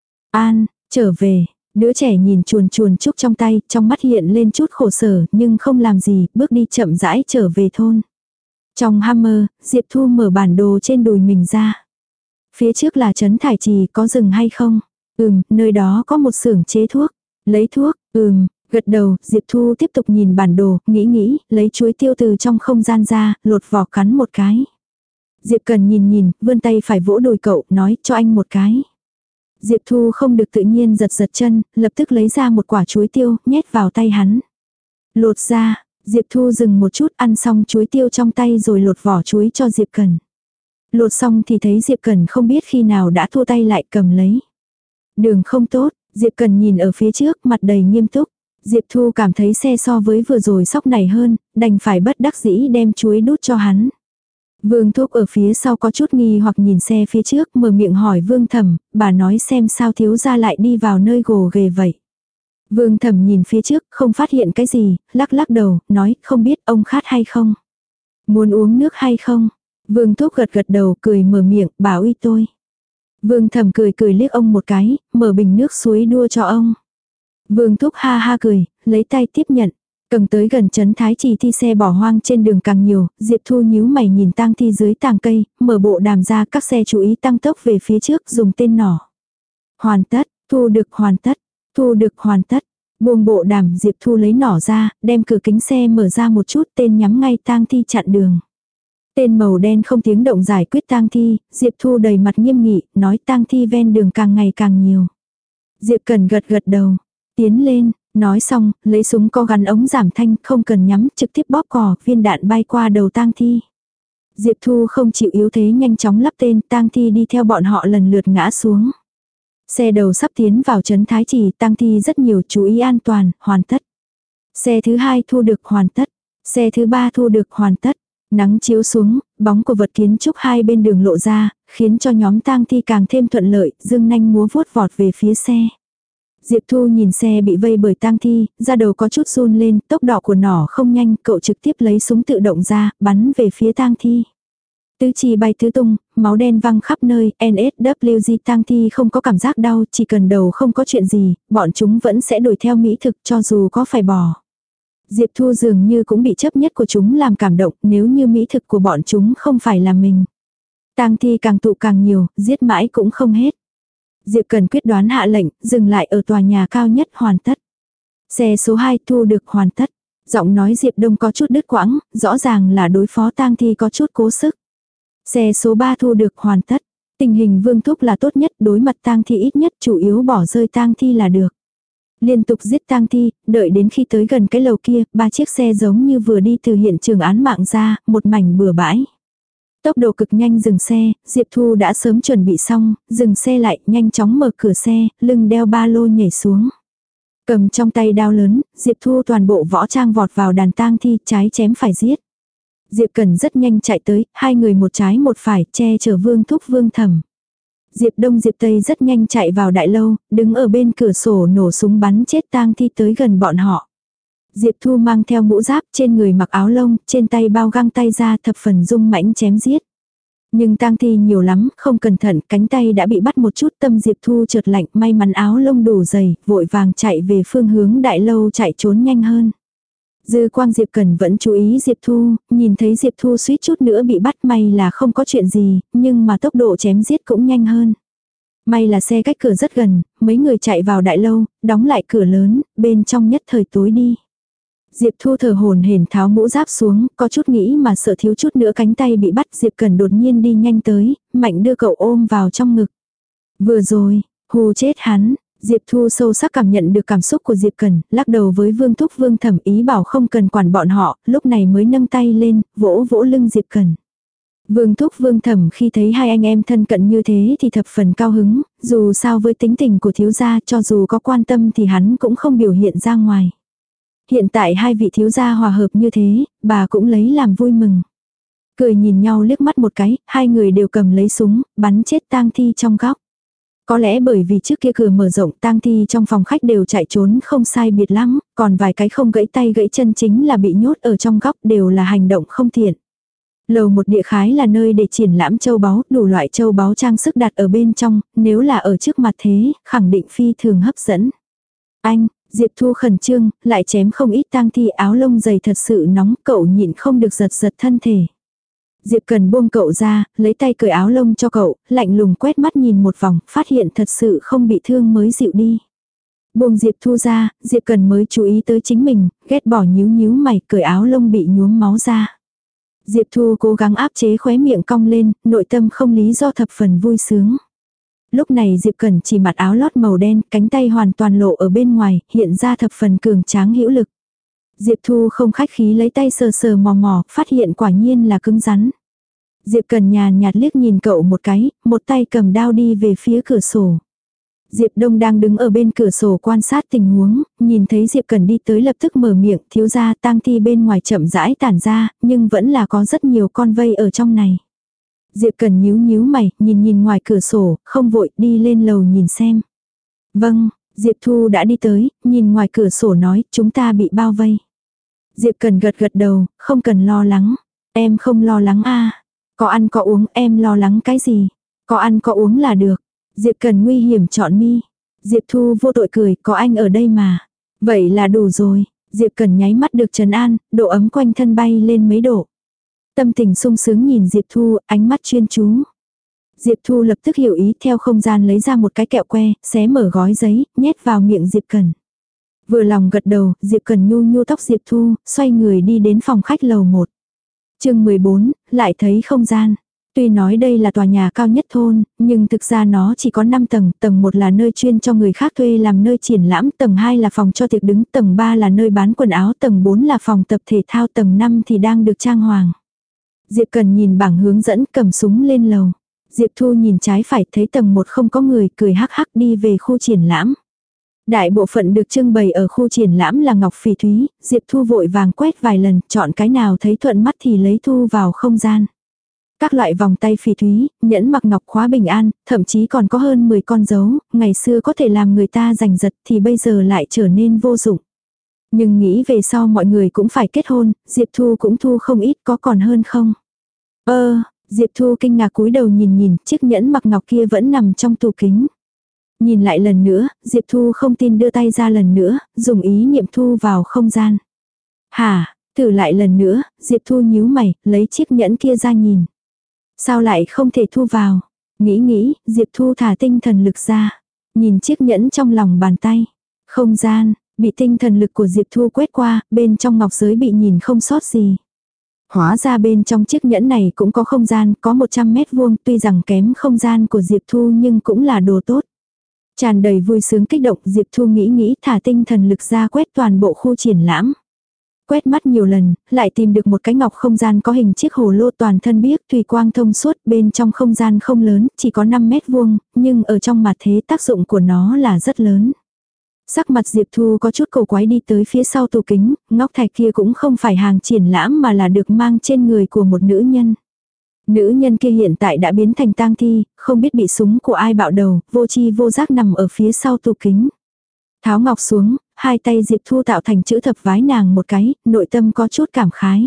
An, trở về. Đứa trẻ nhìn chuồn chuồn trúc trong tay, trong mắt hiện lên chút khổ sở, nhưng không làm gì, bước đi chậm rãi trở về thôn. Trong Hammer, Diệp Thu mở bản đồ trên đùi mình ra. Phía trước là trấn Thải Trì, có rừng hay không? Ừm, nơi đó có một xưởng chế thuốc. Lấy thuốc, ừm, gật đầu, Diệp Thu tiếp tục nhìn bản đồ, nghĩ nghĩ, lấy chuối tiêu từ trong không gian ra, lột vỏ cắn một cái. Diệp Cần nhìn nhìn, vươn tay phải vỗ đùi cậu, nói cho anh một cái. Diệp Thu không được tự nhiên giật giật chân, lập tức lấy ra một quả chuối tiêu, nhét vào tay hắn. Lột ra, Diệp Thu dừng một chút, ăn xong chuối tiêu trong tay rồi lột vỏ chuối cho Diệp Cần. Lột xong thì thấy Diệp Cần không biết khi nào đã thua tay lại cầm lấy. Đường không tốt, Diệp Cần nhìn ở phía trước, mặt đầy nghiêm túc. Diệp Thu cảm thấy xe so với vừa rồi sóc này hơn, đành phải bất đắc dĩ đem chuối đút cho hắn. Vương Thúc ở phía sau có chút nghi hoặc nhìn xe phía trước, mở miệng hỏi Vương Thẩm, bà nói xem sao thiếu gia lại đi vào nơi gồ ghề vậy. Vương Thẩm nhìn phía trước, không phát hiện cái gì, lắc lắc đầu, nói không biết ông khát hay không. Muốn uống nước hay không? Vương Thúc gật gật đầu, cười mở miệng, bảo uy tôi. Vương Thẩm cười cười liếc ông một cái, mở bình nước suối đua cho ông. Vương Thúc ha ha cười, lấy tay tiếp nhận. Cầm tới gần trấn Thái Trì thi xe bỏ hoang trên đường càng nhiều, Diệp Thu nhíu mày nhìn tang thi dưới tàng cây, mở bộ đàm ra các xe chú ý tăng tốc về phía trước dùng tên nỏ. Hoàn tất, thu được hoàn tất, thu được hoàn tất. Buông bộ đàm, Diệp Thu lấy nỏ ra, đem cửa kính xe mở ra một chút, tên nhắm ngay tang thi chặn đường. Tên màu đen không tiếng động giải quyết tang thi, Diệp Thu đầy mặt nghiêm nghị, nói tang thi ven đường càng ngày càng nhiều. Diệp Cần gật gật đầu, tiến lên. Nói xong, lấy súng có gắn ống giảm thanh, không cần nhắm, trực tiếp bóp cò, viên đạn bay qua đầu tang thi. Diệp Thu không chịu yếu thế nhanh chóng lắp tên, tang thi đi theo bọn họ lần lượt ngã xuống. Xe đầu sắp tiến vào trấn Thái Trì, tang thi rất nhiều, chú ý an toàn, hoàn tất. Xe thứ hai thu được hoàn tất. Xe thứ ba thu được hoàn tất. Nắng chiếu xuống, bóng của vật kiến trúc hai bên đường lộ ra, khiến cho nhóm tang thi càng thêm thuận lợi, dương nanh múa vuốt vọt về phía xe. Diệp Thu nhìn xe bị vây bởi tang thi, da đầu có chút run lên, tốc độ của nỏ không nhanh, cậu trực tiếp lấy súng tự động ra, bắn về phía tang thi. Tứ chi bay tứ tung, máu đen văng khắp nơi, en ét vê giê tang thi không có cảm giác đau, chỉ cần đầu không có chuyện gì, bọn chúng vẫn sẽ đuổi theo mỹ thực cho dù có phải bỏ. Diệp Thu dường như cũng bị chấp nhất của chúng làm cảm động, nếu như mỹ thực của bọn chúng không phải là mình. Tang thi càng tụ càng nhiều, giết mãi cũng không hết. Diệp Cần quyết đoán hạ lệnh, dừng lại ở tòa nhà cao nhất hoàn tất. Xe số hai thu được hoàn tất. Giọng nói Diệp Đông có chút đứt quãng, rõ ràng là đối phó tang thi có chút cố sức. Xe số ba thu được hoàn tất. Tình hình Vương Thúc là tốt nhất, đối mặt tang thi ít nhất, chủ yếu bỏ rơi tang thi là được. Liên tục giết tang thi, đợi đến khi tới gần cái lầu kia, ba chiếc xe giống như vừa đi từ hiện trường án mạng ra, một mảnh bừa bãi. Tốc độ cực nhanh dừng xe, Diệp Thu đã sớm chuẩn bị xong, dừng xe lại, nhanh chóng mở cửa xe, lưng đeo ba lô nhảy xuống. Cầm trong tay đao lớn, Diệp Thu toàn bộ võ trang vọt vào đàn tang thi, trái chém phải giết. Diệp Cần rất nhanh chạy tới, hai người một trái một phải, che chở Vương Thúc Vương Thẩm. Diệp Đông Diệp Tây rất nhanh chạy vào đại lâu, đứng ở bên cửa sổ nổ súng bắn chết tang thi tới gần bọn họ. Diệp Thu mang theo mũ giáp, trên người mặc áo lông, trên tay bao găng tay ra, thập phần dung mãnh chém giết. Nhưng tang thi nhiều lắm, không cẩn thận, cánh tay đã bị bắt một chút, tâm Diệp Thu chợt lạnh, may mắn áo lông đủ dày, vội vàng chạy về phương hướng đại lâu chạy trốn nhanh hơn. Dư quang Diệp Cần vẫn chú ý Diệp Thu, nhìn thấy Diệp Thu suýt chút nữa bị bắt, may là không có chuyện gì, nhưng mà tốc độ chém giết cũng nhanh hơn. May là xe cách cửa rất gần, mấy người chạy vào đại lâu, đóng lại cửa lớn, bên trong nhất thời tối đi. Diệp Thu thở hổn hển tháo mũ giáp xuống, có chút nghĩ mà sợ thiếu chút nữa cánh tay bị bắt. Diệp Cần đột nhiên đi nhanh tới, mạnh đưa cậu ôm vào trong ngực. Vừa rồi, hù chết hắn. Diệp Thu sâu sắc cảm nhận được cảm xúc của Diệp Cần, lắc đầu với Vương Thúc Vương Thẩm ý bảo không cần quản bọn họ, lúc này mới nâng tay lên, vỗ vỗ lưng Diệp Cần. Vương Thúc Vương Thẩm khi thấy hai anh em thân cận như thế thì thập phần cao hứng, dù sao với tính tình của thiếu gia cho dù có quan tâm thì hắn cũng không biểu hiện ra ngoài. Hiện tại hai vị thiếu gia hòa hợp như thế, bà cũng lấy làm vui mừng. Cười nhìn nhau liếc mắt một cái, hai người đều cầm lấy súng, bắn chết tang thi trong góc. Có lẽ bởi vì trước kia cửa mở rộng, tang thi trong phòng khách đều chạy trốn không sai biệt lắm, còn vài cái không gãy tay gãy chân chính là bị nhốt ở trong góc, đều là hành động không tiện. Lầu một địa khái là nơi để triển lãm châu báu, đủ loại châu báu trang sức đặt ở bên trong, nếu là ở trước mặt thế, khẳng định phi thường hấp dẫn. Anh, Diệp Thu khẩn trương, lại chém không ít tang thi, áo lông dày thật sự nóng, cậu nhịn không được giật giật thân thể. Diệp Cần buông cậu ra, lấy tay cởi áo lông cho cậu, lạnh lùng quét mắt nhìn một vòng, phát hiện thật sự không bị thương mới dịu đi. Buông Diệp Thu ra, Diệp Cần mới chú ý tới chính mình, ghét bỏ nhíu nhíu mày, cởi áo lông bị nhuốm máu ra. Diệp Thu cố gắng áp chế khóe miệng cong lên, nội tâm không lý do thập phần vui sướng. Lúc này Diệp Cần chỉ mặc áo lót màu đen, cánh tay hoàn toàn lộ ở bên ngoài, hiện ra thập phần cường tráng hữu lực. Diệp Thu không khách khí lấy tay sờ sờ mò mò, phát hiện quả nhiên là cứng rắn. Diệp Cần nhàn nhạt liếc nhìn cậu một cái, một tay cầm đao đi về phía cửa sổ. Diệp Đông đang đứng ở bên cửa sổ quan sát tình huống, nhìn thấy Diệp Cần đi tới lập tức mở miệng, thiếu gia, tang thi bên ngoài chậm rãi tản ra, nhưng vẫn là có rất nhiều con vây ở trong này. Diệp Cần nhíu nhíu mày, nhìn nhìn ngoài cửa sổ, không vội, đi lên lầu nhìn xem. Vâng, Diệp Thu đã đi tới, nhìn ngoài cửa sổ nói, chúng ta bị bao vây. Diệp Cần gật gật đầu, không cần lo lắng. Em không lo lắng a, có ăn có uống, em lo lắng cái gì? Có ăn có uống là được. Diệp Cần nguy hiểm chọn mi. Diệp Thu vô tội cười, có anh ở đây mà. Vậy là đủ rồi. Diệp Cần nháy mắt được trấn an, độ ấm quanh thân bay lên mấy độ. Tâm tình sung sướng nhìn Diệp Thu, ánh mắt chuyên chú. Diệp Thu lập tức hiểu ý, theo không gian lấy ra một cái kẹo que, xé mở gói giấy, nhét vào miệng Diệp Cần. Vừa lòng gật đầu, Diệp Cần nhu nhu tóc Diệp Thu, xoay người đi đến phòng khách lầu một. Chương mười bốn, lại thấy không gian. Tuy nói đây là tòa nhà cao nhất thôn, nhưng thực ra nó chỉ có năm tầng, tầng một là nơi chuyên cho người khác thuê làm nơi triển lãm, tầng hai là phòng cho tiệc đứng, tầng ba là nơi bán quần áo, tầng bốn là phòng tập thể thao, tầng năm thì đang được trang hoàng. Diệp Cần nhìn bảng hướng dẫn, cầm súng lên lầu. Diệp Thu nhìn trái phải, thấy tầng một không có người, cười hắc hắc đi về khu triển lãm. Đại bộ phận được trưng bày ở khu triển lãm là ngọc phỉ thúy, Diệp Thu vội vàng quét vài lần, chọn cái nào thấy thuận mắt thì lấy thu vào không gian. Các loại vòng tay phỉ thúy, nhẫn mặc ngọc khóa bình an, thậm chí còn có hơn mười con dấu, ngày xưa có thể làm người ta giành giật thì bây giờ lại trở nên vô dụng. Nhưng nghĩ về sau mọi người cũng phải kết hôn, Diệp Thu cũng thu không ít, có còn hơn không? Ơ, Diệp Thu kinh ngạc cúi đầu nhìn nhìn, chiếc nhẫn mặc ngọc kia vẫn nằm trong tủ kính. Nhìn lại lần nữa, Diệp Thu không tin đưa tay ra lần nữa, dùng ý niệm thu vào không gian. Hả, thử lại lần nữa, Diệp Thu nhíu mày, lấy chiếc nhẫn kia ra nhìn. Sao lại không thể thu vào? Nghĩ nghĩ, Diệp Thu thả tinh thần lực ra. Nhìn chiếc nhẫn trong lòng bàn tay. Không gian, bị tinh thần lực của Diệp Thu quét qua, bên trong ngọc giới bị nhìn không sót gì. Hóa ra bên trong chiếc nhẫn này cũng có không gian, có một trăm mét vuông, tuy rằng kém không gian của Diệp Thu nhưng cũng là đồ tốt. Tràn đầy vui sướng kích động, Diệp Thu nghĩ nghĩ thả tinh thần lực ra quét toàn bộ khu triển lãm. Quét mắt nhiều lần, lại tìm được một cái ngọc không gian có hình chiếc hồ lô toàn thân biếc thủy quang thông suốt, bên trong không gian không lớn, chỉ có năm mét vuông, nhưng ở trong mặt thế tác dụng của nó là rất lớn. Sắc mặt Diệp Thu có chút cầu quái đi tới phía sau tủ kính, ngọc thạch kia cũng không phải hàng triển lãm mà là được mang trên người của một nữ nhân. Nữ nhân kia hiện tại đã biến thành tang thi, không biết bị súng của ai bạo đầu, vô chi vô giác nằm ở phía sau tủ kính. Tháo ngọc xuống, hai tay Diệp Thu tạo thành chữ thập vái nàng một cái, nội tâm có chút cảm khái.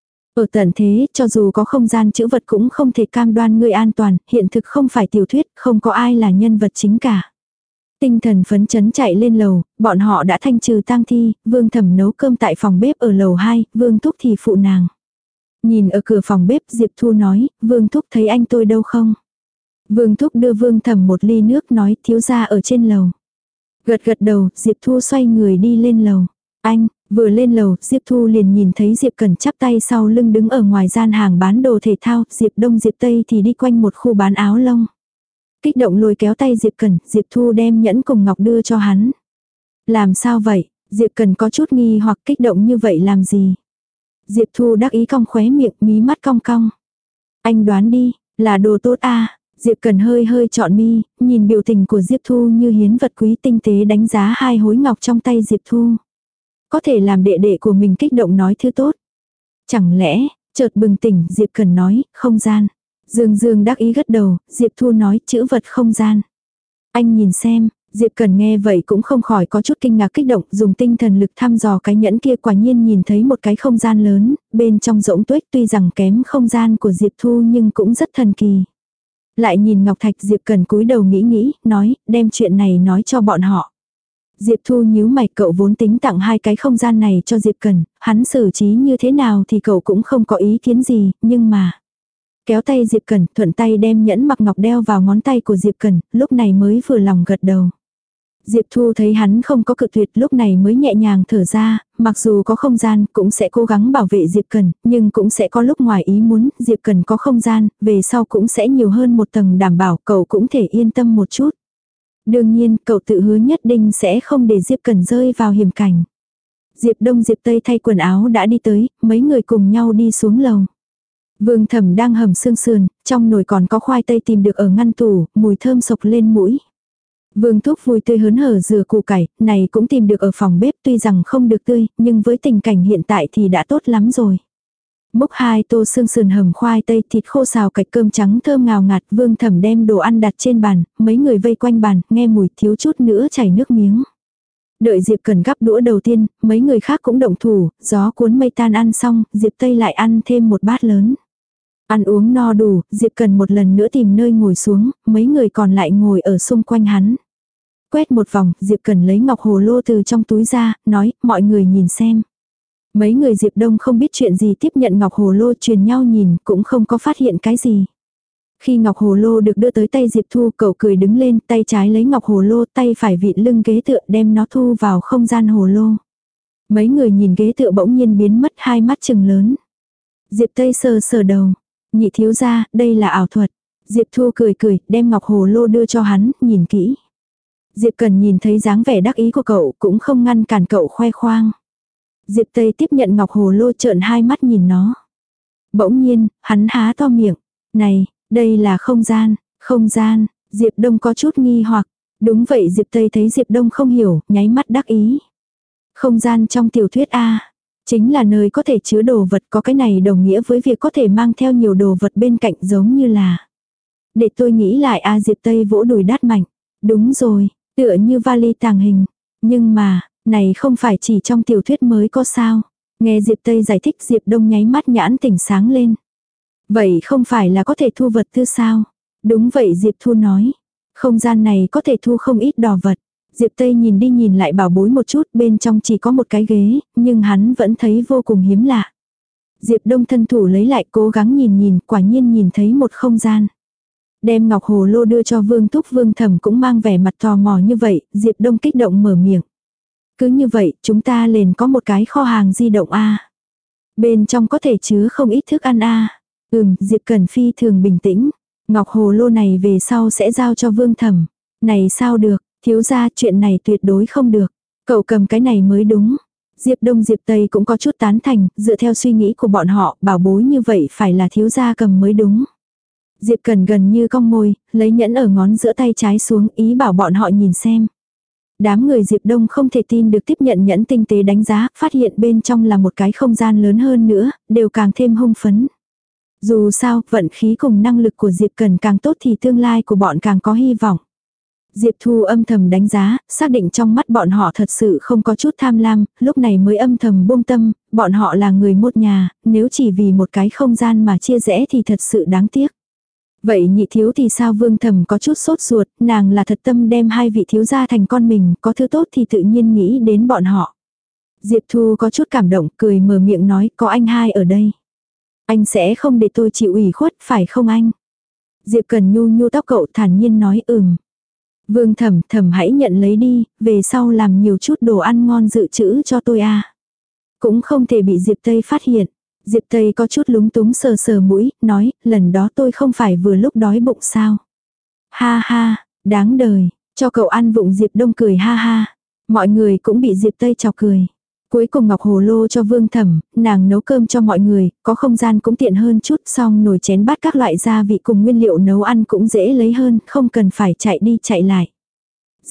Ở tận thế, cho dù có không gian chữ vật cũng không thể cam đoan người an toàn, hiện thực không phải tiểu thuyết, không có ai là nhân vật chính cả. Tinh thần phấn chấn chạy lên lầu, bọn họ đã thanh trừ tang thi, Vương Thẩm nấu cơm tại phòng bếp ở lầu hai, Vương Thúc thì phụ nàng. Nhìn ở cửa phòng bếp Diệp Thu nói, Vương Thúc thấy anh tôi đâu không? Vương Thúc đưa Vương Thẩm một ly nước nói thiếu gia ở trên lầu. Gật gật đầu, Diệp Thu xoay người đi lên lầu. Anh, vừa lên lầu, Diệp Thu liền nhìn thấy Diệp Cẩn chắp tay sau lưng đứng ở ngoài gian hàng bán đồ thể thao, Diệp Đông Diệp Tây thì đi quanh một khu bán áo lông. Kích động lôi kéo tay Diệp Cẩn, Diệp Thu đem nhẫn cùng ngọc đưa cho hắn. Làm sao vậy? Diệp Cẩn có chút nghi hoặc kích động như vậy làm gì? Diệp Thu đắc ý cong khóe miệng, mí mắt cong cong. Anh đoán đi, là đồ tốt à? Diệp Cần hơi hơi trọn mi, nhìn biểu tình của Diệp Thu như hiến vật quý, tinh tế đánh giá hai hối ngọc trong tay Diệp Thu. Có thể làm đệ đệ của mình kích động nói thứ tốt. Chẳng lẽ, Chợt bừng tỉnh, Diệp Cần nói, không gian. Dương Dương đắc ý gật đầu, Diệp Thu nói, chữ vật không gian. Anh nhìn xem, Diệp Cần nghe vậy cũng không khỏi có chút kinh ngạc kích động, dùng tinh thần lực thăm dò cái nhẫn kia, quả nhiên nhìn thấy một cái không gian lớn, bên trong rỗng tuếch, tuy rằng kém không gian của Diệp Thu nhưng cũng rất thần kỳ. Lại nhìn ngọc thạch, Diệp Cần cúi đầu nghĩ nghĩ, nói, đem chuyện này nói cho bọn họ. Diệp Thu nhíu mày, cậu vốn tính tặng hai cái không gian này cho Diệp Cần, hắn xử trí như thế nào thì cậu cũng không có ý kiến gì, nhưng mà... Kéo tay Diệp Cần, thuận tay đem nhẫn mặc ngọc đeo vào ngón tay của Diệp Cần, lúc này mới vừa lòng gật đầu. Diệp Thu thấy hắn không có cự tuyệt, lúc này mới nhẹ nhàng thở ra, mặc dù có không gian cũng sẽ cố gắng bảo vệ Diệp Cần, nhưng cũng sẽ có lúc ngoài ý muốn, Diệp Cần có không gian, về sau cũng sẽ nhiều hơn một tầng đảm bảo, cậu cũng thể yên tâm một chút. Đương nhiên, cậu tự hứa nhất định sẽ không để Diệp Cần rơi vào hiểm cảnh. Diệp Đông Diệp Tây thay quần áo đã đi tới, mấy người cùng nhau đi xuống lầu. Vương Thẩm đang hầm xương sườn, trong nồi còn có khoai tây tìm được ở ngăn tủ, mùi thơm sộc lên mũi. Vương Thúc vui tươi hớn hở rửa củ cải, này cũng tìm được ở phòng bếp, tuy rằng không được tươi, nhưng với tình cảnh hiện tại thì đã tốt lắm rồi. Múc hai tô xương sườn hầm khoai tây, thịt khô xào cạch, cơm trắng thơm ngào ngạt, Vương Thẩm đem đồ ăn đặt trên bàn, mấy người vây quanh bàn, nghe mùi thiếu chút nữa chảy nước miếng. Đợi Diệp Cần gắp đũa đầu tiên, mấy người khác cũng động thủ, gió cuốn mây tan ăn xong, Diệp Tây lại ăn thêm một bát lớn. Ăn uống no đủ, Diệp Cần một lần nữa tìm nơi ngồi xuống, mấy người còn lại ngồi ở xung quanh hắn. Quét một vòng, Diệp Cần lấy ngọc hồ lô từ trong túi ra, nói, mọi người nhìn xem. Mấy người Diệp Đông không biết chuyện gì tiếp nhận ngọc hồ lô, truyền nhau nhìn, cũng không có phát hiện cái gì. Khi ngọc hồ lô được đưa tới tay Diệp Thu, cậu cười đứng lên, tay trái lấy ngọc hồ lô, tay phải vịn lưng ghế tựa, đem nó thu vào không gian hồ lô. Mấy người nhìn ghế tựa bỗng nhiên biến mất, hai mắt trừng lớn. Diệp Tây sờ sờ đầu. Nhị thiếu gia, đây là ảo thuật. Diệp Thu cười cười, đem ngọc hồ lô đưa cho hắn, nhìn kỹ. Diệp Cần nhìn thấy dáng vẻ đắc ý của cậu, cũng không ngăn cản cậu khoe khoang. Diệp Tây tiếp nhận ngọc hồ lô, trợn hai mắt nhìn nó. Bỗng nhiên, hắn há to miệng. Này, đây là không gian, không gian. Diệp Đông có chút nghi hoặc. Đúng vậy, Diệp Tây thấy Diệp Đông không hiểu, nháy mắt đắc ý. Không gian trong tiểu thuyết A. Chính là nơi có thể chứa đồ vật, có cái này đồng nghĩa với việc có thể mang theo nhiều đồ vật bên cạnh, giống như là. Để tôi nghĩ lại a Diệp Tây vỗ đùi đát mạnh. Đúng rồi, tựa như vali tàng hình. Nhưng mà, này không phải chỉ trong tiểu thuyết mới có sao. Nghe Diệp Tây giải thích, Diệp Đông nháy mắt nhãn tỉnh sáng lên. Vậy không phải là có thể thu vật tư sao? Đúng vậy, Diệp Thu nói. Không gian này có thể thu không ít đồ vật. Diệp Tây nhìn đi nhìn lại bảo bối một chút, bên trong chỉ có một cái ghế, nhưng hắn vẫn thấy vô cùng hiếm lạ. Diệp Đông thân thủ lấy lại, cố gắng nhìn nhìn, quả nhiên nhìn thấy một không gian. Đem ngọc hồ lô đưa cho Vương Thúc, Vương Thẩm cũng mang vẻ mặt tò mò như vậy, Diệp Đông kích động mở miệng. Cứ như vậy, chúng ta liền có một cái kho hàng di động a. Bên trong có thể chứa không ít thức ăn a. Ừm, Diệp Cần phi thường bình tĩnh. Ngọc hồ lô này về sau sẽ giao cho Vương Thẩm. Này sao được? Thiếu gia, chuyện này tuyệt đối không được. Cậu cầm cái này mới đúng. Diệp Đông Diệp Tây cũng có chút tán thành, dựa theo suy nghĩ của bọn họ, bảo bối như vậy phải là thiếu gia cầm mới đúng. Diệp Cần gần như cong môi, lấy nhẫn ở ngón giữa tay trái xuống, ý bảo bọn họ nhìn xem. Đám người Diệp Đông không thể tin được tiếp nhận nhẫn tinh tế đánh giá, phát hiện bên trong là một cái không gian lớn hơn nữa, đều càng thêm hung phấn. Dù sao, vận khí cùng năng lực của Diệp Cần càng tốt thì tương lai của bọn càng có hy vọng. Diệp Thu âm thầm đánh giá, xác định trong mắt bọn họ thật sự không có chút tham lam, lúc này mới âm thầm buông tâm, bọn họ là người một nhà, nếu chỉ vì một cái không gian mà chia rẽ thì thật sự đáng tiếc. Vậy nhị thiếu thì sao? Vương Thẩm có chút sốt ruột, nàng là thật tâm đem hai vị thiếu gia thành con mình, có thứ tốt thì tự nhiên nghĩ đến bọn họ. Diệp Thu có chút cảm động, cười mở miệng nói, có anh hai ở đây. Anh sẽ không để tôi chịu ủy khuất, phải không anh? Diệp Cần nhu nhu tóc cậu, thản nhiên nói ừm. Vương Thẩm, Thẩm hãy nhận lấy đi, về sau làm nhiều chút đồ ăn ngon dự trữ cho tôi a. Cũng không thể bị Diệp Tây phát hiện. Diệp Tây có chút lúng túng sờ sờ mũi, nói, lần đó tôi không phải vừa lúc đói bụng sao. Ha ha, đáng đời, cho cậu ăn vụng. Diệp Đông cười ha ha. Mọi người cũng bị Diệp Tây chọc cười. Cuối cùng ngọc hồ lô cho Vương Thẩm, nàng nấu cơm cho mọi người, có không gian cũng tiện hơn chút, xong nồi chén bát các loại gia vị cùng nguyên liệu nấu ăn cũng dễ lấy hơn, không cần phải chạy đi chạy lại.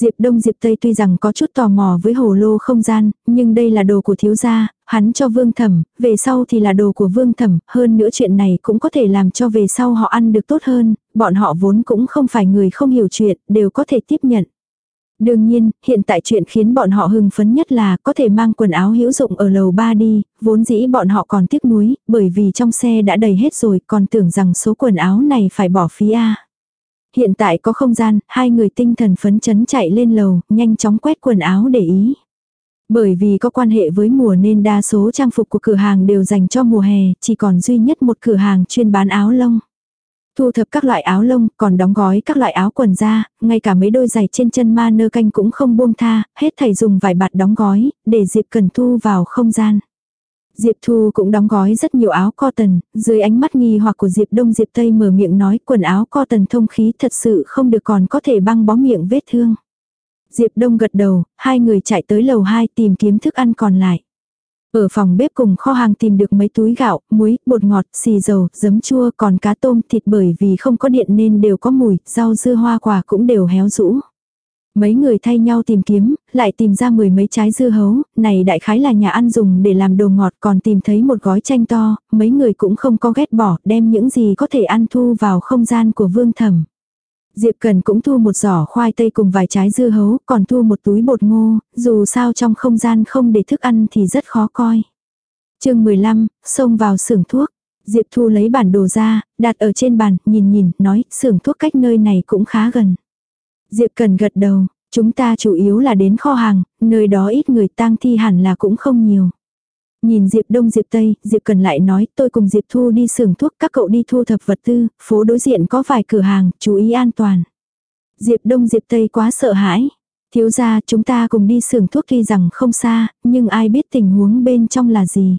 Diệp Đông Diệp Tây tuy rằng có chút tò mò với hồ lô không gian, nhưng đây là đồ của thiếu gia, hắn cho Vương Thẩm, về sau thì là đồ của Vương Thẩm, hơn nữa chuyện này cũng có thể làm cho về sau họ ăn được tốt hơn, bọn họ vốn cũng không phải người không hiểu chuyện, đều có thể tiếp nhận. Đương nhiên, hiện tại chuyện khiến bọn họ hưng phấn nhất là có thể mang quần áo hữu dụng ở lầu ba đi, vốn dĩ bọn họ còn tiếc nuối, bởi vì trong xe đã đầy hết rồi, còn tưởng rằng số quần áo này phải bỏ phí a. Hiện tại có không gian, hai người tinh thần phấn chấn chạy lên lầu, nhanh chóng quét quần áo để ý. Bởi vì có quan hệ với mùa nên đa số trang phục của cửa hàng đều dành cho mùa hè, chỉ còn duy nhất một cửa hàng chuyên bán áo lông. Thu thập các loại áo lông, còn đóng gói các loại áo quần da, ngay cả mấy đôi giày trên chân ma nơ canh cũng không buông tha, hết thảy dùng vải bạt đóng gói, để Diệp Cần Thu vào không gian. Diệp Thu cũng đóng gói rất nhiều áo cotton, dưới ánh mắt nghi hoặc của Diệp Đông Diệp Tây mở miệng nói quần áo cotton thông khí thật sự không được còn có thể băng bó miệng vết thương. Diệp Đông gật đầu, hai người chạy tới lầu hai tìm kiếm thức ăn còn lại. Ở phòng bếp cùng kho hàng tìm được mấy túi gạo, muối, bột ngọt, xì dầu, giấm chua, còn cá tôm, thịt bởi vì không có điện nên đều có mùi, rau dưa hoa quả cũng đều héo rũ. Mấy người thay nhau tìm kiếm, lại tìm ra mười mấy trái dưa hấu, này đại khái là nhà ăn dùng để làm đồ ngọt, còn tìm thấy một gói chanh to, mấy người cũng không có ghét bỏ, đem những gì có thể ăn thu vào không gian của Vương Thẩm. Diệp Cần cũng thu một giỏ khoai tây cùng vài trái dưa hấu, còn thu một túi bột ngô, dù sao trong không gian không để thức ăn thì rất khó coi. Chương mười lăm, xông vào xưởng thuốc. Diệp Thu lấy bản đồ ra, đặt ở trên bàn, nhìn nhìn, nói, xưởng thuốc cách nơi này cũng khá gần. Diệp Cần gật đầu, chúng ta chủ yếu là đến kho hàng, nơi đó ít người tang thi hẳn là cũng không nhiều. Nhìn Diệp Đông Diệp Tây, Diệp Cần lại nói, tôi cùng Diệp Thu đi xưởng thuốc, các cậu đi thu thập vật tư, phố đối diện có vài cửa hàng, chú ý an toàn. Diệp Đông Diệp Tây quá sợ hãi. Thiếu gia, chúng ta cùng đi xưởng thuốc tuy rằng không xa, nhưng ai biết tình huống bên trong là gì.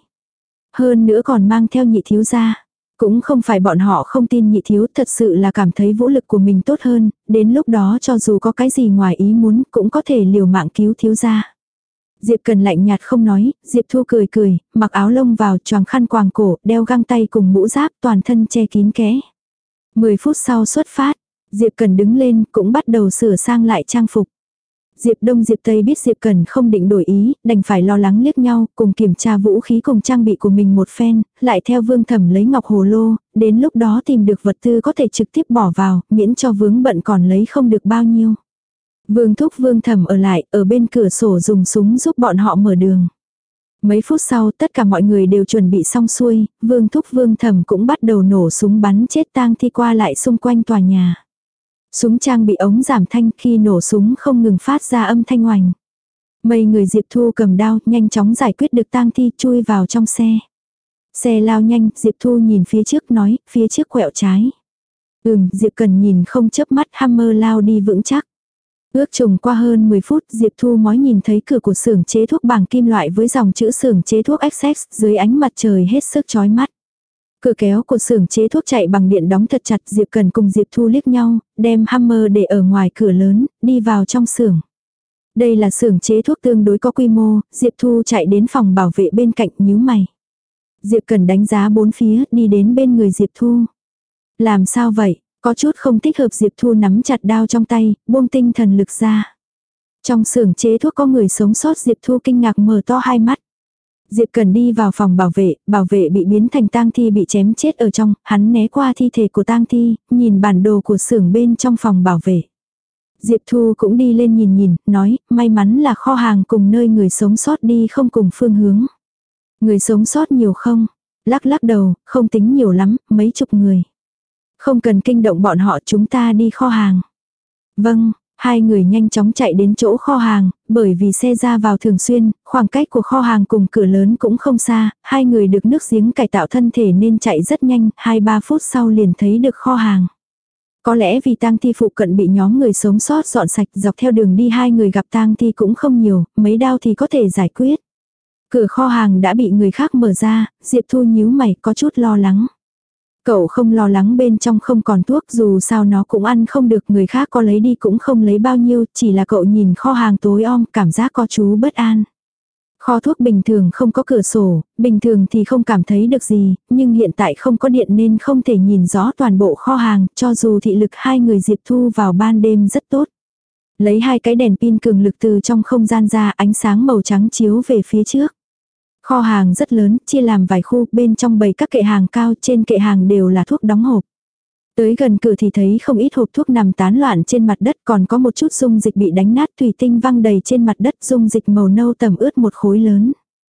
Hơn nữa còn mang theo nhị thiếu gia. Cũng không phải bọn họ không tin nhị thiếu, thật sự là cảm thấy vũ lực của mình tốt hơn, đến lúc đó cho dù có cái gì ngoài ý muốn cũng có thể liều mạng cứu thiếu gia. Diệp Cần lạnh nhạt không nói, Diệp Thu cười cười, mặc áo lông vào, choàng khăn quàng cổ, đeo găng tay cùng mũ giáp, toàn thân che kín kẽ. Mười phút sau xuất phát, Diệp Cần đứng lên, cũng bắt đầu sửa sang lại trang phục. Diệp Đông Diệp Tây biết Diệp Cần không định đổi ý, đành phải lo lắng liếc nhau, cùng kiểm tra vũ khí cùng trang bị của mình một phen, lại theo Vương Thẩm lấy ngọc hồ lô, đến lúc đó tìm được vật tư có thể trực tiếp bỏ vào, miễn cho vướng bận còn lấy không được bao nhiêu. Vương Thúc Vương Thẩm ở lại, ở bên cửa sổ dùng súng giúp bọn họ mở đường. Mấy phút sau tất cả mọi người đều chuẩn bị xong xuôi, Vương Thúc Vương Thẩm cũng bắt đầu nổ súng bắn chết tang thi qua lại xung quanh tòa nhà. Súng trang bị ống giảm thanh, khi nổ súng không ngừng phát ra âm thanh oành. Mấy người Diệp Thu cầm đao nhanh chóng giải quyết được tang thi chui vào trong xe. Xe lao nhanh, Diệp Thu nhìn phía trước nói, phía trước quẹo trái. Ừm, Diệp Cần nhìn không chớp mắt, Hammer lao đi vững chắc. Ước chừng qua hơn mười phút, Diệp Thu mới nhìn thấy cửa của xưởng chế thuốc bằng kim loại với dòng chữ xưởng chế thuốc ích ích dưới ánh mặt trời hết sức chói mắt. Cửa kéo của xưởng chế thuốc chạy bằng điện đóng thật chặt, Diệp Cần cùng Diệp Thu liếc nhau, đem Hammer để ở ngoài cửa lớn, đi vào trong xưởng. Đây là xưởng chế thuốc tương đối có quy mô, Diệp Thu chạy đến phòng bảo vệ bên cạnh nhíu mày. Diệp Cần đánh giá bốn phía, đi đến bên người Diệp Thu. Làm sao vậy? Có chút không thích hợp, Diệp Thu nắm chặt đao trong tay, buông tinh thần lực ra. Trong xưởng chế thuốc có người sống sót, Diệp Thu kinh ngạc mở to hai mắt. Diệp Cần đi vào phòng bảo vệ, bảo vệ bị biến thành tang thi bị chém chết ở trong, hắn né qua thi thể của tang thi, nhìn bản đồ của xưởng bên trong phòng bảo vệ. Diệp Thu cũng đi lên nhìn nhìn, nói, may mắn là kho hàng cùng nơi người sống sót đi không cùng phương hướng. Người sống sót nhiều không? Lắc lắc đầu, không tính nhiều lắm, mấy chục người. Không cần kinh động bọn họ, chúng ta đi kho hàng. Vâng, hai người nhanh chóng chạy đến chỗ kho hàng, bởi vì xe ra vào thường xuyên, khoảng cách của kho hàng cùng cửa lớn cũng không xa, hai người được nước giếng cải tạo thân thể nên chạy rất nhanh, hai ba phút sau liền thấy được kho hàng. Có lẽ vì tang thi phụ cận bị nhóm người sống sót dọn sạch, dọc theo đường đi hai người gặp tang thi cũng không nhiều, mấy đao thì có thể giải quyết. Cửa kho hàng đã bị người khác mở ra, Diệp Thu nhíu mày có chút lo lắng. Cậu không lo lắng bên trong không còn thuốc, dù sao nó cũng ăn không được, người khác có lấy đi cũng không lấy bao nhiêu, chỉ là cậu nhìn kho hàng tối om, cảm giác có chú bất an. Kho thuốc bình thường không có cửa sổ, bình thường thì không cảm thấy được gì, nhưng hiện tại không có điện nên không thể nhìn rõ toàn bộ kho hàng, cho dù thị lực hai người Diệp Thu vào ban đêm rất tốt. Lấy hai cái đèn pin cường lực từ trong không gian ra, ánh sáng màu trắng chiếu về phía trước. Kho hàng rất lớn, chia làm vài khu, bên trong bày các kệ hàng cao, trên kệ hàng đều là thuốc đóng hộp. Tới gần cửa thì thấy không ít hộp thuốc nằm tán loạn trên mặt đất, còn có một chút dung dịch bị đánh nát, thủy tinh văng đầy trên mặt đất, dung dịch màu nâu tẩm ướt một khối lớn.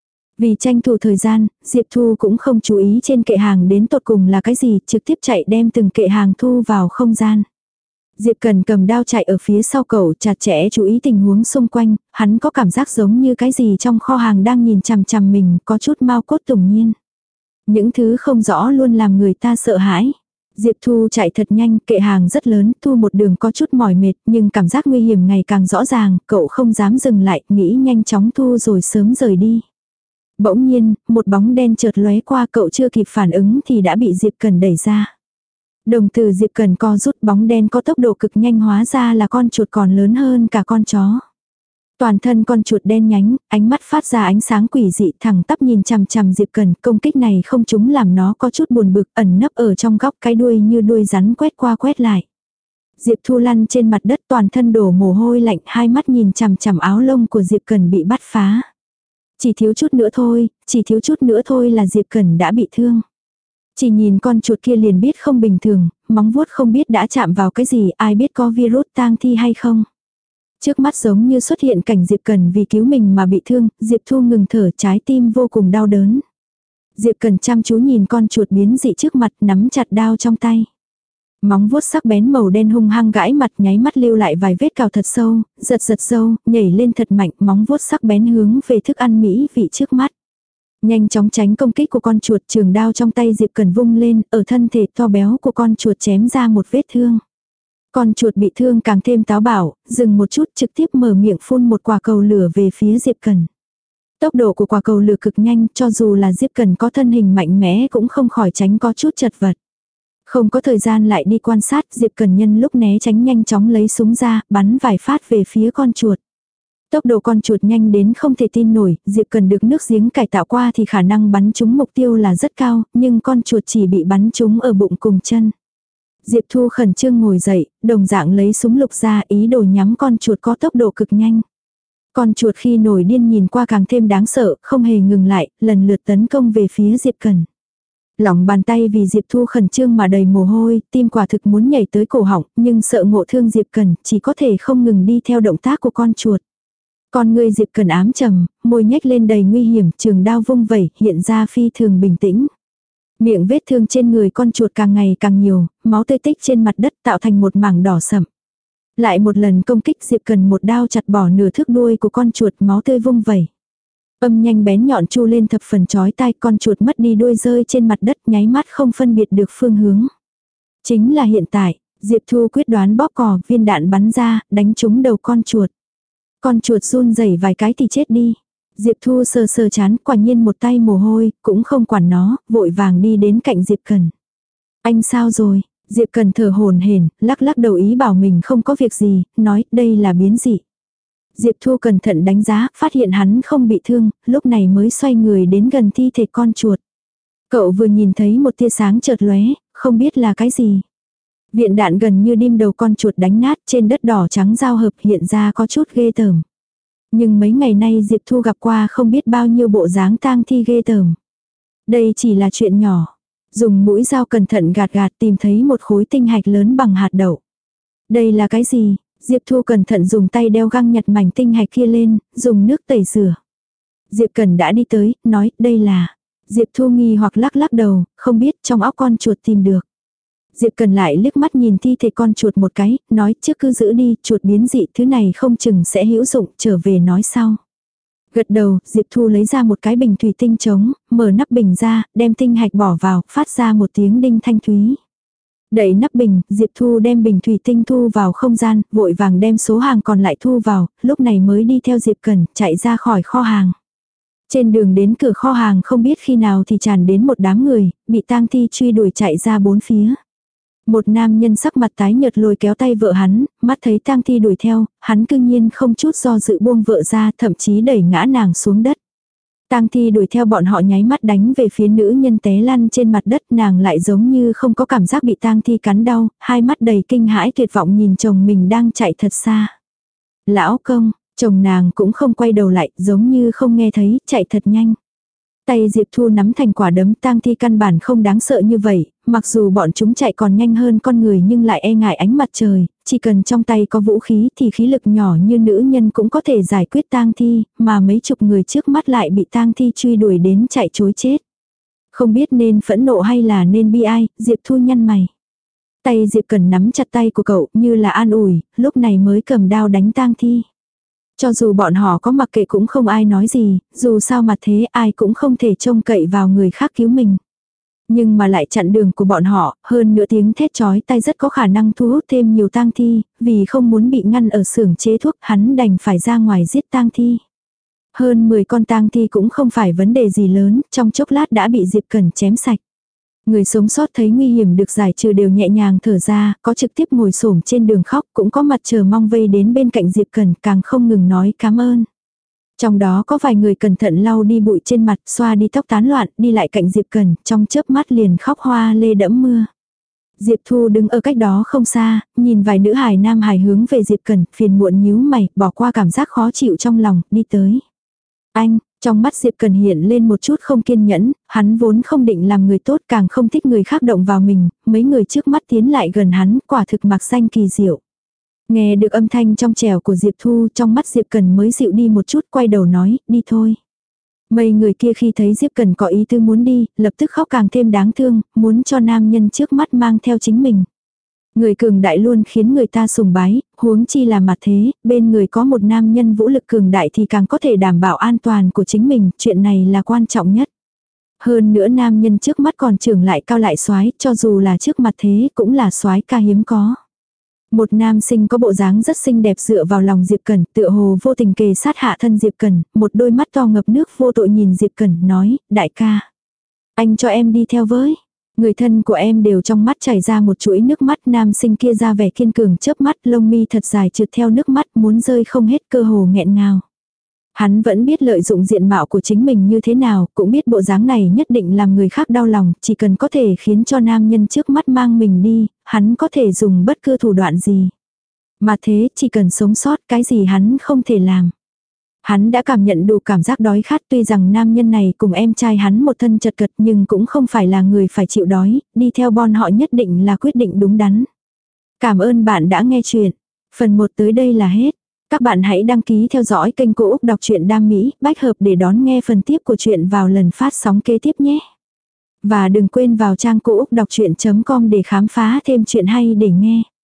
Vì tranh thủ thời gian, Diệp Thu cũng không chú ý trên kệ hàng đến tột cùng là cái gì, trực tiếp chạy đem từng kệ hàng thu vào không gian. Diệp Cần cầm đao chạy ở phía sau cậu, chặt chẽ chú ý tình huống xung quanh, hắn có cảm giác giống như cái gì trong kho hàng đang nhìn chằm chằm mình, có chút mau cốt tủng nhiên. Những thứ không rõ luôn làm người ta sợ hãi. Diệp Thu chạy thật nhanh, kệ hàng rất lớn, thu một đường có chút mỏi mệt, nhưng cảm giác nguy hiểm ngày càng rõ ràng, cậu không dám dừng lại, nghĩ nhanh chóng thu rồi sớm rời đi. Bỗng nhiên, một bóng đen chợt lóe qua, cậu chưa kịp phản ứng thì đã bị Diệp Cần đẩy ra. Đồng từ Diệp Cần co rút, bóng đen có tốc độ cực nhanh, hóa ra là con chuột còn lớn hơn cả con chó. Toàn thân con chuột đen nhánh, ánh mắt phát ra ánh sáng quỷ dị, thẳng tắp nhìn chằm chằm Diệp Cần, công kích này không trúng làm nó có chút buồn bực, ẩn nấp ở trong góc, cái đuôi như đuôi rắn quét qua quét lại. Diệp Thu lăn trên mặt đất, toàn thân đổ mồ hôi lạnh, hai mắt nhìn chằm chằm áo lông của Diệp Cần bị bắt phá. Chỉ thiếu chút nữa thôi, chỉ thiếu chút nữa thôi là Diệp Cần đã bị thương. Chỉ nhìn con chuột kia liền biết không bình thường, móng vuốt không biết đã chạm vào cái gì, ai biết có virus tang thi hay không. Trước mắt giống như xuất hiện cảnh Diệp Cần vì cứu mình mà bị thương, Diệp Thu ngừng thở, trái tim vô cùng đau đớn. Diệp Cần chăm chú nhìn con chuột biến dị trước mặt, nắm chặt đao trong tay. Móng vuốt sắc bén màu đen hung hăng gãi mặt, nháy mắt lưu lại vài vết cào thật sâu, giật giật sâu, nhảy lên thật mạnh, móng vuốt sắc bén hướng về thức ăn mỹ vị trước mắt. Nhanh chóng tránh công kích của con chuột, trường đao trong tay Diệp Cần vung lên, ở thân thể to béo của con chuột chém ra một vết thương. Con chuột bị thương càng thêm táo bạo, dừng một chút, trực tiếp mở miệng phun một quả cầu lửa về phía Diệp Cần. Tốc độ của quả cầu lửa cực nhanh, cho dù là Diệp Cần có thân hình mạnh mẽ cũng không khỏi tránh có chút chật vật. Không có thời gian lại đi quan sát, Diệp Cần nhân lúc né tránh nhanh chóng lấy súng ra, bắn vài phát về phía con chuột. Tốc độ con chuột nhanh đến không thể tin nổi, Diệp Cần được nước giếng cải tạo qua thì khả năng bắn trúng mục tiêu là rất cao, nhưng con chuột chỉ bị bắn trúng ở bụng cùng chân. Diệp Thu khẩn trương ngồi dậy, đồng dạng lấy súng lục ra, ý đồ nhắm con chuột có tốc độ cực nhanh. Con chuột khi nổi điên nhìn qua càng thêm đáng sợ, không hề ngừng lại, lần lượt tấn công về phía Diệp Cần. Lòng bàn tay vì Diệp Thu khẩn trương mà đầy mồ hôi, tim quả thực muốn nhảy tới cổ họng, nhưng sợ ngộ thương Diệp Cần, chỉ có thể không ngừng đi theo động tác của con chuột. Con người Diệp Cần ám trầm, môi nhếch lên đầy nguy hiểm, trường đao vung vẩy, hiện ra phi thường bình tĩnh. Miệng vết thương trên người con chuột càng ngày càng nhiều, máu tươi tích trên mặt đất tạo thành một mảng đỏ sậm. Lại một lần công kích, Diệp Cần một đao chặt bỏ nửa thước đuôi của con chuột, máu tươi vung vẩy. Âm nhanh bén nhọn chu lên thập phần chói tai, con chuột mất đi đuôi rơi trên mặt đất, nháy mắt không phân biệt được phương hướng. Chính là hiện tại, Diệp Thu quyết đoán bóp cò, viên đạn bắn ra, đánh trúng đầu con chuột. Con chuột run rẩy vài cái thì chết đi. Diệp Thu sờ sờ chán, quả nhiên một tay mồ hôi, cũng không quản nó, vội vàng đi đến cạnh Diệp Cần. Anh sao rồi? Diệp Cần thở hổn hển, lắc lắc đầu ý bảo mình không có việc gì, nói đây là biến dị. Diệp Thu cẩn thận đánh giá, phát hiện hắn không bị thương, lúc này mới xoay người đến gần thi thể con chuột. Cậu vừa nhìn thấy một tia sáng chợt lóe, không biết là cái gì. Viện đạn gần như đim đầu con chuột đánh nát, trên đất đỏ trắng giao hợp hiện ra có chút ghê tởm. Nhưng mấy ngày nay Diệp Thu gặp qua không biết bao nhiêu bộ dáng tang thi ghê tởm. Đây chỉ là chuyện nhỏ. Dùng mũi dao cẩn thận gạt gạt tìm thấy một khối tinh hạch lớn bằng hạt đậu. Đây là cái gì? Diệp Thu cẩn thận dùng tay đeo găng nhặt mảnh tinh hạch kia lên, dùng nước tẩy rửa. Diệp Cần đã đi tới, nói đây là. Diệp Thu nghi hoặc lắc lắc đầu, không biết trong óc con chuột tìm được. Diệp Cần lại liếc mắt nhìn thi thể con chuột một cái, nói trước cứ giữ đi, chuột biến dị thứ này không chừng sẽ hữu dụng, trở về nói sau. Gật đầu, Diệp Thu lấy ra một cái bình thủy tinh trống, mở nắp bình ra, đem tinh hạch bỏ vào, phát ra một tiếng đinh thanh thúy. Đẩy nắp bình, Diệp Thu đem bình thủy tinh thu vào không gian, vội vàng đem số hàng còn lại thu vào, lúc này mới đi theo Diệp Cần, chạy ra khỏi kho hàng. Trên đường đến cửa kho hàng không biết khi nào thì tràn đến một đám người, bị tang thi truy đuổi chạy ra bốn phía. Một nam nhân sắc mặt tái nhợt lôi kéo tay vợ hắn, mắt thấy tang thi đuổi theo, hắn cương nhiên không chút do dự buông vợ ra, thậm chí đẩy ngã nàng xuống đất. Tang thi đuổi theo bọn họ nháy mắt đánh về phía nữ nhân té lăn trên mặt đất, nàng lại giống như không có cảm giác bị tang thi cắn đau, hai mắt đầy kinh hãi tuyệt vọng nhìn chồng mình đang chạy thật xa. Lão công, chồng nàng cũng không quay đầu lại, giống như không nghe thấy, chạy thật nhanh. Tay Diệp Thu nắm thành quả đấm, tang thi căn bản không đáng sợ như vậy, mặc dù bọn chúng chạy còn nhanh hơn con người nhưng lại e ngại ánh mặt trời, chỉ cần trong tay có vũ khí thì khí lực nhỏ như nữ nhân cũng có thể giải quyết tang thi, mà mấy chục người trước mắt lại bị tang thi truy đuổi đến chạy trối chết. Không biết nên phẫn nộ hay là nên bi ai, Diệp Thu nhăn mày. Tay Diệp Cần nắm chặt tay của cậu như là an ủi, lúc này mới cầm đao đánh tang thi. Cho dù bọn họ có mặc kệ cũng không ai nói gì, dù sao mà thế ai cũng không thể trông cậy vào người khác cứu mình. Nhưng mà lại chặn đường của bọn họ, hơn nữa tiếng thét chói tai rất có khả năng thu hút thêm nhiều tang thi, vì không muốn bị ngăn ở xưởng chế thuốc hắn đành phải ra ngoài giết tang thi. Hơn mười con tang thi cũng không phải vấn đề gì lớn, trong chốc lát đã bị Diệp Cẩn chém sạch. Người sống sót thấy nguy hiểm được giải trừ đều nhẹ nhàng thở ra, có trực tiếp ngồi xổm trên đường khóc, cũng có mặt chờ mong vây đến bên cạnh Diệp Cẩn càng không ngừng nói cảm ơn. Trong đó có vài người cẩn thận lau đi bụi trên mặt, xoa đi tóc tán loạn, đi lại cạnh Diệp Cẩn, trong chớp mắt liền khóc hoa lê đẫm mưa. Diệp Thu đứng ở cách đó không xa, nhìn vài nữ hài nam hài hướng về Diệp Cẩn, phiền muộn nhíu mày, bỏ qua cảm giác khó chịu trong lòng, đi tới. Anh, trong mắt Diệp Cần hiện lên một chút không kiên nhẫn, hắn vốn không định làm người tốt càng không thích người khác động vào mình, mấy người trước mắt tiến lại gần hắn, quả thực mạc danh kỳ diệu. Nghe được âm thanh trong trẻo của Diệp Thu, trong mắt Diệp Cần mới dịu đi một chút, quay đầu nói, đi thôi. Mấy người kia khi thấy Diệp Cần có ý tư muốn đi, lập tức khóc càng thêm đáng thương, muốn cho nam nhân trước mắt mang theo chính mình. Người cường đại luôn khiến người ta sùng bái, huống chi là mặt thế, bên người có một nam nhân vũ lực cường đại thì càng có thể đảm bảo an toàn của chính mình, chuyện này là quan trọng nhất. Hơn nữa nam nhân trước mắt còn trưởng lại cao lại soái, cho dù là trước mặt thế cũng là soái ca hiếm có. Một nam sinh có bộ dáng rất xinh đẹp dựa vào lòng Diệp Cẩn, tựa hồ vô tình kề sát hạ thân Diệp Cẩn, một đôi mắt to ngập nước vô tội nhìn Diệp Cẩn, nói, đại ca, anh cho em đi theo với. Người thân của em đều trong mắt chảy ra một chuỗi nước mắt, nam sinh kia ra vẻ kiên cường chớp mắt, lông mi thật dài trượt theo nước mắt muốn rơi không hết, cơ hồ nghẹn ngào. Hắn vẫn biết lợi dụng diện mạo của chính mình như thế nào, cũng biết bộ dáng này nhất định làm người khác đau lòng, chỉ cần có thể khiến cho nam nhân trước mắt mang mình đi, hắn có thể dùng bất cứ thủ đoạn gì. Mà thế, chỉ cần sống sót, cái gì hắn không thể làm. Hắn đã cảm nhận đủ cảm giác đói khát, tuy rằng nam nhân này cùng em trai hắn một thân chật vật nhưng cũng không phải là người phải chịu đói, đi theo bọn họ nhất định là quyết định đúng đắn. Cảm ơn bạn đã nghe chuyện. Phần một tới đây là hết. Các bạn hãy đăng ký theo dõi kênh Cô Úc Đọc truyện Đam Mỹ, bách hợp để đón nghe phần tiếp của chuyện vào lần phát sóng kế tiếp nhé. Và đừng quên vào trang cô úc đọc chuyện chấm com để khám phá thêm chuyện hay để nghe.